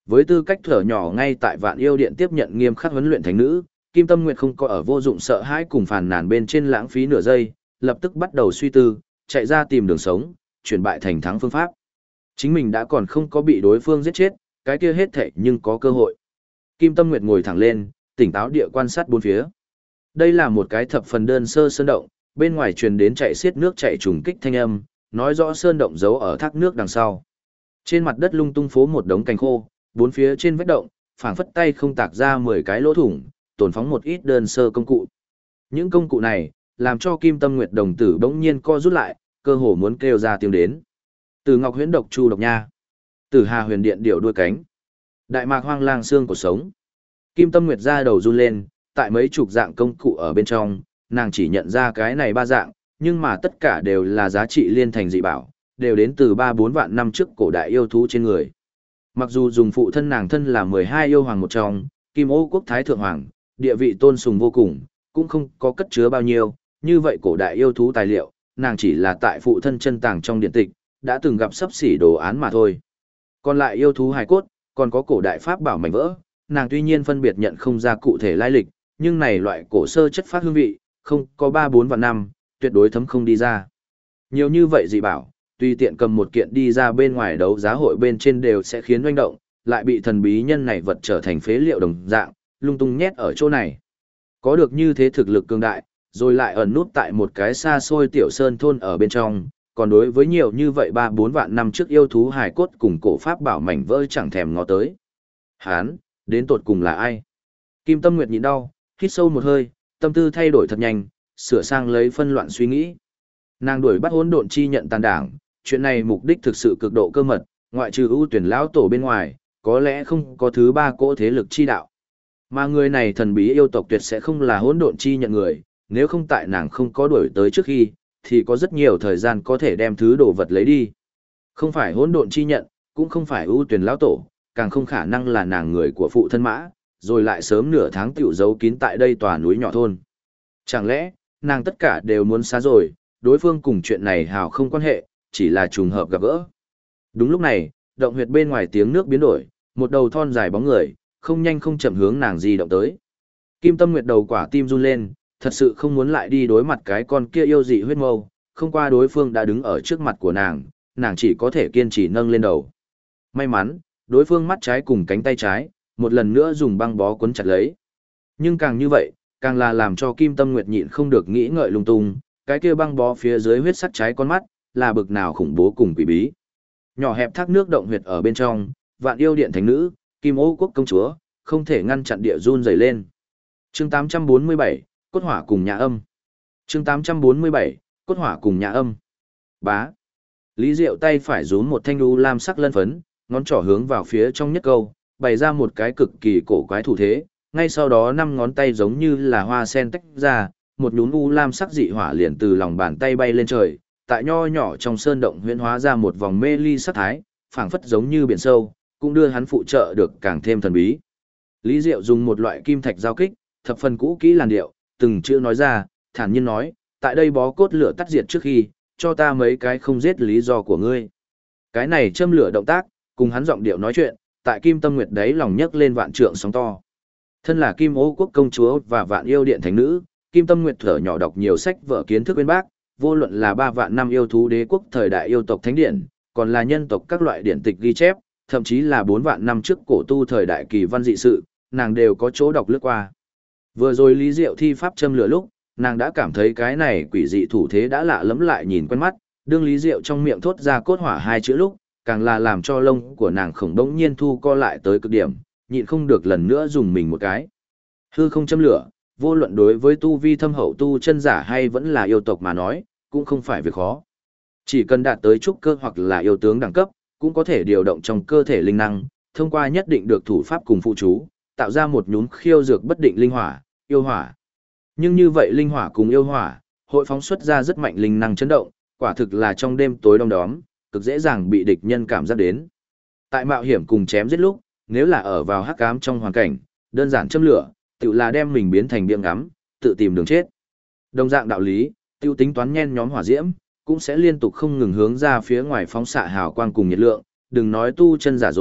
A: Với tư cách thở nhỏ ngay tại Vạn Yêu Điện tiếp nhận nghiêm khắc huấn luyện thánh nữ, Kim Tâm Nguyệt không có ở vô dụng sợ hãi cùng phàn nàn bên trên lãng phí nửa giây, lập tức bắt đầu suy tư, chạy ra tìm đường sống, chuyển bại thành thắng phương pháp. Chính mình đã còn không có bị đối phương giết chết, cái kia hết thảy nhưng có cơ hội. Kim Tâm Nguyệt ngồi thẳng lên, tỉnh táo địa quan sát bốn phía. Đây là một cái thập phần đơn sơ sơn động, bên ngoài truyền đến chạy xiết nước chạy trùng kích thanh âm, nói rõ sơn động giấu ở thác nước đằng sau. Trên mặt đất lung tung phố một đống cành khô, bốn phía trên vách động, phảng phất tay không tạc ra 10 cái lỗ thủng, tồn phóng một ít đơn sơ công cụ. Những công cụ này, làm cho Kim Tâm Nguyệt đồng tử bỗng nhiên co rút lại, cơ hồ muốn kêu ra tiếng đến. Từ Ngọc Huyễn độc chu độc nha, Từ Hà Huyền Điện điệu đuôi cánh, Đại Mạc Hoang Lang xương của sống. Kim Tâm Nguyệt ra đầu run lên, tại mấy chục dạng công cụ ở bên trong, nàng chỉ nhận ra cái này ba dạng, nhưng mà tất cả đều là giá trị liên thành dị bảo, đều đến từ 3-4 vạn năm trước cổ đại yêu thú trên người. Mặc dù dùng phụ thân nàng thân là 12 yêu hoàng một trong, Kim Ô quốc thái thượng hoàng, địa vị tôn sùng vô cùng, cũng không có cất chứa bao nhiêu, như vậy cổ đại yêu thú tài liệu, nàng chỉ là tại phụ thân chân tàng trong điện tịch, đã từng gặp sấp xỉ đồ án mà thôi. Còn lại yêu thú hài cốt, còn có cổ đại pháp bảo mảnh vỡ, nàng tuy nhiên phân biệt nhận không ra cụ thể lai lịch, nhưng này loại cổ sơ chất phát hương vị, không có 3-4 vạn năm, tuyệt đối thấm không đi ra. Nhiều như vậy dị bảo, tùy tiện cầm một kiện đi ra bên ngoài đấu giá hội bên trên đều sẽ khiến doanh động, lại bị thần bí nhân này vật trở thành phế liệu đồng dạng, lung tung nhét ở chỗ này. Có được như thế thực lực cường đại, rồi lại ẩn nút tại một cái xa xôi tiểu sơn thôn ở bên trong, còn đối với nhiều như vậy 3-4 vạn năm trước yêu thú hài cốt cùng cổ pháp bảo mảnh vỡ chẳng thèm ngó tới. Hán, đến tột cùng là ai? Kim Tâm Nguyệt nhịn đau, hít sâu một hơi, tâm tư thay đổi thật nhanh, sửa sang lấy phân loạn suy nghĩ. Nàng đuổi bắt hỗn độn chi nhận tàn đảng, chuyện này mục đích thực sự cực độ cơ mật, ngoại trừ ưu tuyển lão tổ bên ngoài, có lẽ không có thứ ba cỗ thế lực chi đạo. Mà người này thần bí yêu tộc tuyệt sẽ không là hỗn độn chi nhận người, nếu không tại nàng không có đuổi tới trước khi, thì có rất nhiều thời gian có thể đem thứ đồ vật lấy đi. Không phải hỗn độn chi nhận, cũng không phải ưu tuyển lão tổ, càng không khả năng là nàng người của phụ thân mã, rồi lại sớm nửa tháng tiểu giấu kín tại đây tòa núi nhỏ thôn. Chẳng lẽ, nàng tất cả đều muốn xá rồi, đối phương cùng chuyện này hào không quan hệ, chỉ là trùng hợp gặp gỡ. Đúng lúc này, động huyệt bên ngoài tiếng nước biến đổi, một đầu thon dài bóng người, không nhanh không chậm hướng nàng di động tới. Kim Tâm Nguyệt đầu quả tim run lên, thật sự không muốn lại đi đối mặt cái con kia yêu dị huyết mâu, không qua đối phương đã đứng ở trước mặt của nàng, nàng chỉ có thể kiên trì nâng lên đầu. May mắn, đối phương mắt trái cùng cánh tay trái, một lần nữa dùng băng bó cuốn chặt lấy. Nhưng càng như vậy, càng là làm cho Kim Tâm Nguyệt nhịn không được nghĩ ngợi lung tung, cái kia băng bó phía dưới huyết sắc trái con mắt, là bực nào khủng bố cùng quỷ bí. Nhỏ hẹp thác nước động huyệt ở bên trong, Vạn Yêu Điện thánh nữ, Kim Ô quốc công chúa, không thể ngăn chặn địa run rẩy lên. Chương 847, cốt hỏa cùng nhà âm. Chương 847, cốt hỏa cùng nhà âm. Bá. Lý Diệu tay phải rúm một thanh u lam sắc lân phấn, ngón trỏ hướng vào phía trong nhất câu, bày ra một cái cực kỳ cổ quái thủ thế, ngay sau đó 5 ngón tay giống như là hoa sen tách ra, một nhún u lam sắc dị hỏa liền từ lòng bàn tay bay lên trời, tại nho nhỏ trong sơn động huyễn hóa ra một vòng mê ly sắc thái, phảng phất giống như biển sâu, cũng đưa hắn phụ trợ được càng thêm thần bí. Lý Diệu dùng một loại kim thạch giao kích, thập phần cũ kỹ làn điệu, từng chữ nói ra, thản nhiên nói, tại đây bó cốt lửa tắt diệt trước khi, cho ta mấy cái không giết lý do của ngươi. Cái này châm lửa động tác, cùng hắn giọng điệu nói chuyện, tại Kim Tâm Nguyệt đấy lòng nhấc lên vạn trượng sóng to. Thân là Kim Ô quốc công chúa và Vạn Yêu Điện thánh nữ, Kim Tâm Nguyệt thở nhỏ đọc nhiều sách vở kiến thức bên bác, vô luận là 3 vạn năm yêu thú đế quốc thời đại yêu tộc thánh điển, còn là nhân tộc các loại điển tịch ghi chép, thậm chí là 4 vạn năm trước cổ tu thời đại kỳ văn dị sự, nàng đều có chỗ đọc lướt qua. Vừa rồi Lý Diệu thi pháp châm lửa lúc, nàng đã cảm thấy cái này quỷ dị thủ thế đã lạ lẫm lại nhìn quen mắt, đương Lý Diệu trong miệng thốt ra cốt hỏa 2 chữ lúc, càng là làm cho lông của nàng khổng đống nhiên thu co lại tới cực điểm, nhịn không được lần nữa dùng mình một cái. Hư không châm lửa, vô luận đối với tu vi thâm hậu tu chân giả hay vẫn là yêu tộc mà nói, cũng không phải việc khó. Chỉ cần đạt tới trúc cơ hoặc là yêu tướng đẳng cấp, cũng có thể điều động trong cơ thể linh năng, thông qua nhất định được thủ pháp cùng phụ chú, tạo ra một nhúm khiêu dược bất định linh hỏa, yêu hỏa. Nhưng như vậy linh hỏa cùng yêu hỏa, hội phóng xuất ra rất mạnh linh năng chấn động, quả thực là trong đêm tối đông đóm, cực dễ dàng bị địch nhân cảm giác đến. Tại mạo hiểm cùng chém giết lúc, nếu là ở vào hắc ám trong hoàn cảnh, đơn giản châm lửa, tự là đem mình biến thành biếng ngắm, tự tìm đường chết. Đồng dạng đạo lý, tiêu tính toán nhen nhóm hỏa diễm, cũng sẽ liên tục không ngừng hướng ra phía ngoài phóng xạ hào quang cùng nhiệt lượng, đừng nói tu chân giả rồi,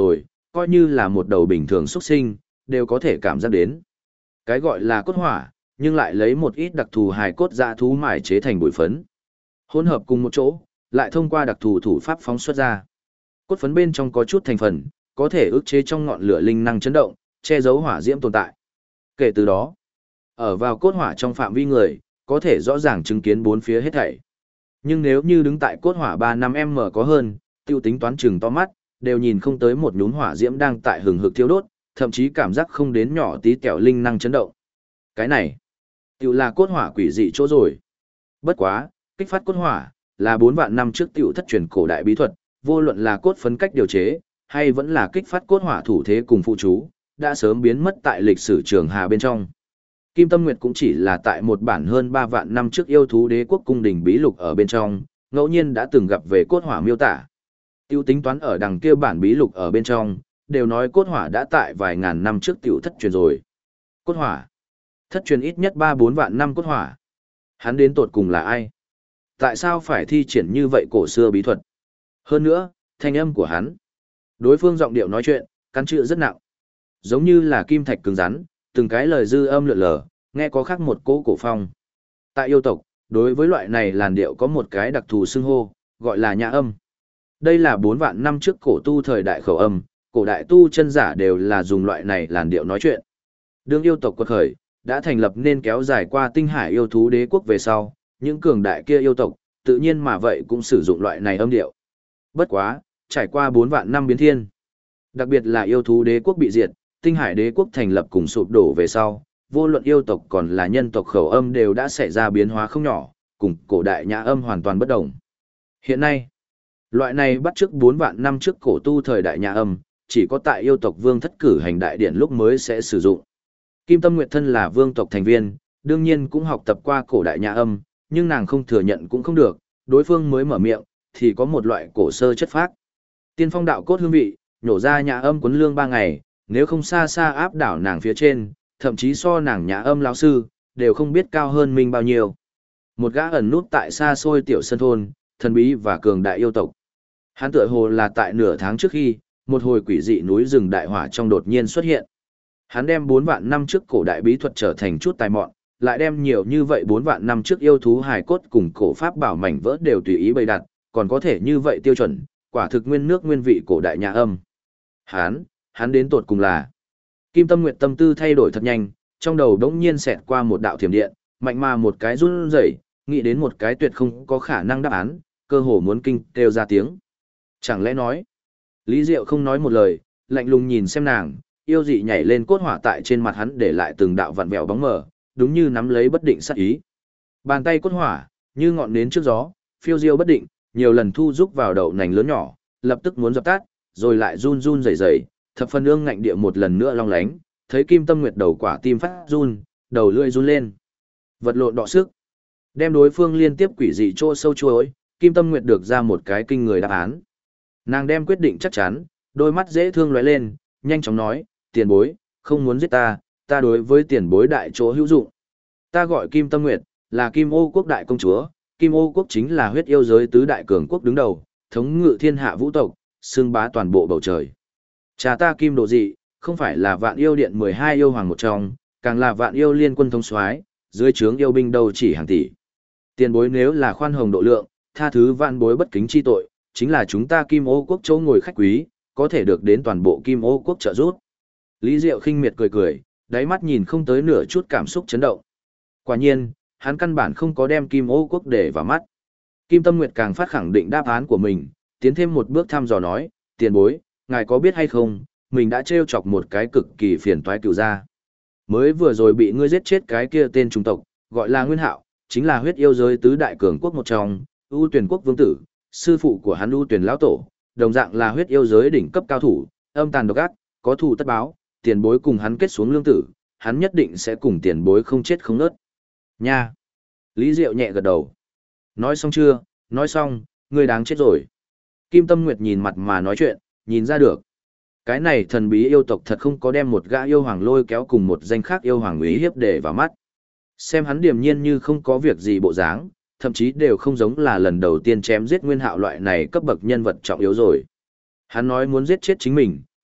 A: coi như là một đầu bình thường xuất sinh, đều có thể cảm giác đến. Cái gọi là cốt hỏa, nhưng lại lấy một ít đặc thù hài cốt dã thú mài chế thành bụi phấn. Hỗn hợp cùng một chỗ, lại thông qua đặc thù thủ pháp phóng xuất ra. Cốt phấn bên trong có chút thành phần, có thể ức chế trong ngọn lửa linh năng chấn động, che giấu hỏa diễm tồn tại. Kể từ đó, ở vào cốt hỏa trong phạm vi người, có thể rõ ràng chứng kiến bốn phía hết thảy. Nhưng nếu như đứng tại cốt hỏa 3-5m có hơn, tiêu tính toán chừng to mắt, đều nhìn không tới một nhún hỏa diễm đang tại hừng hực thiêu đốt, thậm chí cảm giác không đến nhỏ tí tẹo linh năng chấn động. Cái này, tiêu là cốt hỏa quỷ dị chỗ rồi. Bất quá, kích phát cốt hỏa, là 4 vạn năm trước tiểu thất truyền cổ đại bí thuật, vô luận là cốt phấn cách điều chế, hay vẫn là kích phát cốt hỏa thủ thế cùng phụ chú, đã sớm biến mất tại lịch sử trường hà bên trong. Kim Tâm Nguyệt cũng chỉ là tại một bản hơn 3 vạn năm trước yêu thú đế quốc cung đình bí lục ở bên trong, ngẫu nhiên đã từng gặp về cốt hỏa miêu tả. Tiêu tính toán ở đằng kia bản bí lục ở bên trong, đều nói cốt hỏa đã tại vài ngàn năm trước tiểu thất truyền rồi. Cốt hỏa. Thất truyền ít nhất 3-4 vạn năm cốt hỏa. Hắn đến tột cùng là ai? Tại sao phải thi triển như vậy cổ xưa bí thuật? Hơn nữa, thanh âm của hắn. Đối phương giọng điệu nói chuyện, căn chữ rất nặng. Giống như là kim thạch cứng rắn, từng cái lời dư âm lượn lờ, nghe có khác một cỗ cổ phong. Tại yêu tộc, đối với loại này làn điệu có một cái đặc thù xưng hô, gọi là nhã âm. Đây là 4 vạn năm trước cổ tu thời đại khẩu âm, cổ đại tu chân giả đều là dùng loại này làn điệu nói chuyện. Đương yêu tộc quật khởi, đã thành lập nên kéo dài qua tinh hải yêu thú đế quốc về sau, những cường đại kia yêu tộc, tự nhiên mà vậy cũng sử dụng loại này âm điệu. Bất quá, trải qua 4 vạn năm biến thiên. Đặc biệt là yêu thú đế quốc bị diệt, tinh hải đế quốc thành lập cùng sụp đổ về sau, vô luận yêu tộc còn là nhân tộc khẩu âm đều đã xảy ra biến hóa không nhỏ, cùng cổ đại nhã âm hoàn toàn bất đồng. Hiện nay, loại này bắt chước 4 vạn năm trước cổ tu thời đại nhã âm, chỉ có tại yêu tộc vương thất cử hành đại điển lúc mới sẽ sử dụng. Kim Tâm Nguyệt thân là vương tộc thành viên, đương nhiên cũng học tập qua cổ đại nhã âm, nhưng nàng không thừa nhận cũng không được, đối phương mới mở miệng, thì có một loại cổ sơ chất phác. Tiên phong đạo cốt hương vị, nhổ ra nhã âm quấn lương 3 ngày, nếu không xa xa áp đảo nàng phía trên, thậm chí so nàng nhã âm lão sư, đều không biết cao hơn mình bao nhiêu. Một gã ẩn nút tại xa xôi tiểu sân thôn, thần bí và cường đại yêu tộc. Hắn tựa hồ là tại nửa tháng trước khi, một hồi quỷ dị núi rừng đại hỏa trong đột nhiên xuất hiện. Hắn đem 4 vạn năm trước cổ đại bí thuật trở thành chút tài mọn, lại đem nhiều như vậy 4 vạn năm trước yêu thú hài cốt cùng cổ pháp bảo mảnh vỡ đều tùy ý bày đặt, còn có thể như vậy tiêu chuẩn, quả thực nguyên nước nguyên vị cổ đại nhà âm. Hắn đến tột cùng là. Kim Tâm Nguyệt tâm tư thay đổi thật nhanh, trong đầu đống nhiên xẹt qua một đạo thiểm điện, mạnh mà một cái run rẩy, nghĩ đến một cái tuyệt không có khả năng đáp án, cơ hồ muốn kinh kêu ra tiếng. Chẳng lẽ nói? Lý Diệu không nói một lời, lạnh lùng nhìn xem nàng, yêu dị nhảy lên cốt hỏa tại trên mặt hắn để lại từng đạo vặn vẹo bóng mờ, đúng như nắm lấy bất định sát ý. Bàn tay cốt hỏa, như ngọn nến trước gió, phiêu diêu bất định, nhiều lần thu rúc vào đậu nành lớn nhỏ, lập tức muốn dập tắt, rồi lại run run rẩy rẩy, thập phần ương ngạnh địa một lần nữa long lánh, thấy Kim Tâm Nguyệt đầu quả tim phát run, đầu lưỡi run lên. Vật lộn đọ sức, đem đối phương liên tiếp quỷ dị chỗ sâu chuối, Kim Tâm Nguyệt được ra một cái kinh người đáp án. Nàng đem quyết định chắc chắn, đôi mắt dễ thương lóe lên, nhanh chóng nói, tiền bối, không muốn giết ta, ta đối với tiền bối đại chỗ hữu dụng. Ta gọi Kim Tâm Nguyệt, là Kim Ô quốc đại công chúa, Kim Ô quốc chính là huyết yêu giới tứ đại cường quốc đứng đầu, thống ngự thiên hạ vũ tộc, xưng bá toàn bộ bầu trời. Cha ta Kim Độ Dị, không phải là vạn yêu điện 12 yêu hoàng một trong, càng là vạn yêu liên quân thống soái, dưới trướng yêu binh đâu chỉ hàng tỷ. Tiền bối nếu là khoan hồng độ lượng, tha thứ vạn bối bất kính chi tội, chính là chúng ta Kim Ô quốc chỗ ngồi khách quý, có thể được đến toàn bộ Kim Ô quốc trợ giúp. Lý Diệu khinh miệt cười cười, đáy mắt nhìn không tới nửa chút cảm xúc chấn động. Quả nhiên, hắn căn bản không có đem Kim Ô quốc để vào mắt. Kim Tâm Nguyệt càng phát khẳng định đáp án của mình, tiến thêm một bước thăm dò nói, tiền bối, ngài có biết hay không, mình đã trêu chọc một cái cực kỳ phiền toái cửu gia. Mới vừa rồi bị ngươi giết chết cái kia tên trung tộc, gọi là Nguyên Hạo, chính là huyết yêu giới tứ đại cường quốc một trong, ưu tuyển quốc vương tử, sư phụ của hắn ưu tuyển lão tổ, đồng dạng là huyết yêu giới đỉnh cấp cao thủ, âm tàn độc ác, có thù tất báo, tiền bối cùng hắn kết xuống lương tử, hắn nhất định sẽ cùng tiền bối không chết không nớt. Nha! Lý Diệu nhẹ gật đầu. Nói xong chưa? Nói xong, ngươi đáng chết rồi. Kim Tâm Nguyệt nhìn mặt mà nói chuyện, nhìn ra được. Cái này thần bí yêu tộc thật không có đem một gã yêu hoàng lôi kéo cùng một danh khác yêu hoàng uy hiếp để vào mắt. Xem hắn điềm nhiên như không có việc gì bộ dáng, thậm chí đều không giống là lần đầu tiên chém giết Nguyên Hạo loại này cấp bậc nhân vật trọng yếu rồi. Hắn nói muốn giết chết chính mình,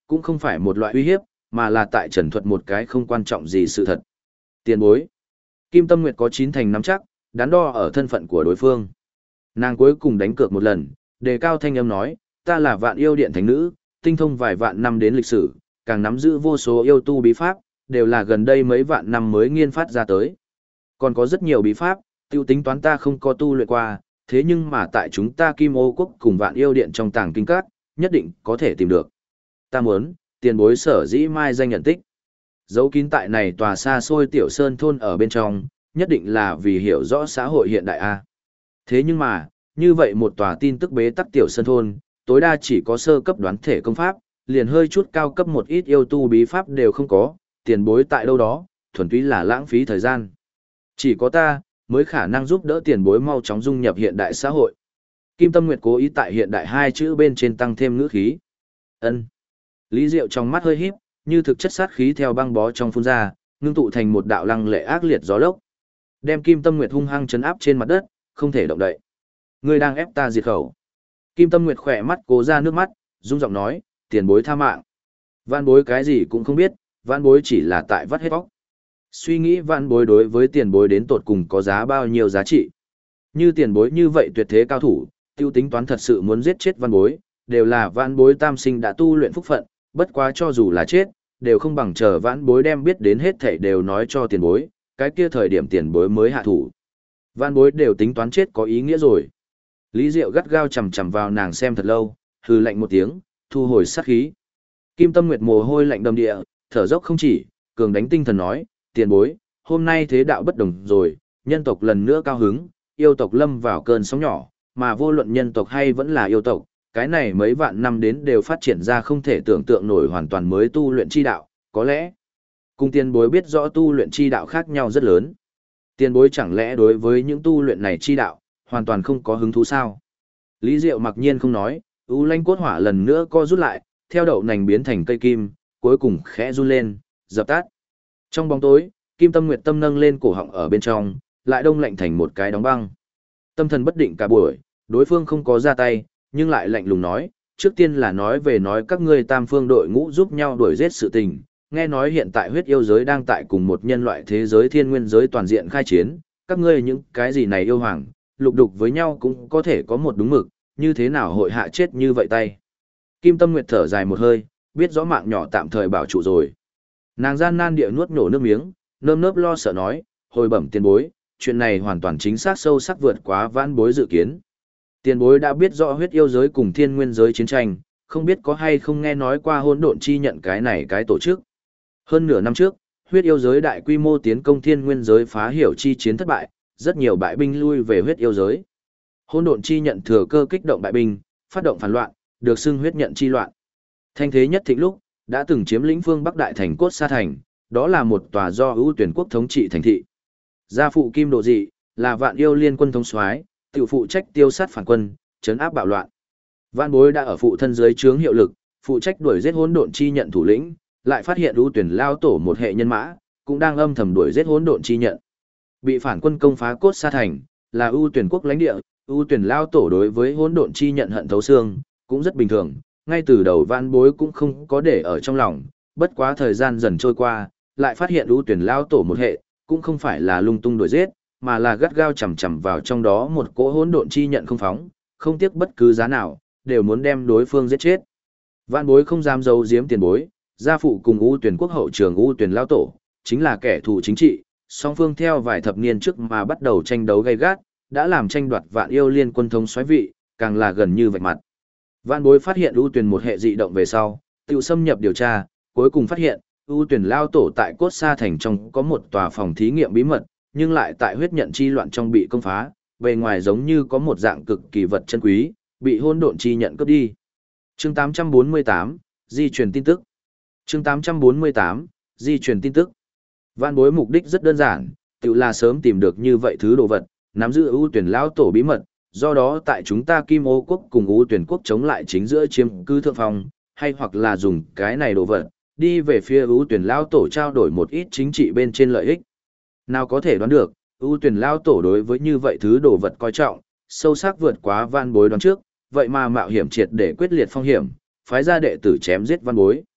A: cũng không phải một loại uy hiếp, mà là tại trần thuật một cái không quan trọng gì sự thật. Tiền bối. Kim Tâm Nguyệt có 9 thành nắm chắc, đắn đo ở thân phận của đối phương. Nàng cuối cùng đánh cược một lần, đề cao thanh âm nói, ta là Vạn Yêu Điện thánh nữ, tinh thông vài vạn năm đến lịch sử, càng nắm giữ vô số yêu tu bí pháp, đều là gần đây mấy vạn năm mới nghiên phát ra tới. Còn có rất nhiều bí pháp, tiêu tính toán ta không có tu luyện qua, thế nhưng mà tại chúng ta Kim Ô Quốc cùng Vạn Yêu Điện trong tàng kinh các, nhất định có thể tìm được. Ta muốn, tiền bối sở dĩ mai danh nhận tích. Giấu kín tại này tòa xa xôi tiểu sơn thôn ở bên trong, nhất định là vì hiểu rõ xã hội hiện đại A. Thế nhưng mà, như vậy một tòa tin tức bế tắc tiểu sơn thôn, tối đa chỉ có sơ cấp đoán thể công pháp, liền hơi chút cao cấp một ít yêu tu bí pháp đều không có, tiền bối tại đâu đó, thuần túy là lãng phí thời gian. Chỉ có ta, mới khả năng giúp đỡ tiền bối mau chóng dung nhập hiện đại xã hội. Kim Tâm Nguyệt cố ý tại hiện đại hai chữ bên trên tăng thêm ngữ khí. Ân. Lý Diệu trong mắt hơi híp, như thực chất sát khí theo băng bó trong phun ra, ngưng tụ thành một đạo lăng lệ ác liệt gió lốc. Đem Kim Tâm Nguyệt hung hăng chấn áp trên mặt đất, không thể động đậy. Ngươi đang ép ta diệt khẩu. Kim Tâm Nguyệt khỏe mắt cố ra nước mắt, rung giọng nói, tiền bối tha mạng. Vạn bối cái gì cũng không biết, vạn bối chỉ là tại vắt hết óc. Suy nghĩ vạn bối đối với tiền bối đến tột cùng có giá bao nhiêu giá trị. Như tiền bối như vậy tuyệt thế cao thủ, tiêu tính toán thật sự muốn giết chết vạn bối, đều là vạn bối tam sinh đã tu luyện phúc phận, bất quá cho dù là chết, đều không bằng chờ vạn bối đem biết đến hết thảy đều nói cho tiền bối, cái kia thời điểm tiền bối mới hạ thủ. Vạn bối đều tính toán chết có ý nghĩa rồi. Lý Diệu gắt gao chằm chằm vào nàng xem thật lâu, hừ lạnh một tiếng, thu hồi sát khí. Kim Tâm Nguyệt mồ hôi lạnh đầm địa, thở dốc không chỉ, cường đánh tinh thần nói, tiền bối, hôm nay thế đạo bất đồng rồi, nhân tộc lần nữa cao hứng, yêu tộc lâm vào cơn sóng nhỏ, mà vô luận nhân tộc hay vẫn là yêu tộc, cái này mấy vạn năm đến đều phát triển ra không thể tưởng tượng nổi hoàn toàn mới tu luyện chi đạo, có lẽ, cùng tiền bối biết rõ tu luyện chi đạo khác nhau rất lớn. Tiền bối chẳng lẽ đối với những tu luyện này chi đạo, hoàn toàn không có hứng thú sao? Lý Diệu mặc nhiên không nói, u lanh cốt hỏa lần nữa co rút lại, theo đậu nành biến thành cây kim, cuối cùng khẽ run lên, dập tắt. Trong bóng tối, Kim Tâm Nguyệt tâm nâng lên cổ họng ở bên trong, lại đông lạnh thành một cái đóng băng. Tâm thần bất định cả buổi, đối phương không có ra tay, nhưng lại lạnh lùng nói, trước tiên là nói về nói các ngươi tam phương đội ngũ giúp nhau đuổi giết sự tình, nghe nói hiện tại huyết yêu giới đang tại cùng một nhân loại thế giới thiên nguyên giới toàn diện khai chiến, các ngươi những cái gì này yêu hoàng, lục đục với nhau cũng có thể có một đúng mực, như thế nào hội hạ chết như vậy tay. Kim Tâm Nguyệt thở dài một hơi, biết rõ mạng nhỏ tạm thời bảo trụ rồi. Nàng gian nan địa nuốt nổ nước miếng, nơm nớp lo sợ nói, hồi bẩm tiền bối, chuyện này hoàn toàn chính xác sâu sắc vượt quá vãn bối dự kiến. Tiền bối đã biết rõ huyết yêu giới cùng thiên nguyên giới chiến tranh, không biết có hay không nghe nói qua hỗn độn chi nhận cái này cái tổ chức. Hơn nửa năm trước, huyết yêu giới đại quy mô tiến công thiên nguyên giới phá hiểu chi chiến thất bại, rất nhiều bại binh lui về huyết yêu giới. Hỗn độn chi nhận thừa cơ kích động bại binh, phát động phản loạn, được xưng huyết nhận chi loạn. Thanh thế nhất thịnh lúc, đã từng chiếm lĩnh phương Bắc đại thành Cốt Sa thành, đó là một tòa do ưu tuyển quốc thống trị thành thị. Gia phụ Kim Độ Dị, là Vạn Yêu Liên quân thống soái, tự phụ trách tiêu sát phản quân, trấn áp bạo loạn. Vạn Bối đã ở phụ thân dưới trướng hiệu lực, phụ trách đuổi giết hỗn độn chi nhận thủ lĩnh, lại phát hiện ưu tuyển lao tổ một hệ nhân mã, cũng đang âm thầm đuổi giết hỗn độn chi nhận. Bị phản quân công phá Cốt Sa thành, là ưu tuyển quốc lãnh địa, ưu tuyển lao tổ đối với hỗn độn chi nhận hận thấu xương, cũng rất bình thường, ngay từ đầu Vạn Bối cũng không có để ở trong lòng, bất quá thời gian dần trôi qua, lại phát hiện ưu tuyển lao tổ một hệ, cũng không phải là lung tung đuổi giết, mà là gắt gao chầm chầm vào trong đó một cỗ hỗn độn chi nhận không phóng, không tiếc bất cứ giá nào, đều muốn đem đối phương giết chết. Vạn Bối không dám giấu giếm tiền bối, gia phụ cùng ưu tuyển quốc hậu trường ưu tuyển lao tổ, chính là kẻ thù chính trị, song phương theo vài thập niên trước mà bắt đầu tranh đấu gay gắt, đã làm tranh đoạt Vạn Yêu Liên quân thống soái vị, càng là gần như vạch mặt. Vạn Bối phát hiện ưu tuyển một hệ dị động về sau, tự xâm nhập điều tra, cuối cùng phát hiện, ưu tuyển lao tổ tại Cốt Sa thành trong có một tòa phòng thí nghiệm bí mật, nhưng lại tại huyết nhận chi loạn trong bị công phá, bề ngoài giống như có một dạng cực kỳ vật chân quý, bị hỗn độn chi nhận cướp đi. Chương 848, di truyền tin tức. Chương 848, di truyền tin tức. Vạn Bối mục đích rất đơn giản, tự là sớm tìm được như vậy thứ đồ vật, nắm giữ ưu tuyển lao tổ bí mật, do đó tại chúng ta Kim Ô quốc cùng ưu tuyển quốc chống lại chính giữa chiếm cứ thượng phong, hay hoặc là dùng cái này đồ vật, đi về phía ưu tuyển lao tổ trao đổi một ít chính trị bên trên lợi ích. Nào có thể đoán được, ưu tuyển lao tổ đối với như vậy thứ đồ vật coi trọng, sâu sắc vượt quá Vạn Bối đoán trước, vậy mà mạo hiểm triệt để quyết liệt phong hiểm, phái ra đệ tử chém giết Vạn Bối.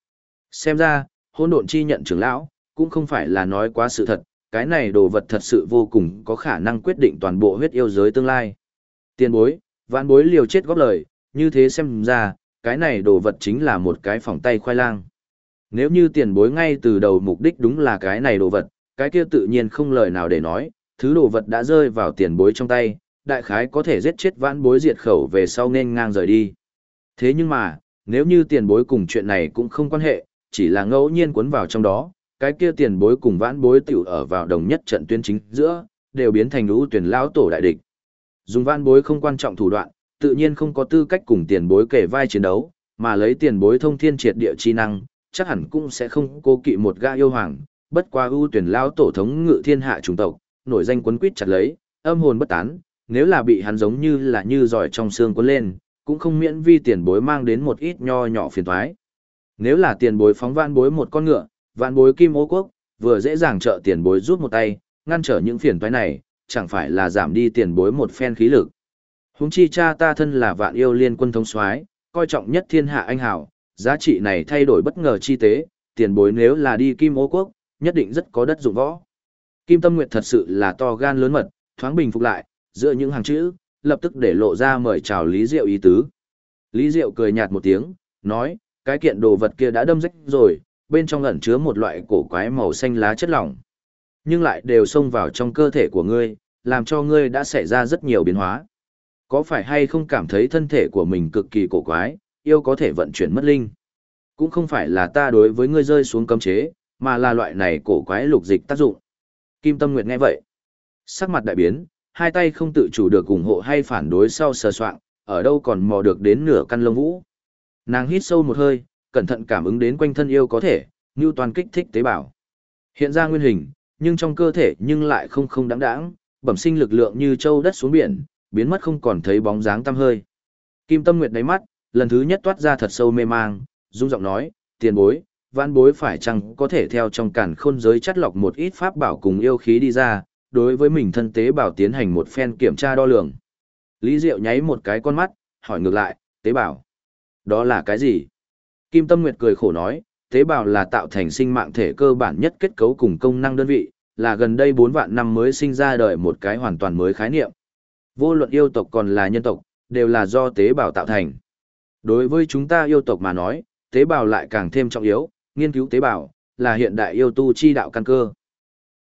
A: Xem ra, hỗn độn chi nhận trưởng lão, cũng không phải là nói quá sự thật, cái này đồ vật thật sự vô cùng có khả năng quyết định toàn bộ huyết yêu giới tương lai. Tiền bối, vạn bối liều chết góp lời, như thế xem ra, cái này đồ vật chính là một cái phỏng tay khoai lang. Nếu như tiền bối ngay từ đầu mục đích đúng là cái này đồ vật, cái kia tự nhiên không lời nào để nói, thứ đồ vật đã rơi vào tiền bối trong tay, đại khái có thể giết chết vãn bối diệt khẩu về sau nên ngang rời đi. Thế nhưng mà, nếu như tiền bối cùng chuyện này cũng không quan hệ, chỉ là ngẫu nhiên cuốn vào trong đó, cái kia tiền bối cùng vãn bối tiểu ở vào đồng nhất trận tuyến chính giữa, đều biến thành lũ tuyển lão tổ đại địch. Dùng vãn bối không quan trọng thủ đoạn, tự nhiên không có tư cách cùng tiền bối kể vai chiến đấu, mà lấy tiền bối thông thiên triệt địa chi năng, chắc hẳn cũng sẽ không cố kỵ một gã yêu hoàng, bất qua ưu tuyển lão tổ thống ngự thiên hạ chủng tộc, nổi danh quấn quýt chặt lấy, âm hồn bất tán, nếu là bị hắn giống như là như giỏi trong xương cuốn lên, cũng không miễn vi tiền bối mang đến một ít nho nhỏ phiền toái. Nếu là tiền bối phóng vãn bối một con ngựa, vãn bối Kim Ô Quốc, vừa dễ dàng trợ tiền bối rút một tay, ngăn trở những phiền toái này, chẳng phải là giảm đi tiền bối một phen khí lực. Huống chi cha ta thân là Vạn Yêu Liên Quân thống soái, coi trọng nhất thiên hạ anh hào, giá trị này thay đổi bất ngờ chi tế, tiền bối nếu là đi Kim Ô Quốc, nhất định rất có đất dụng võ. Kim Tâm Nguyệt thật sự là to gan lớn mật, thoáng bình phục lại, giữa những hàng chữ, lập tức để lộ ra mời chào Lý Diệu ý tứ. Lý Diệu cười nhạt một tiếng, nói, cái kiện đồ vật kia đã đâm rách rồi, bên trong ẩn chứa một loại cổ quái màu xanh lá chất lỏng. Nhưng lại đều xông vào trong cơ thể của ngươi, làm cho ngươi đã xảy ra rất nhiều biến hóa. Có phải hay không cảm thấy thân thể của mình cực kỳ cổ quái, yêu có thể vận chuyển mất linh? Cũng không phải là ta đối với ngươi rơi xuống cấm chế, mà là loại này cổ quái lục dịch tác dụng. Kim Tâm Nguyệt nghe vậy, sắc mặt đại biến, hai tay không tự chủ được ủng hộ hay phản đối sau sờ soạng, ở đâu còn mò được đến nửa căn lông vũ. Nàng hít sâu một hơi, cẩn thận cảm ứng đến quanh thân yêu có thể, như toàn kích thích tế bào. Hiện ra nguyên hình, nhưng trong cơ thể nhưng lại không đáng đáng, bẩm sinh lực lượng như châu đất xuống biển, biến mất không còn thấy bóng dáng tăm hơi. Kim Tâm Nguyệt đáy mắt, lần thứ nhất toát ra thật sâu mê mang, rung giọng nói, tiền bối, vãn bối phải chăng có thể theo trong càn khôn giới chắt lọc một ít pháp bảo cùng yêu khí đi ra, đối với mình thân tế bào tiến hành một phen kiểm tra đo lường. Lý Diệu nháy một cái con mắt, hỏi ngược lại, tế bào, đó là cái gì? Kim Tâm Nguyệt cười khổ nói, tế bào là tạo thành sinh mạng thể cơ bản nhất kết cấu cùng công năng đơn vị, là gần đây 4 vạn năm mới sinh ra đời một cái hoàn toàn mới khái niệm. Vô luận yêu tộc còn là nhân tộc, đều là do tế bào tạo thành. Đối với chúng ta yêu tộc mà nói, tế bào lại càng thêm trọng yếu, nghiên cứu tế bào, là hiện đại yêu tu chi đạo căn cơ.